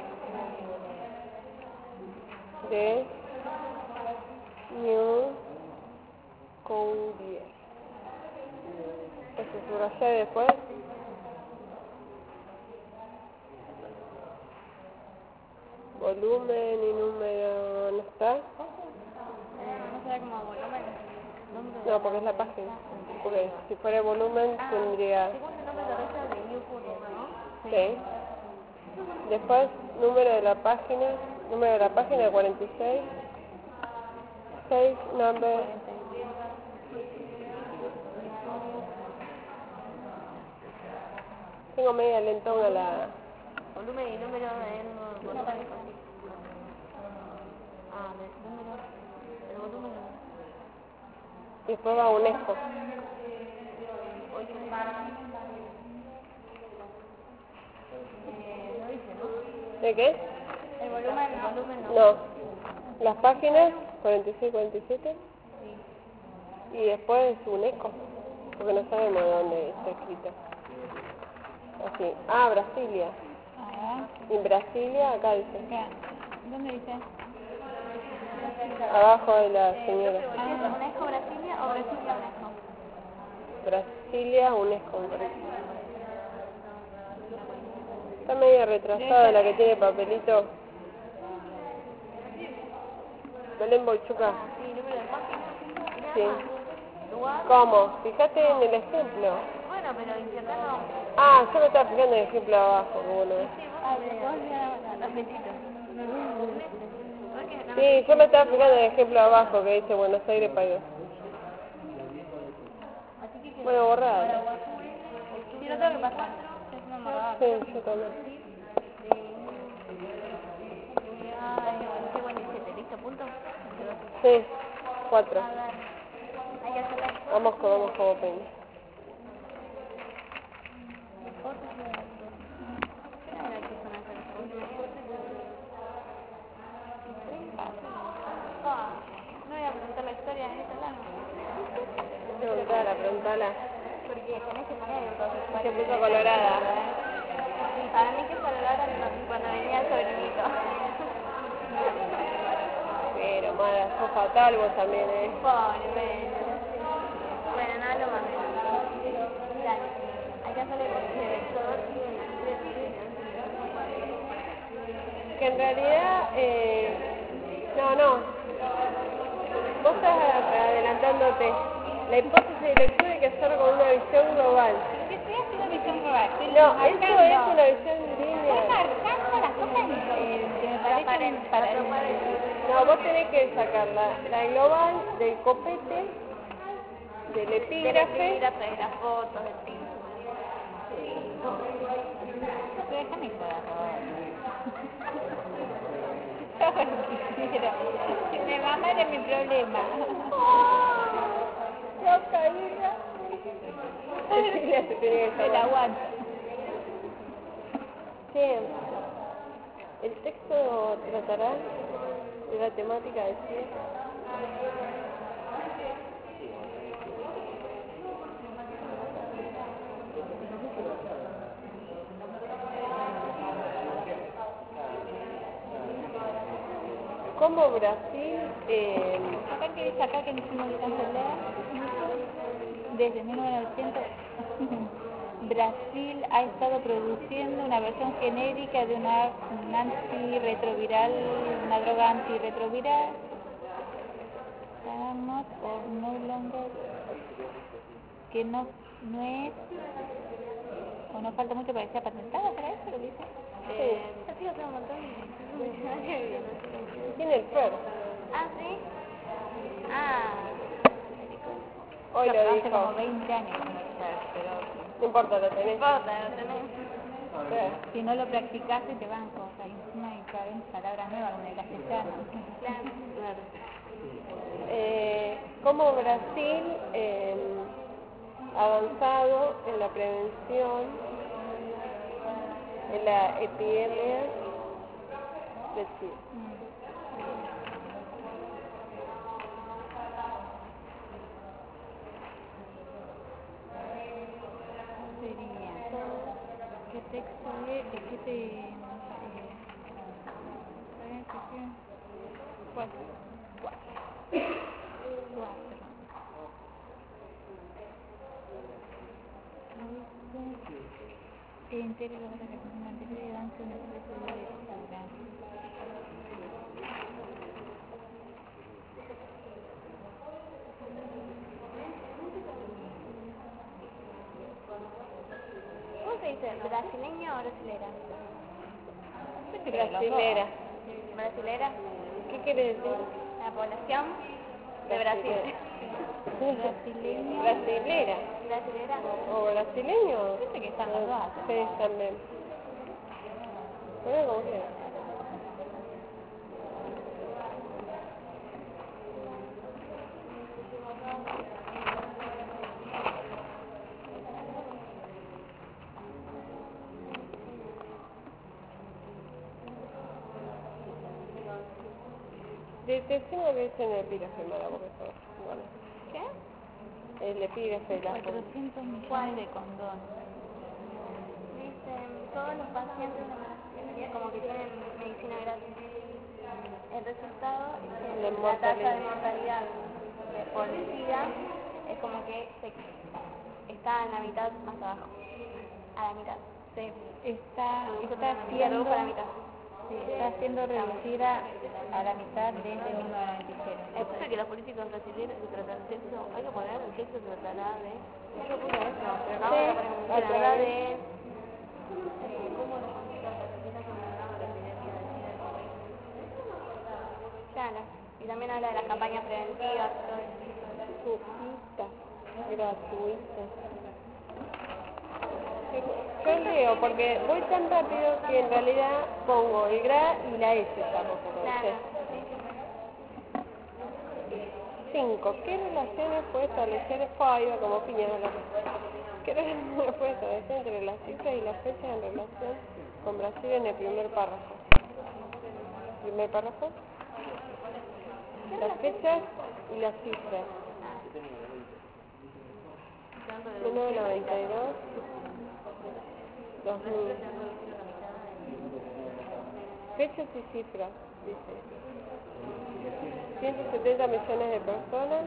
S1: De New Courier. Eso subrayé después. Volumen y número, ¿no está?
S3: no se ve como volumen.
S1: No, porque es la página. Porque si fuera el volumen tendría...
S3: Según el nombre de resta de U-Footers, ¿no?
S1: Sí. Después, número de la página 46. Page number... Tengo media lentona la...
S3: Volumen y número en volumen. Número. El volumen.
S1: Y después va UNESCO.
S3: No dice, ¿no?
S1: ¿De qué?
S3: El volumen no.
S1: No. Las páginas 46, 47. Y después UNESCO. Porque no sabemos dónde está escrito. Así. Brasilia. En Brasilia, acá dice.
S4: ¿Dónde dice?
S1: Abajo de la señora.
S3: ¿UNESCO Brasilia o Brasilia UNESCO?
S1: Brasilia, UNESCO. Está medio retrasada la que tiene papelito. Belén Bochuca.
S3: Sí, número de página.
S1: Sí.
S3: Lugar.
S1: ¿Cómo? Fíjate en el ejemplo.
S3: Bueno, pero insertarlo.
S1: Yo me estaba fijando en el ejemplo de abajo, que bueno. Sí, yo me estaba fijando en el ejemplo de abajo que dice Buenos Aires País. Bueno, borrada.
S3: Sí, no tengo que pasar.
S1: Sí, yo también.
S3: Qué buen 17, ¿listo? ¿Punto?
S1: Sí, 4.
S3: A ver, hay que hacerle
S1: Vamos como peña.
S3: fotos. ¿Qué era que son hacer fotos? No voy a preguntar la historia en este lado.
S1: Preguntala.
S3: Porque tenés que poner entonces.
S1: Se puso colorada.
S3: Para mí que colorada cuando venía el sobrinito.
S1: Pero, mala, sos fatal vos también,
S3: Pobre, bueno, nada lo más. Dale, hay que hacerle vector.
S1: Que en realidad, no. Vos estás adelantándote. La hipótesis de lectura hay que hacerlo con una visión global.
S4: ¿Qué estoy haciendo visión global?
S1: No, esto es una visión lineal.
S4: Estoy marcando las cosas que me parecen para el...
S1: No, vos tenés que sacar la global del copete, del epígrafe.
S3: De las fotos, del título.
S4: Déjame joder. Todo lo que quiero. Si me mamá era mi problema.
S1: ¡No caída!
S4: El aguanto.
S1: Sí. El texto tratará de la temática de sí. Como Brasil,
S4: Acá que dice acá que no alcanza a leer. Desde 1900 Brasil ha estado produciendo una versión genérica de un antirretroviral, una droga antirretroviral. Sabemos por no longer que no es o no falta mucho para que sea patentada para eso, lo dice.
S3: Sí, hace un montón.
S1: tiene el PER.
S3: ¿Sí?
S1: Hoy lo
S4: hace
S1: dijo.
S4: como 20 años, pero
S1: No importa, lo tenés.
S3: No importa, lo tenés.
S4: si no lo practicaste te van cosas, y encima hay 40 palabras nuevas en el castellano.
S3: Claro.
S1: Como Brasil avanzado en la prevención de la epidemia de SIDA.
S4: Sería, ¿qué texto es? ¿Qué te... Cuatro. Interior de la recomendación anterior y avance en el proceso de lectura.
S3: dice brasileño o brasilera?
S1: Brasilera.
S3: ¿Brasilera?
S1: ¿Qué quiere decir?
S3: La población de Brasil.
S4: Brasileño.
S1: Brasilera.
S3: ¿Brasilera?
S1: ¿O brasileño?
S4: Dice que están los dos.
S1: Sí, también. Bueno, como quieras. Decime que es en el epígrafe, Mara, porque eso, bueno.
S3: ¿Qué?
S1: El epígrafe de la
S4: 400 millones de condones.
S3: Dicen, todos los pacientes de Brasil como que tienen medicina gratis. El resultado es que la tasa de mortalidad por SIDA es como que está en la mitad más abajo. A la mitad.
S4: Sí, está siendo reducida a la mitad desde 1996.
S6: Escucha que los políticos brasileños que tratan de sexo, hay que poner el sexo tratará de... Yo puse eso, pero acabo de poner un tratará de... ¿Cómo los políticos brasileños se trataron de la epidemia de SIDA en su país?
S3: Claro. Y también habla de las campañas preventivas y todo eso.
S1: Gratuita. Yo leo porque voy tan rápido que en realidad pongo el gra y la S tampoco.
S3: Claro.
S1: 5. ¿Qué relaciones puede establecer FAIBA como piñola? ¿Qué relaciones puede establecer entre las cifras y las fechas en relación con Brasil en el primer párrafo? ¿Primer párrafo? Las fechas y las cifras. 1992, 2000. Fechas y cifras, dice. 170 millones de personas.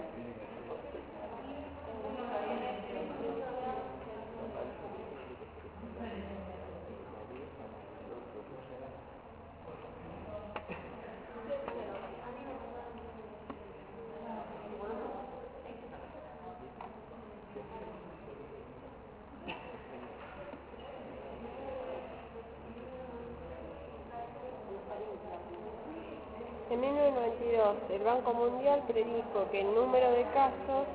S1: En 1992, el Banco Mundial predijo que el número de casos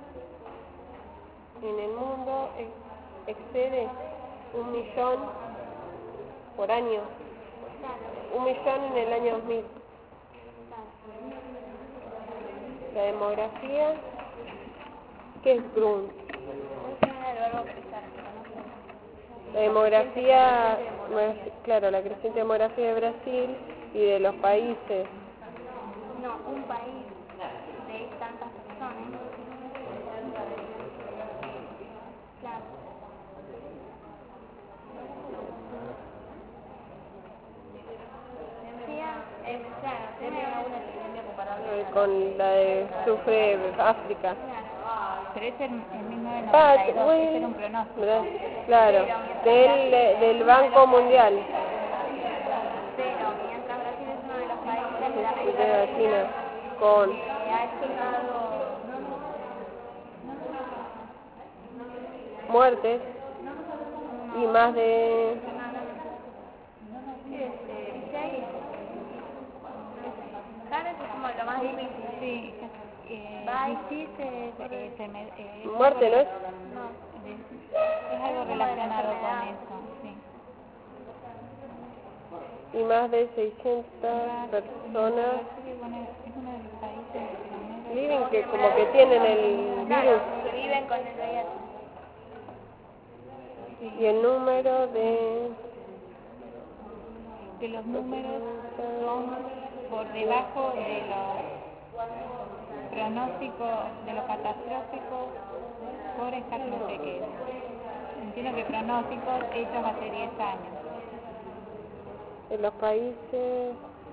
S1: en el mundo excede 1 millón por año. 1 millón en el año 2000. La demografía, ¿qué es Grun? La demografía, claro, la creciente demografía de Brasil y de los países.
S3: No, un país de tantas personas. Claro. Claro, tiene alguna epidemia comparable
S1: con la de sufre África.
S4: Pero ese en 1992, ese era un pronóstico.
S1: Claro, del Banco Mundial.
S3: Pero mientras Brasil es uno de los países de la América
S1: Latina con
S3: que ha estimado
S1: muertes y más de
S3: 16. Claro, eso es como lo más difícil.
S4: Sí,
S1: muerte, ¿no es?
S4: Es algo relacionado con eso, sí.
S1: Y más de 600 personas viven que como que tienen el virus.
S3: Que viven con el VIH.
S1: Y el número de
S4: los números son por debajo de los pronósticos, de los catastróficos por esta no sé qué. Entiendo que pronósticos hechos hace 10 años.
S1: En los países...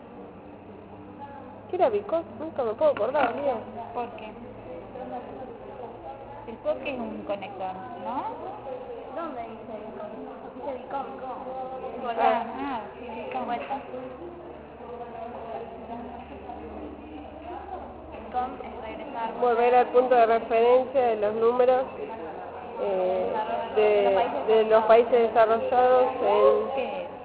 S1: ¿Qué era Bicos? Nunca me puedo acordar, tío.
S4: ¿Por qué? El POC es un conector, ¿no?
S3: ¿Dónde dice Bicom? Dice Bicom, ¿cómo?
S4: Sí, Bicom.
S3: Bicom es regresar.
S1: Volver al punto de referencia de los números de de los países desarrollados en...
S4: ¿Qué es?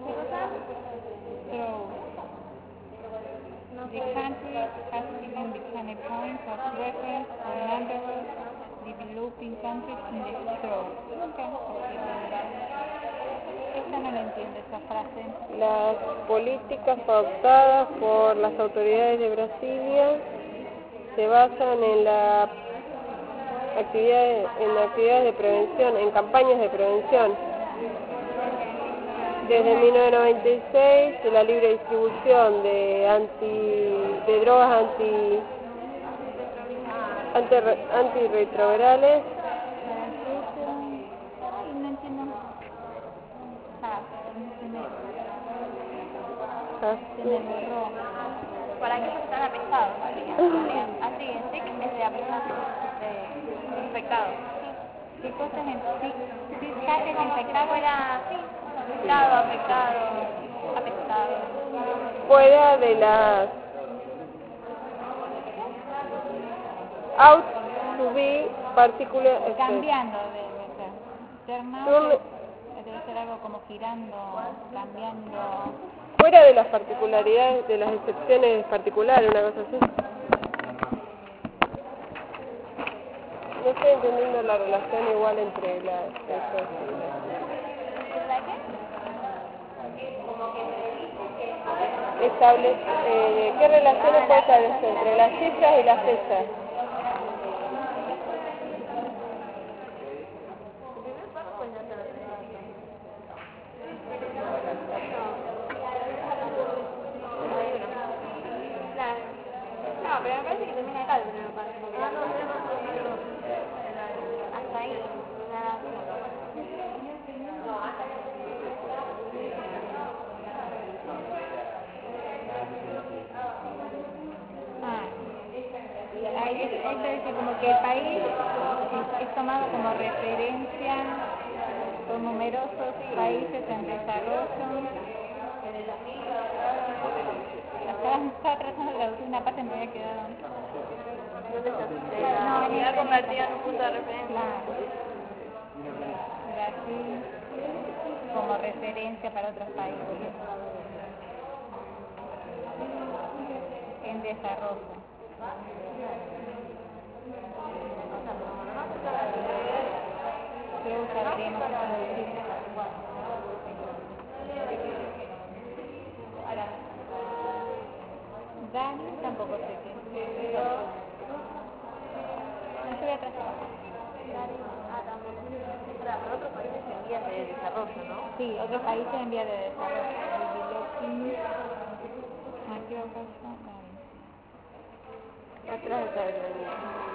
S4: The country has even become a point of reference for numerous developing countries in the stroke. Esta no la entiendo, esa frase.
S1: Las políticas adoptadas por las autoridades de Brasilia se basan en actividades de prevención, en campañas de prevención. Desde 1996, la libre distribución de drogas antirretrovirales.
S4: No entiendo. Se me borró.
S6: Para aquellos que están afectados, anti-sick es de infectado.
S4: ¿Qué cosas en sí es infectado?
S6: Fuera, sí, afectado.
S1: Fuera de las out to be particular effect.
S4: Cambiando debe ser. Termal debe ser algo como girando, cambiando.
S1: Fuera de las particularidades, de las excepciones particulares, una cosa así. No estoy entendiendo la relación igual entre las cosas. ¿Qué relaciones puede establecer entre las cifras y las fechas?
S6: No, pero me parece que termina acá el primer párrafo. Hasta ahí, nada.
S4: Ahí esto dice como que el país es tomado como referencia por numerosos países en desarrollo. Estaba tratando de traducir una parte y me había quedado.
S6: No, me ha convertido en un punto de referencia.
S4: Claro. Brasil como referencia para otros países en desarrollo. Luego sabríamos traducir. Dani tampoco sé qué. No se ve atrás.
S6: Pero otros países en vías de desarrollo, ¿no?
S4: Sí, otros países en vías de desarrollo. Aquí va a pasar.
S1: Atrás está el anillo.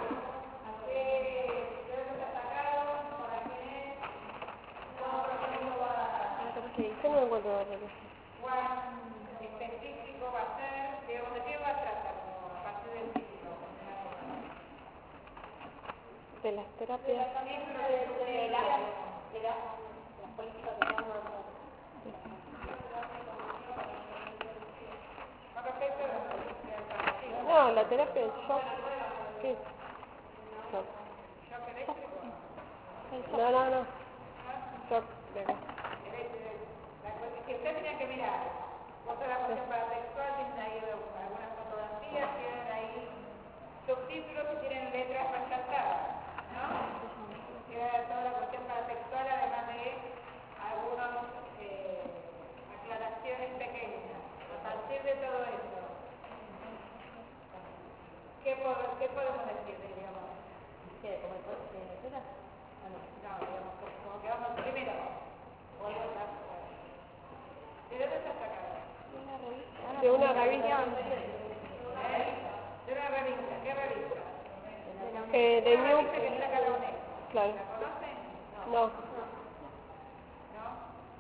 S1: Yo no encuentro la relación.
S2: ¿Cuán específico va a ser? ¿De qué va a tratar a partir del título?
S1: De las terapias. No, la terapia del shock. ¿Qué es? Shock. No. Shock de acá.
S2: Que usted tenía que mirar. Vos de la cuestión paratextual tienen ahí algunas fotografías, tienen ahí subtítulos y tienen letras resaltadas, ¿no? Queda toda la cuestión paratextual, además de algunas aclaraciones pequeñas. A partir de todo esto, ¿qué podemos decir, digamos?
S6: ¿Qué? ¿Como el proceso de lectura?
S2: No, digamos, como que vamos primero. ¿De dónde está sacado?
S1: De una revista.
S2: De una revista. ¿Qué revista?
S1: De
S2: una
S1: New.
S2: revista que saca la UNESCO.
S1: Claro.
S2: ¿La conocen?
S1: No.
S2: ¿No?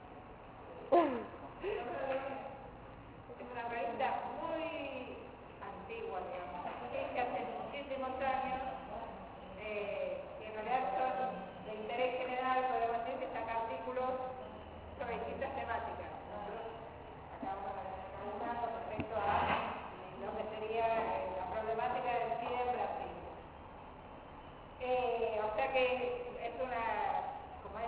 S2: Es una revista muy antigua, digamos, que hace muchísimos años, y en realidad son de interés general, podemos decir que saca artículos sobre distintas temáticas. Acá vamos a ver una con respecto a lo que sería la problemática del SIDA en Brasil. O sea que es una, como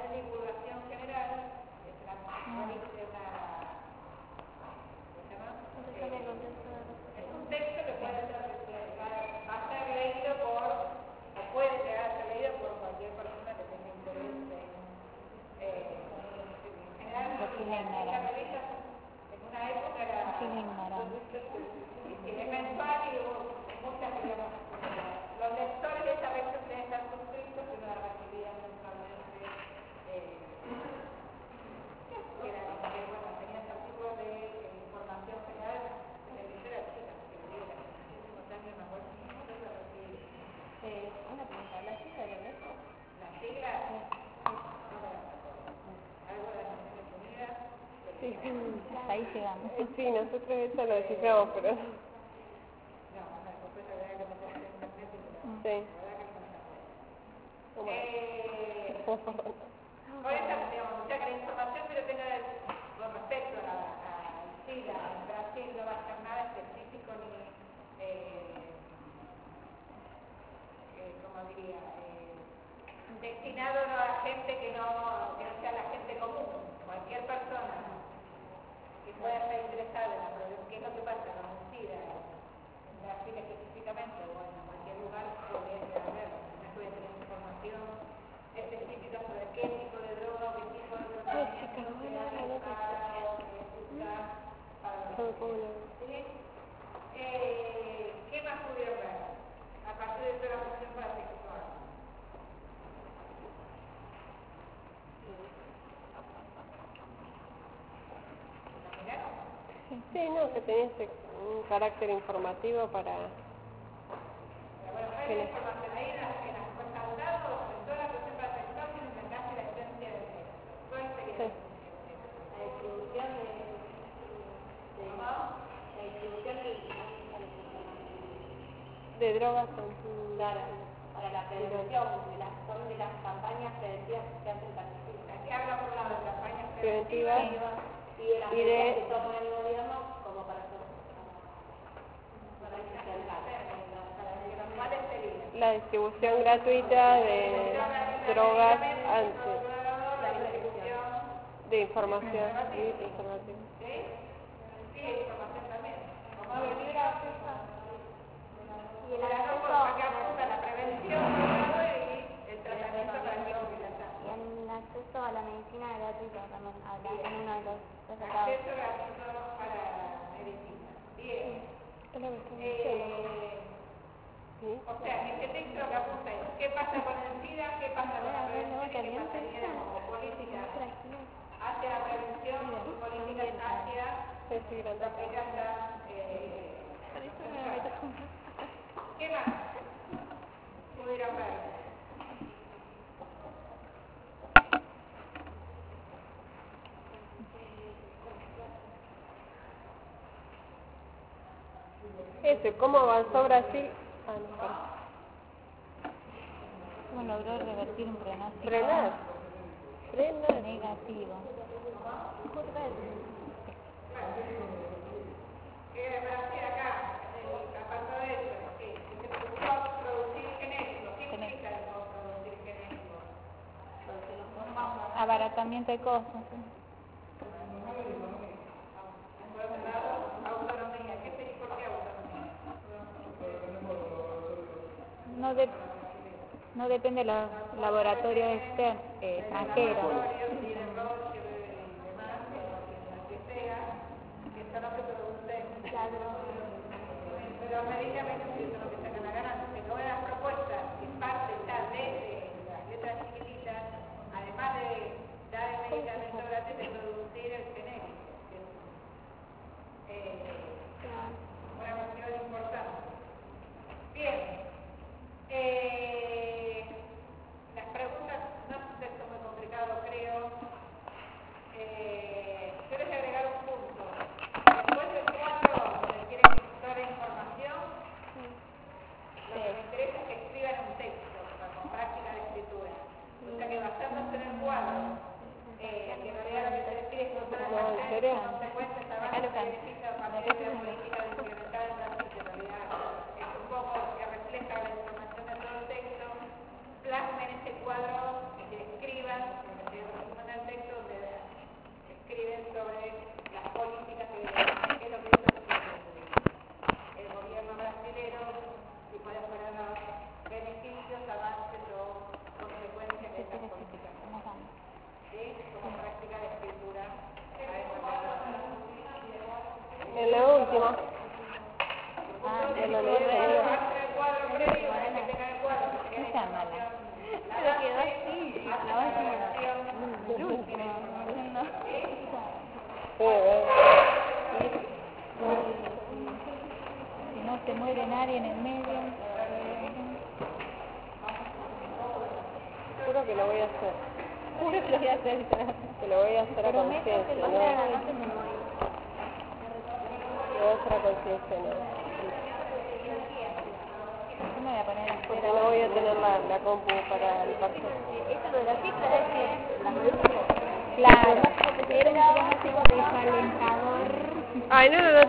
S4: Hasta ahí llegamos.
S1: Sí, nosotros eso lo desciframos, pero... Sí.
S2: Con esta, digamos, ya que la información, pero tenga con respecto a SIDA, en Brasil no va a ser nada específico ni, como diría, destinado a gente que no sea la gente común. Cualquier persona que pueda estar interesada en la producción, ¿qué es lo que pasa con el SIDA en Brasil específicamente o en cualquier lugar? Podría llegar a verlo. No puede tener información específica sobre qué tipo de droga o qué tipo de tratamiento se va a usar o se usa para los ¿sí? ¿Qué más pudieron ver? A partir de toda la función parasexual. ¿La miraron?
S1: Sí, no, que tenía un carácter informativo para...
S2: Bueno, hay una información ahí en las cosas al lado, en toda la función parasexual tiene un enlace a la esencia del sexo. ¿Cuál sería la distribución de... ¿Cómo? La distribución
S1: de drogas
S6: claro, para la prevención, son de las campañas preventivas que se hacen para el
S2: aquí habla por un lado de campañas
S1: preventivas
S6: y de las medidas que toma el gobierno como para
S1: la distribución gratuita de drogas antes de información informativa.
S2: ¿Sí? Sí, información también. Como
S3: Y el
S2: las dos
S3: acceso,
S2: cosas que apunta la prevención por un lado y el tratamiento para la jubilación.
S3: y el acceso a la medicina gratuita también habla en uno de los resultados.
S2: Acceso gratuito para la medicina. Bien. O sea, este texto lo que apunta es qué pasa con el SIDA, qué pasa con la prevención y qué pasaría como políticas hacia la prevención y políticas hacia lo que ya está. ¿Qué más pudieron ver?
S1: Eso, ¿cómo avanzó Brasil?
S4: ¿Cómo logró revertir un pronóstico
S1: Frenar.
S4: negativo?
S2: Brasil acá, aparte de eso, que se preocupó producir genéricos. ¿Qué implica el producir genéricos?
S4: Abaratamiento de costos.
S2: Por otro lado, autonomía. ¿Por qué autonomía?
S4: No depende de los laboratorios extranjeros.
S2: Pero médicamente eso es lo que sacan la ganancia. Que una de las propuestas que parte ya desde las letras chiquititas, además de dar el medicamento gratis, de producir el genérico. Una cuestión importante. Bien. Las preguntas no es un texto muy complicado, creo. Yo les voy a agregar un punto. Después del 4, donde quieren toda la información, lo que me interesa es que escriban un texto con práctica de escritura. O sea que basándose en el cuadro, que en realidad lo que se describe es todas las consecuencias, avances, beneficios, partidos de política de implementar en Brasil, que en realidad es un poco que refleja la información de todo el texto, plasmen ese cuadro, que escriban, que resumen el texto, donde escriben sobre las políticas que es lo que hizo el gobierno brasilero y cuáles fueron los beneficios, avances o consecuencias de estas políticas. ¿Sí? Como práctica de escritura.
S1: En la última.
S2: El cuadro previo, que tenga el cuadro, que tenga la información.
S4: Pero quedó así, la última. Si no se muere nadie en el medio.
S1: Juro que lo voy a hacer.
S4: Juro que lo voy a hacer.
S1: Que lo voy a hacer a conciencia, ¿no? Lo voy a hacer a conciencia, ¿no?
S4: Yo me voy a poner a hacer
S1: Porque no voy a tener la compu para el parcial.
S6: Esto de la cifra es que las redujo.
S4: Claro, era un pronóstico desalentador.
S1: Ay, no,